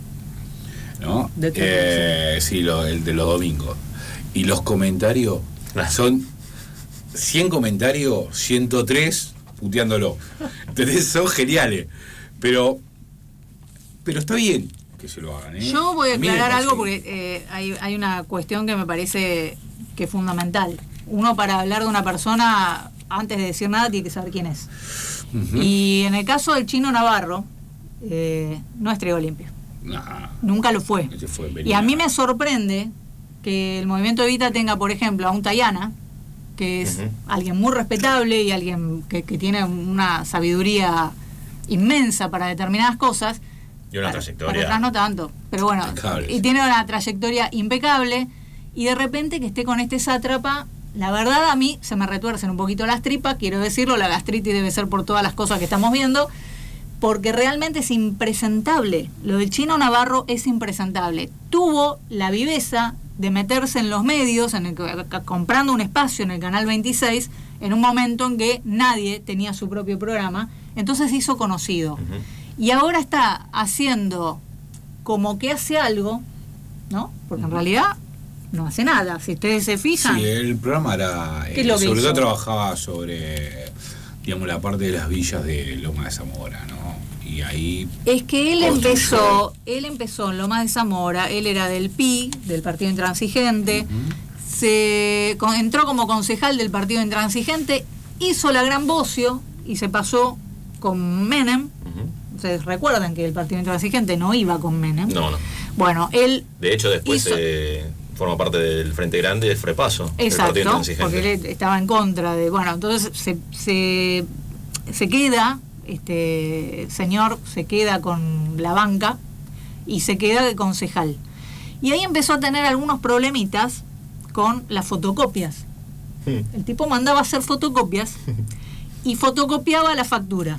Speaker 9: ¿No?
Speaker 8: ¿De
Speaker 9: qué? Eh, sí, lo, el de los domingos. Y los comentarios son cien comentarios, ciento tres puteándolo. Entonces son geniales. Pero, pero está bien que se lo hagan, ¿eh?
Speaker 7: Yo voy a
Speaker 9: A mí me
Speaker 7: aclarar
Speaker 9: parece
Speaker 7: algo porque eh, hay, hay una cuestión que me parece que es fundamental. Uno, para hablar de una persona, antes de decir nada, tiene que saber quién es.
Speaker 9: Uh-huh.
Speaker 7: Y en el caso del Chino Navarro, eh, no es trigo limpio.
Speaker 9: Nah,
Speaker 7: Nunca lo fue.
Speaker 9: ese fue
Speaker 7: Y
Speaker 9: venía.
Speaker 7: a mí me sorprende que el movimiento Evita tenga, por ejemplo, a un Tayana, que es
Speaker 8: Ujú.
Speaker 7: alguien muy respetable y alguien que, que tiene una sabiduría inmensa para determinadas cosas.
Speaker 8: Y una
Speaker 7: Para
Speaker 8: trayectoria.
Speaker 7: atrás no tanto, pero bueno,
Speaker 8: Impecable.
Speaker 7: y tiene una trayectoria impecable, y de repente que esté con este sátrapa, la verdad a mí se me retuercen un poquito las tripas, quiero decirlo, la gastritis debe ser por todas las cosas que estamos viendo, porque realmente es impresentable. Lo del Chino Navarro es impresentable. Tuvo la viveza de meterse en los medios, en el, comprando un espacio en el Canal veintiséis, en un momento en que nadie tenía su propio programa, entonces se hizo conocido. Y ahora está haciendo como que hace algo, ¿no? Porque en realidad no hace nada. Si ustedes se fijan...
Speaker 9: Sí, el programa era...
Speaker 7: ¿Qué es
Speaker 9: eh,
Speaker 7: lo que
Speaker 9: sobre
Speaker 7: hizo?
Speaker 9: todo trabajaba sobre, digamos, la parte de las villas de Loma de Zamora, ¿no? Y ahí...
Speaker 7: Es que él
Speaker 9: construyó.
Speaker 7: empezó, él empezó en Lomas de Zamora, él era del P I, del Partido Intransigente, se con- entró como concejal del Partido Intransigente, hizo la gran bocio y se pasó con Menem. Ustedes recuerdan que el Partido Intransigente no iba con Menem.
Speaker 8: No, no.
Speaker 7: Bueno, él
Speaker 8: De hecho, después
Speaker 7: Hizo-
Speaker 8: eh, forma parte del Frente Grande del Frepaso. del Partido
Speaker 7: Exacto,
Speaker 8: Intransigente.
Speaker 7: porque él estaba en contra de... Bueno, entonces se, se, se queda, este señor se queda con la banca y se queda de concejal. Y ahí empezó a tener algunos problemitas con las fotocopias. El tipo mandaba a hacer fotocopias y fotocopiaba la factura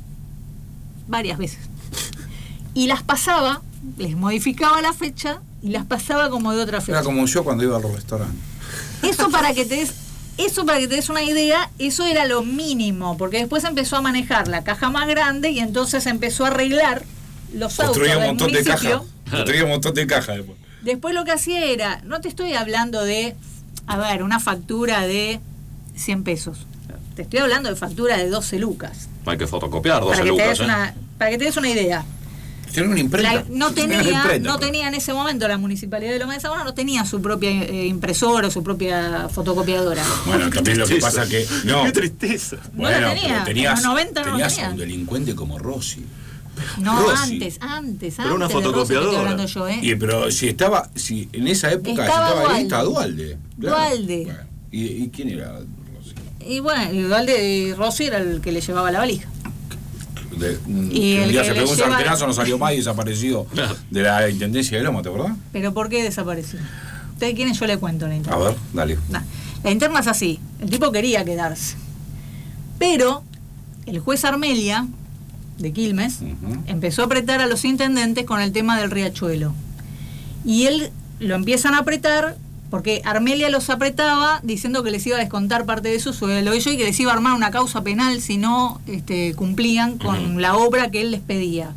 Speaker 7: varias veces. Y las pasaba, les modificaba la fecha y las pasaba como de otra fecha.
Speaker 9: Era como yo cuando iba al restaurante.
Speaker 7: Eso para que te des, eso para que te des una idea, eso era lo mínimo, porque después empezó a manejar la caja más grande y entonces empezó a arreglar los autos
Speaker 9: Construía un
Speaker 7: del
Speaker 9: montón de
Speaker 7: municipio.
Speaker 9: cajas. Construía un montón de cajas después.
Speaker 7: Después lo que hacía era, no te estoy hablando de, a ver, una factura de cien pesos. Te estoy hablando de factura de doce lucas.
Speaker 8: Hay que fotocopiar
Speaker 7: Para
Speaker 8: doce
Speaker 7: que, te
Speaker 8: lucas.
Speaker 7: des
Speaker 8: ¿eh?
Speaker 7: una, para que te des una idea.
Speaker 9: Tiene una imprenta.
Speaker 7: La- no
Speaker 9: Tenía
Speaker 7: tenía,
Speaker 9: una imprenta,
Speaker 7: no
Speaker 9: pues.
Speaker 7: tenía en ese momento la municipalidad de Loma de Zamora, no tenía su propia eh, impresora o su propia fotocopiadora.
Speaker 9: Bueno, también lo que pasa que... No.
Speaker 8: Qué tristeza.
Speaker 9: Bueno,
Speaker 7: No la tenía,
Speaker 9: pero tenías,
Speaker 7: en los noventa no lo
Speaker 9: tenías
Speaker 7: tenía.
Speaker 9: a un delincuente como Rossi.
Speaker 7: No,
Speaker 9: Rossi.
Speaker 7: antes, antes,
Speaker 9: Pero una
Speaker 7: antes de Rossi te estoy
Speaker 9: fotocopiadora.
Speaker 7: hablando yo, ¿eh?
Speaker 9: Y, pero si estaba, si en esa época
Speaker 7: Estaba
Speaker 9: si estaba
Speaker 7: Dualde.
Speaker 9: ahí, estaba Dualde. claro.
Speaker 7: Dualde.
Speaker 9: Bueno, ¿y, ¿Y quién era?
Speaker 7: Y bueno, y Dualde y Rossi era el que le llevaba la valija.
Speaker 9: De, un,
Speaker 7: Y
Speaker 9: que
Speaker 7: el
Speaker 9: un día
Speaker 7: que
Speaker 9: se
Speaker 7: le
Speaker 9: pegó un
Speaker 7: lleva-
Speaker 9: sartenazo, no salió más y desapareció de la Intendencia de Loma, ¿te acordás?
Speaker 7: Pero ¿por qué desapareció? ¿Ustedes quieren? Yo le cuento la
Speaker 9: A
Speaker 7: interna.
Speaker 9: ver, dale.
Speaker 7: Nah, la interna es así. El tipo quería quedarse. Pero el juez Armelia, de Quilmes, empezó a apretar a los intendentes con el tema del riachuelo. Y él lo empiezan a apretar porque Armelia los apretaba diciendo que les iba a descontar parte de su sueldo y que les iba a armar una causa penal si no este, cumplían con la obra que él les pedía.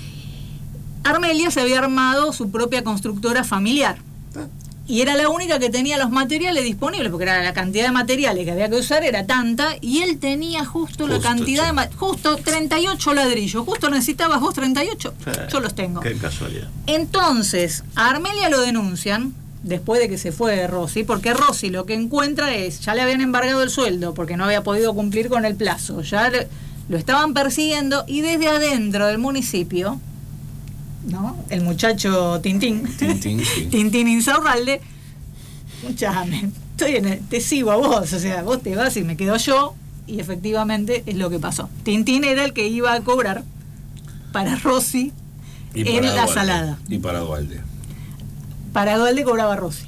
Speaker 7: Armelia se había armado su propia constructora familiar y era la única que tenía los materiales disponibles, porque era la cantidad de materiales que había que usar era tanta, y él tenía justo, la
Speaker 8: Justo,
Speaker 7: cantidad de ma- justo treinta y ocho ladrillos. Justo necesitabas vos treinta y ocho. Yo los tengo.
Speaker 8: Qué casualidad.
Speaker 7: Entonces, a Armelia lo denuncian después de que se fue Rossi, porque Rossi lo que encuentra es, ya le habían embargado el sueldo porque no había podido cumplir con el plazo, ya le- lo estaban persiguiendo, y desde adentro del municipio, ¿no? El muchacho Tintín,
Speaker 9: Tintín, sí.
Speaker 7: Tintín Insaurralde, escuchame, estoy en el- te sigo a vos, o sea, vos te vas y me quedo yo, y efectivamente es lo que pasó. Tintín era el que iba a cobrar para Rossi
Speaker 9: Y
Speaker 7: en
Speaker 9: para
Speaker 7: la
Speaker 9: Dualde.
Speaker 7: salada.
Speaker 9: Y para Dualde.
Speaker 7: Para Dualde cobraba Rossi.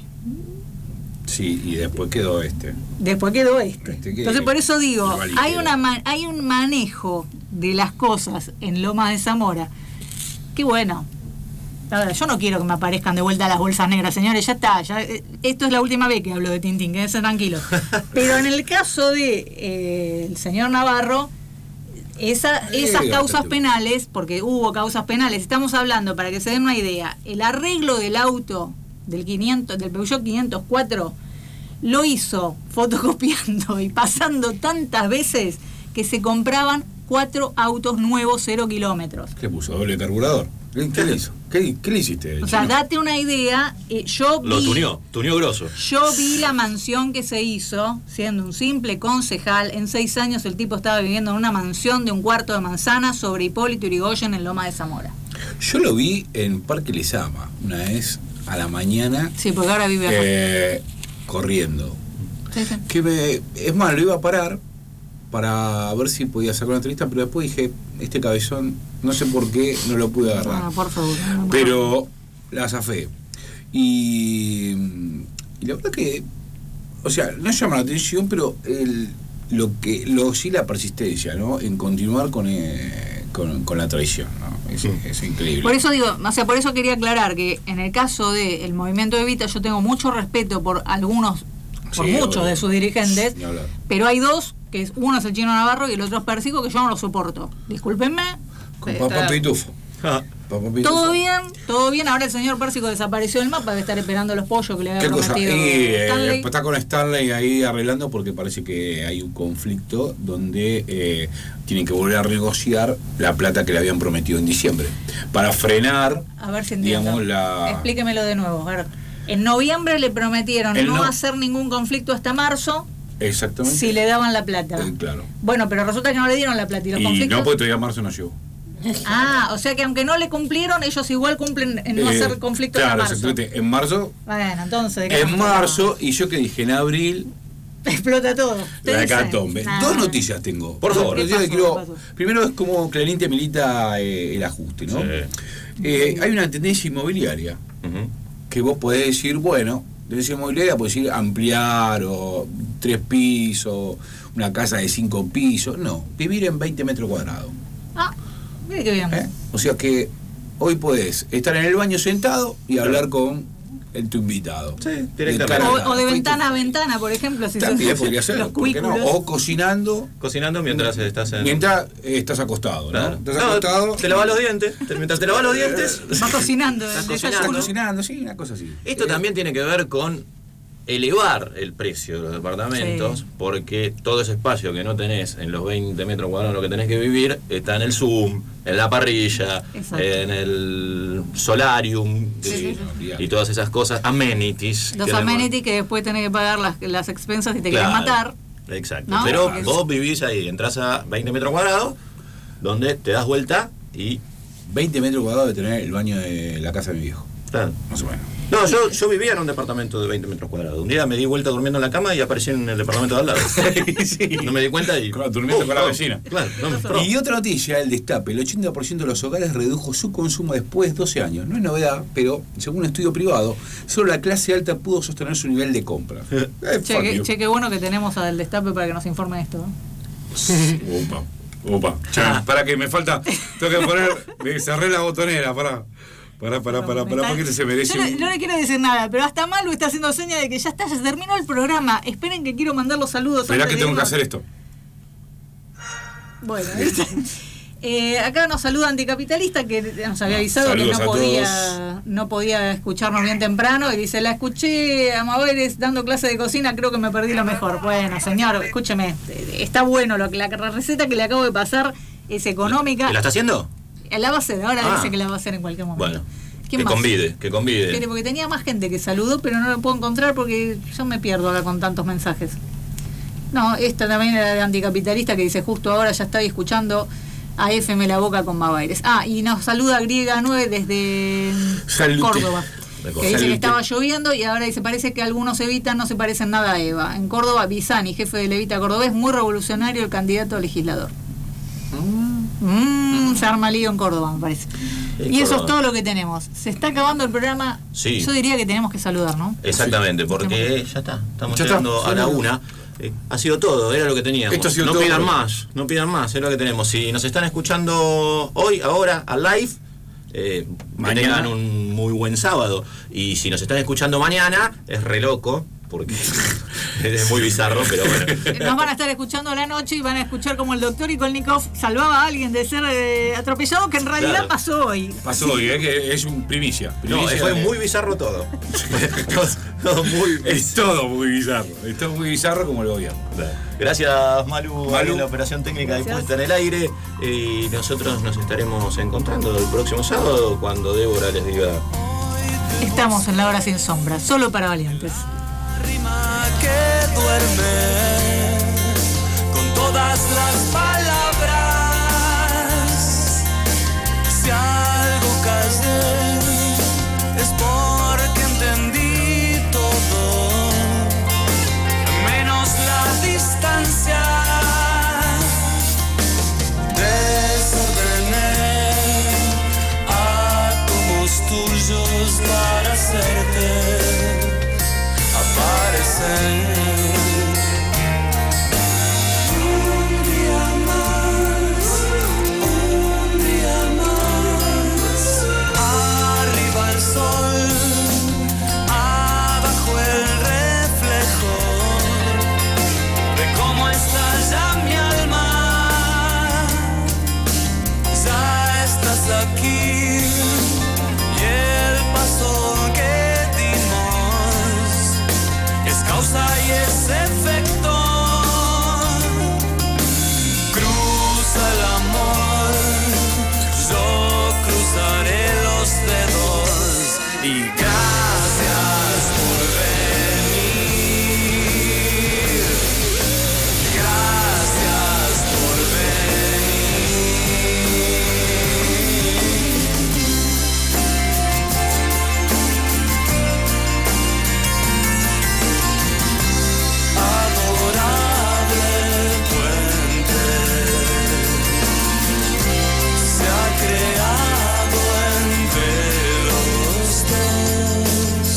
Speaker 9: Sí, y después quedó este.
Speaker 7: Después quedó este.
Speaker 9: Este que-
Speaker 7: Entonces por eso digo,
Speaker 9: Nueva Ligera.
Speaker 7: hay una ma- hay un manejo de las cosas en Loma de Zamora que bueno, Ahora, yo no quiero que me aparezcan de vuelta las bolsas negras, señores, ya está. Ya, eh, esto es la última vez que hablo de Tintín, quédense tranquilos. Pero en el caso de eh, el señor Navarro, esa, esas
Speaker 9: Sí,
Speaker 7: causas
Speaker 9: bastante.
Speaker 7: penales, porque hubo causas penales, estamos hablando, para que se den una idea, el arreglo del auto del quinientos, del Peugeot quinientos cuatro, lo hizo fotocopiando y pasando tantas veces que se compraban cuatro autos nuevos cero kilómetros.
Speaker 9: ¿Qué puso? ¿Doble carburador? ¿Qué, qué le hizo? ¿Qué, qué le hiciste?
Speaker 7: O sea,
Speaker 9: chino?
Speaker 7: date una idea, eh, yo
Speaker 8: Lo
Speaker 7: vi,
Speaker 8: tuneó, tuneó grosso.
Speaker 7: yo vi la mansión que se hizo, siendo un simple concejal. En seis años el tipo estaba viviendo en una mansión de un cuarto de manzana sobre Hipólito Yrigoyen en Loma de Zamora.
Speaker 9: Yo lo vi en Parque Lezama, una vez a la mañana,
Speaker 7: Sí, porque ahora vive acá.
Speaker 9: eh, corriendo.
Speaker 7: Sí, sí.
Speaker 9: Que me, es más, lo iba a parar para ver si podía sacar una entrevista, pero después dije, este cabezón, no sé por qué no lo pude agarrar.
Speaker 7: No, por favor. no, por
Speaker 9: Pero la zafé. Y, y la verdad que, o sea, no llama la atención, pero el, lo que lo sí la persistencia, ¿no? En continuar con, eh, con, con la tradición, ¿no? Es, es increíble.
Speaker 7: Por eso digo, o sea, por eso quería aclarar que en el caso del movimiento Evita yo tengo mucho respeto por algunos, por
Speaker 9: Sí,
Speaker 7: muchos
Speaker 9: obvio.
Speaker 7: de sus dirigentes,
Speaker 9: Ni hablar.
Speaker 7: pero hay dos, que es, uno es el Chino Navarro y el otro es Pérsico, que yo no lo soporto. Discúlpenme.
Speaker 9: Con
Speaker 7: eh,
Speaker 9: Papá
Speaker 7: está-
Speaker 9: Pitufo. Papá Pitufo.
Speaker 7: Todo bien, todo bien. Ahora el señor Pérsico desapareció del mapa, debe estar esperando los pollos que le
Speaker 9: ¿Qué
Speaker 7: había
Speaker 9: cosa?
Speaker 7: prometido
Speaker 9: Eh,
Speaker 7: Stanley.
Speaker 9: está con Stanley ahí arreglando porque parece que hay un conflicto donde eh, tienen que volver a negociar la plata que le habían prometido en diciembre para frenar,
Speaker 7: A ver si entiendo.
Speaker 9: digamos, la...
Speaker 7: Explíquemelo de nuevo. A ver. En noviembre le prometieron
Speaker 9: El
Speaker 7: no
Speaker 9: no-
Speaker 7: hacer ningún conflicto hasta marzo
Speaker 9: Exactamente.
Speaker 7: si le daban la plata.
Speaker 9: Eh, claro.
Speaker 7: Bueno, pero resulta que no le dieron la plata y los
Speaker 9: Y
Speaker 7: conflictos.
Speaker 9: no, porque todavía marzo no llegó.
Speaker 7: Ah, o sea que aunque no le cumplieron, ellos igual cumplen en no
Speaker 9: Eh,
Speaker 7: hacer conflicto
Speaker 9: claro,
Speaker 7: en marzo.
Speaker 9: exactamente. En marzo,
Speaker 7: Bueno, entonces. ¿de qué
Speaker 9: en
Speaker 7: estamos hablando?
Speaker 9: marzo, y yo que dije en abril,
Speaker 7: Explota todo. ¿Te
Speaker 9: la
Speaker 7: dicen?
Speaker 9: hecatombe.
Speaker 7: Nah.
Speaker 9: Dos noticias tengo.
Speaker 8: Por favor.
Speaker 7: ¿Qué
Speaker 9: Noticias que
Speaker 7: pasó?
Speaker 9: quiero-
Speaker 7: ¿Qué pasó?
Speaker 9: primero es como Clarín te milita eh, el ajuste, ¿no?
Speaker 8: Sí.
Speaker 9: Eh, hay una tendencia inmobiliaria
Speaker 8: Ujú.
Speaker 9: que vos podés decir, bueno, tendencia inmobiliaria podés decir ampliar o tres pisos, una casa de cinco pisos. No, vivir en veinte metros cuadrados.
Speaker 7: Ah, mire qué bien.
Speaker 9: ¿eh? O sea que hoy podés estar en el baño sentado y hablar con el, tu invitado.
Speaker 8: Sí,
Speaker 9: De
Speaker 8: directamente.
Speaker 9: cara a
Speaker 7: O,
Speaker 9: cara.
Speaker 7: o de ventana a ventana, por ejemplo, si
Speaker 9: También
Speaker 7: se
Speaker 9: podría ser,
Speaker 7: los
Speaker 9: ¿por qué no?
Speaker 7: cubículos.
Speaker 9: O cocinando
Speaker 8: Cocinando mientras estás en...
Speaker 9: mientras eh, estás acostado,
Speaker 8: Claro.
Speaker 9: ¿no? Estás
Speaker 8: No,
Speaker 9: acostado.
Speaker 8: te lavas los dientes. te- Mientras te lavas los dientes...
Speaker 7: Va cocinando.
Speaker 8: Estás
Speaker 7: el
Speaker 8: cocinando.
Speaker 7: desayuno.
Speaker 9: cocinando, sí, una cosa así.
Speaker 8: Esto
Speaker 9: Eh,
Speaker 8: también tiene que ver con elevar el precio de los departamentos,
Speaker 7: Sí.
Speaker 8: porque todo ese espacio que no tenés en los veinte metros cuadrados, lo que tenés que vivir, está en el Zoom, en la parrilla,
Speaker 7: Exacto.
Speaker 8: en el solarium,
Speaker 7: Sí,
Speaker 8: y,
Speaker 9: sí, sí.
Speaker 8: y todas esas cosas, amenities.
Speaker 7: Los
Speaker 8: que le-
Speaker 7: amenities que después tenés que pagar las, las expensas y te
Speaker 8: Claro.
Speaker 7: quieren matar.
Speaker 8: Exacto.
Speaker 7: ¿No?
Speaker 8: Pero
Speaker 7: Porque es-
Speaker 8: vos vivís ahí, entras a veinte metros cuadrados, donde te das vuelta y...
Speaker 9: veinte metros cuadrados de tener el baño de la casa de mi viejo,
Speaker 8: claro.
Speaker 9: más o menos.
Speaker 8: No, yo, yo vivía en un departamento de veinte metros cuadrados. Un día me di vuelta durmiendo en la cama y aparecí en el departamento de al lado. No me di cuenta y...
Speaker 9: Claro, durmiendo
Speaker 8: ¡Pum!
Speaker 9: con la
Speaker 8: ¡Pum!
Speaker 9: vecina.
Speaker 8: Claro, no me pro.
Speaker 9: Y otra noticia, el destape. El ochenta por ciento de los hogares redujo su consumo después de doce años. No es novedad, pero según un estudio privado, solo la clase alta pudo sostener su nivel de compra. Eh,
Speaker 7: Che,
Speaker 9: fuck
Speaker 7: que-
Speaker 9: you.
Speaker 7: che, qué bueno que tenemos al Destape para que nos informe esto. ¿no?
Speaker 9: Opa, opa. Cha, para que me falta, tengo que poner, me cerré la botonera, para, para, para, para,
Speaker 7: Me
Speaker 9: para,
Speaker 7: está-
Speaker 9: porque se merece.
Speaker 7: Yo no,
Speaker 9: un-
Speaker 7: no le quiero decir nada, pero hasta Malu está haciendo seña de que ya está, ya se terminó el programa. Esperen que quiero mandar los saludos.
Speaker 9: Esperá
Speaker 7: antes
Speaker 9: que
Speaker 7: de
Speaker 9: tengo que
Speaker 7: irnos.
Speaker 9: hacer esto.
Speaker 7: Bueno, ¿viste? Eh, acá nos saluda Anticapitalista, que nos había avisado que
Speaker 9: Saludos
Speaker 7: no
Speaker 9: a
Speaker 7: podía, no podía escucharnos bien temprano, y dice, la escuché a Mabel dando clase de cocina, creo que me perdí lo mejor. Bueno, señor, escúcheme, eh, está bueno, lo que la, la receta que le acabo de pasar es económica.
Speaker 8: ¿Y la está haciendo?
Speaker 7: La va a hacer, ahora
Speaker 8: Ah.
Speaker 7: dice que la va a hacer en cualquier momento.
Speaker 8: Bueno,
Speaker 7: ¿Quién
Speaker 8: que
Speaker 7: más?
Speaker 8: convide, que convide.
Speaker 7: Espere, porque tenía más gente que saludó, pero no lo puedo encontrar porque yo me pierdo ahora con tantos mensajes. No, esta también era de Anticapitalista, que dice, justo ahora ya estaba escuchando a F M La Boca con Babaires. Ah, y nos saluda Griega nueve desde
Speaker 9: Salute.
Speaker 7: Córdoba,
Speaker 8: De
Speaker 7: que dice
Speaker 9: Salute.
Speaker 7: que estaba lloviendo y ahora dice, parece que algunos Evitan no se parecen nada a Eva. En Córdoba, Bizani, jefe del Evita cordobés, muy revolucionario el candidato a legislador. Mm, se arma lío en Córdoba, me parece.
Speaker 8: En
Speaker 7: Y eso
Speaker 8: Córdoba.
Speaker 7: es todo lo que tenemos. Se está acabando el programa.
Speaker 8: Sí.
Speaker 7: Yo diría que tenemos que saludar, ¿no?
Speaker 8: Exactamente, porque ya está, estamos
Speaker 9: Ya está,
Speaker 8: llegando a la
Speaker 9: saludos.
Speaker 8: una. Eh, ha sido todo, era lo que teníamos.
Speaker 9: Esto ha sido
Speaker 8: no
Speaker 9: todo.
Speaker 8: pidan más, no pidan más, es lo que tenemos. Si nos están escuchando hoy, ahora, al live, Eh,
Speaker 9: Mañana.
Speaker 8: que tengan un muy buen sábado. Y si nos están escuchando mañana, es re loco, porque es muy bizarro, pero bueno.
Speaker 7: Nos van a estar escuchando a la noche y van a escuchar como el doctor Ikolnikov salvaba a alguien de ser eh, atropellado, que en realidad
Speaker 8: Claro.
Speaker 7: pasó hoy.
Speaker 9: Pasó hoy, ¿eh? Que es un primicia.
Speaker 8: No,
Speaker 9: primicia
Speaker 8: fue
Speaker 9: de-
Speaker 8: muy bizarro todo. todo, todo muy
Speaker 9: Es todo muy bizarro. Es todo muy bizarro como el gobierno.
Speaker 8: Gracias, Malu,
Speaker 9: Malu.
Speaker 8: en la operación técnica y
Speaker 7: Gracias.
Speaker 8: puesta en el aire. Y nosotros nos estaremos encontrando el próximo sábado cuando Débora les diga.
Speaker 7: Estamos en la hora sin sombra, solo para valientes.
Speaker 2: Rima que duerme con todas las palabras. Si algo callé es porque entendí todo, menos la distancia. Desordené átomos tuyos para hacerte aparecen. Un día más, un día más. Arriba el sol, abajo el reflejo de cómo estalla mi alma. Ya estás aquí y el paso que dimos es causa y es efecto. Cruza el amor, yo cruzaré los dedos y gracias por venir. Gracias por adorable puente se ha creado entre los dos.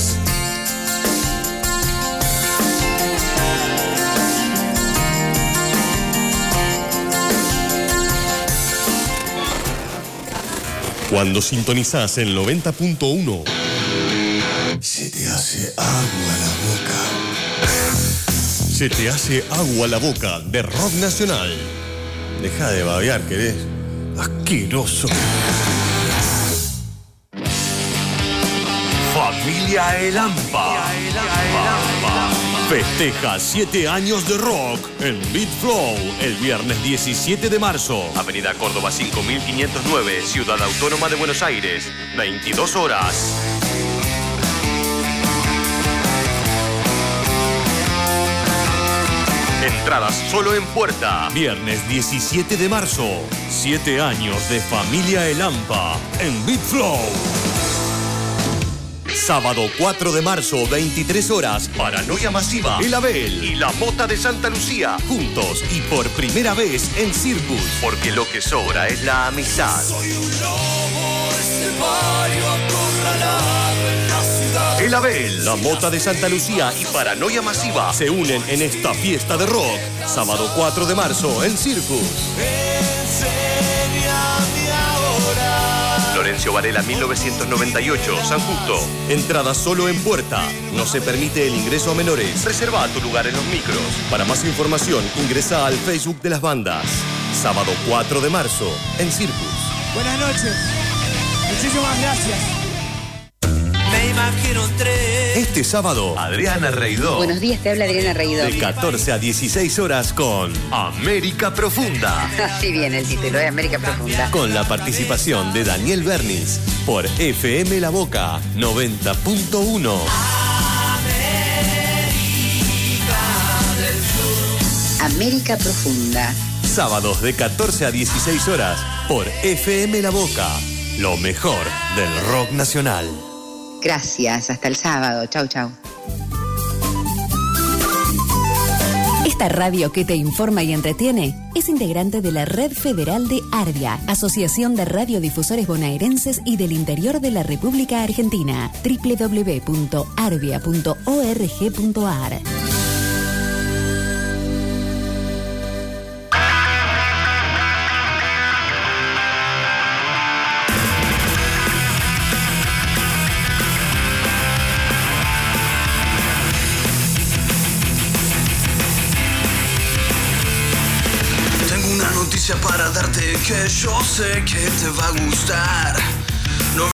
Speaker 1: Cuando sintonizás el noventa punto uno,
Speaker 13: Se te hace agua la boca.
Speaker 1: se te hace agua la boca de Rock Nacional. Deja de babear, querés. Asqueroso. Familia El Hampa. Festeja siete años de rock en Beat Flow el viernes diecisiete de marzo. Avenida Córdoba cinco mil quinientos nueve, Ciudad Autónoma de Buenos Aires. veintidós horas. Entradas solo en puerta. Viernes diecisiete de marzo. siete años de Familia El Hampa en Beat Flow. Sábado cuatro de marzo, veintitrés horas, Paranoia Masiva, El Abel y La Mota de Santa Lucía, juntos y por primera vez en Circus, porque lo que sobra es la amistad.
Speaker 2: Soy un lobo estepario acorralado en la ciudad.
Speaker 1: El Abel, La Mota de Santa Lucía y Paranoia Masiva se unen en esta fiesta de rock, sábado cuatro de marzo en Circus.
Speaker 2: Enséñame ahora.
Speaker 1: Florencio Varela mil novecientos noventa y ocho, San Justo. Entrada solo en puerta. No se permite el ingreso a menores. Reserva tu lugar en los micros. Para más información, ingresa al Facebook de las bandas. Sábado cuatro de marzo, en Circus.
Speaker 3: Buenas noches. Muchísimas gracias.
Speaker 2: Me imagino tres.
Speaker 1: Este sábado, Adriana Reidó.
Speaker 4: Buenos días, te habla Adriana Reidó.
Speaker 1: De catorce a dieciséis horas con América Profunda.
Speaker 4: Así viene el título de América Profunda.
Speaker 1: Con la participación de Daniel Bernis por F M La Boca noventa punto uno.
Speaker 4: América Profunda.
Speaker 1: Sábados de catorce a dieciséis horas por F M La Boca. Lo mejor del rock nacional.
Speaker 4: Gracias, hasta el sábado. Chau, chau.
Speaker 5: Esta radio que te informa y entretiene es integrante de la Red Federal de ARDIA, Asociación de Radiodifusores Bonaerenses y del Interior de la República Argentina. doble u doble u doble u punto ardia punto org punto ar.
Speaker 14: noticia para darte que yo sé que te va a gustar.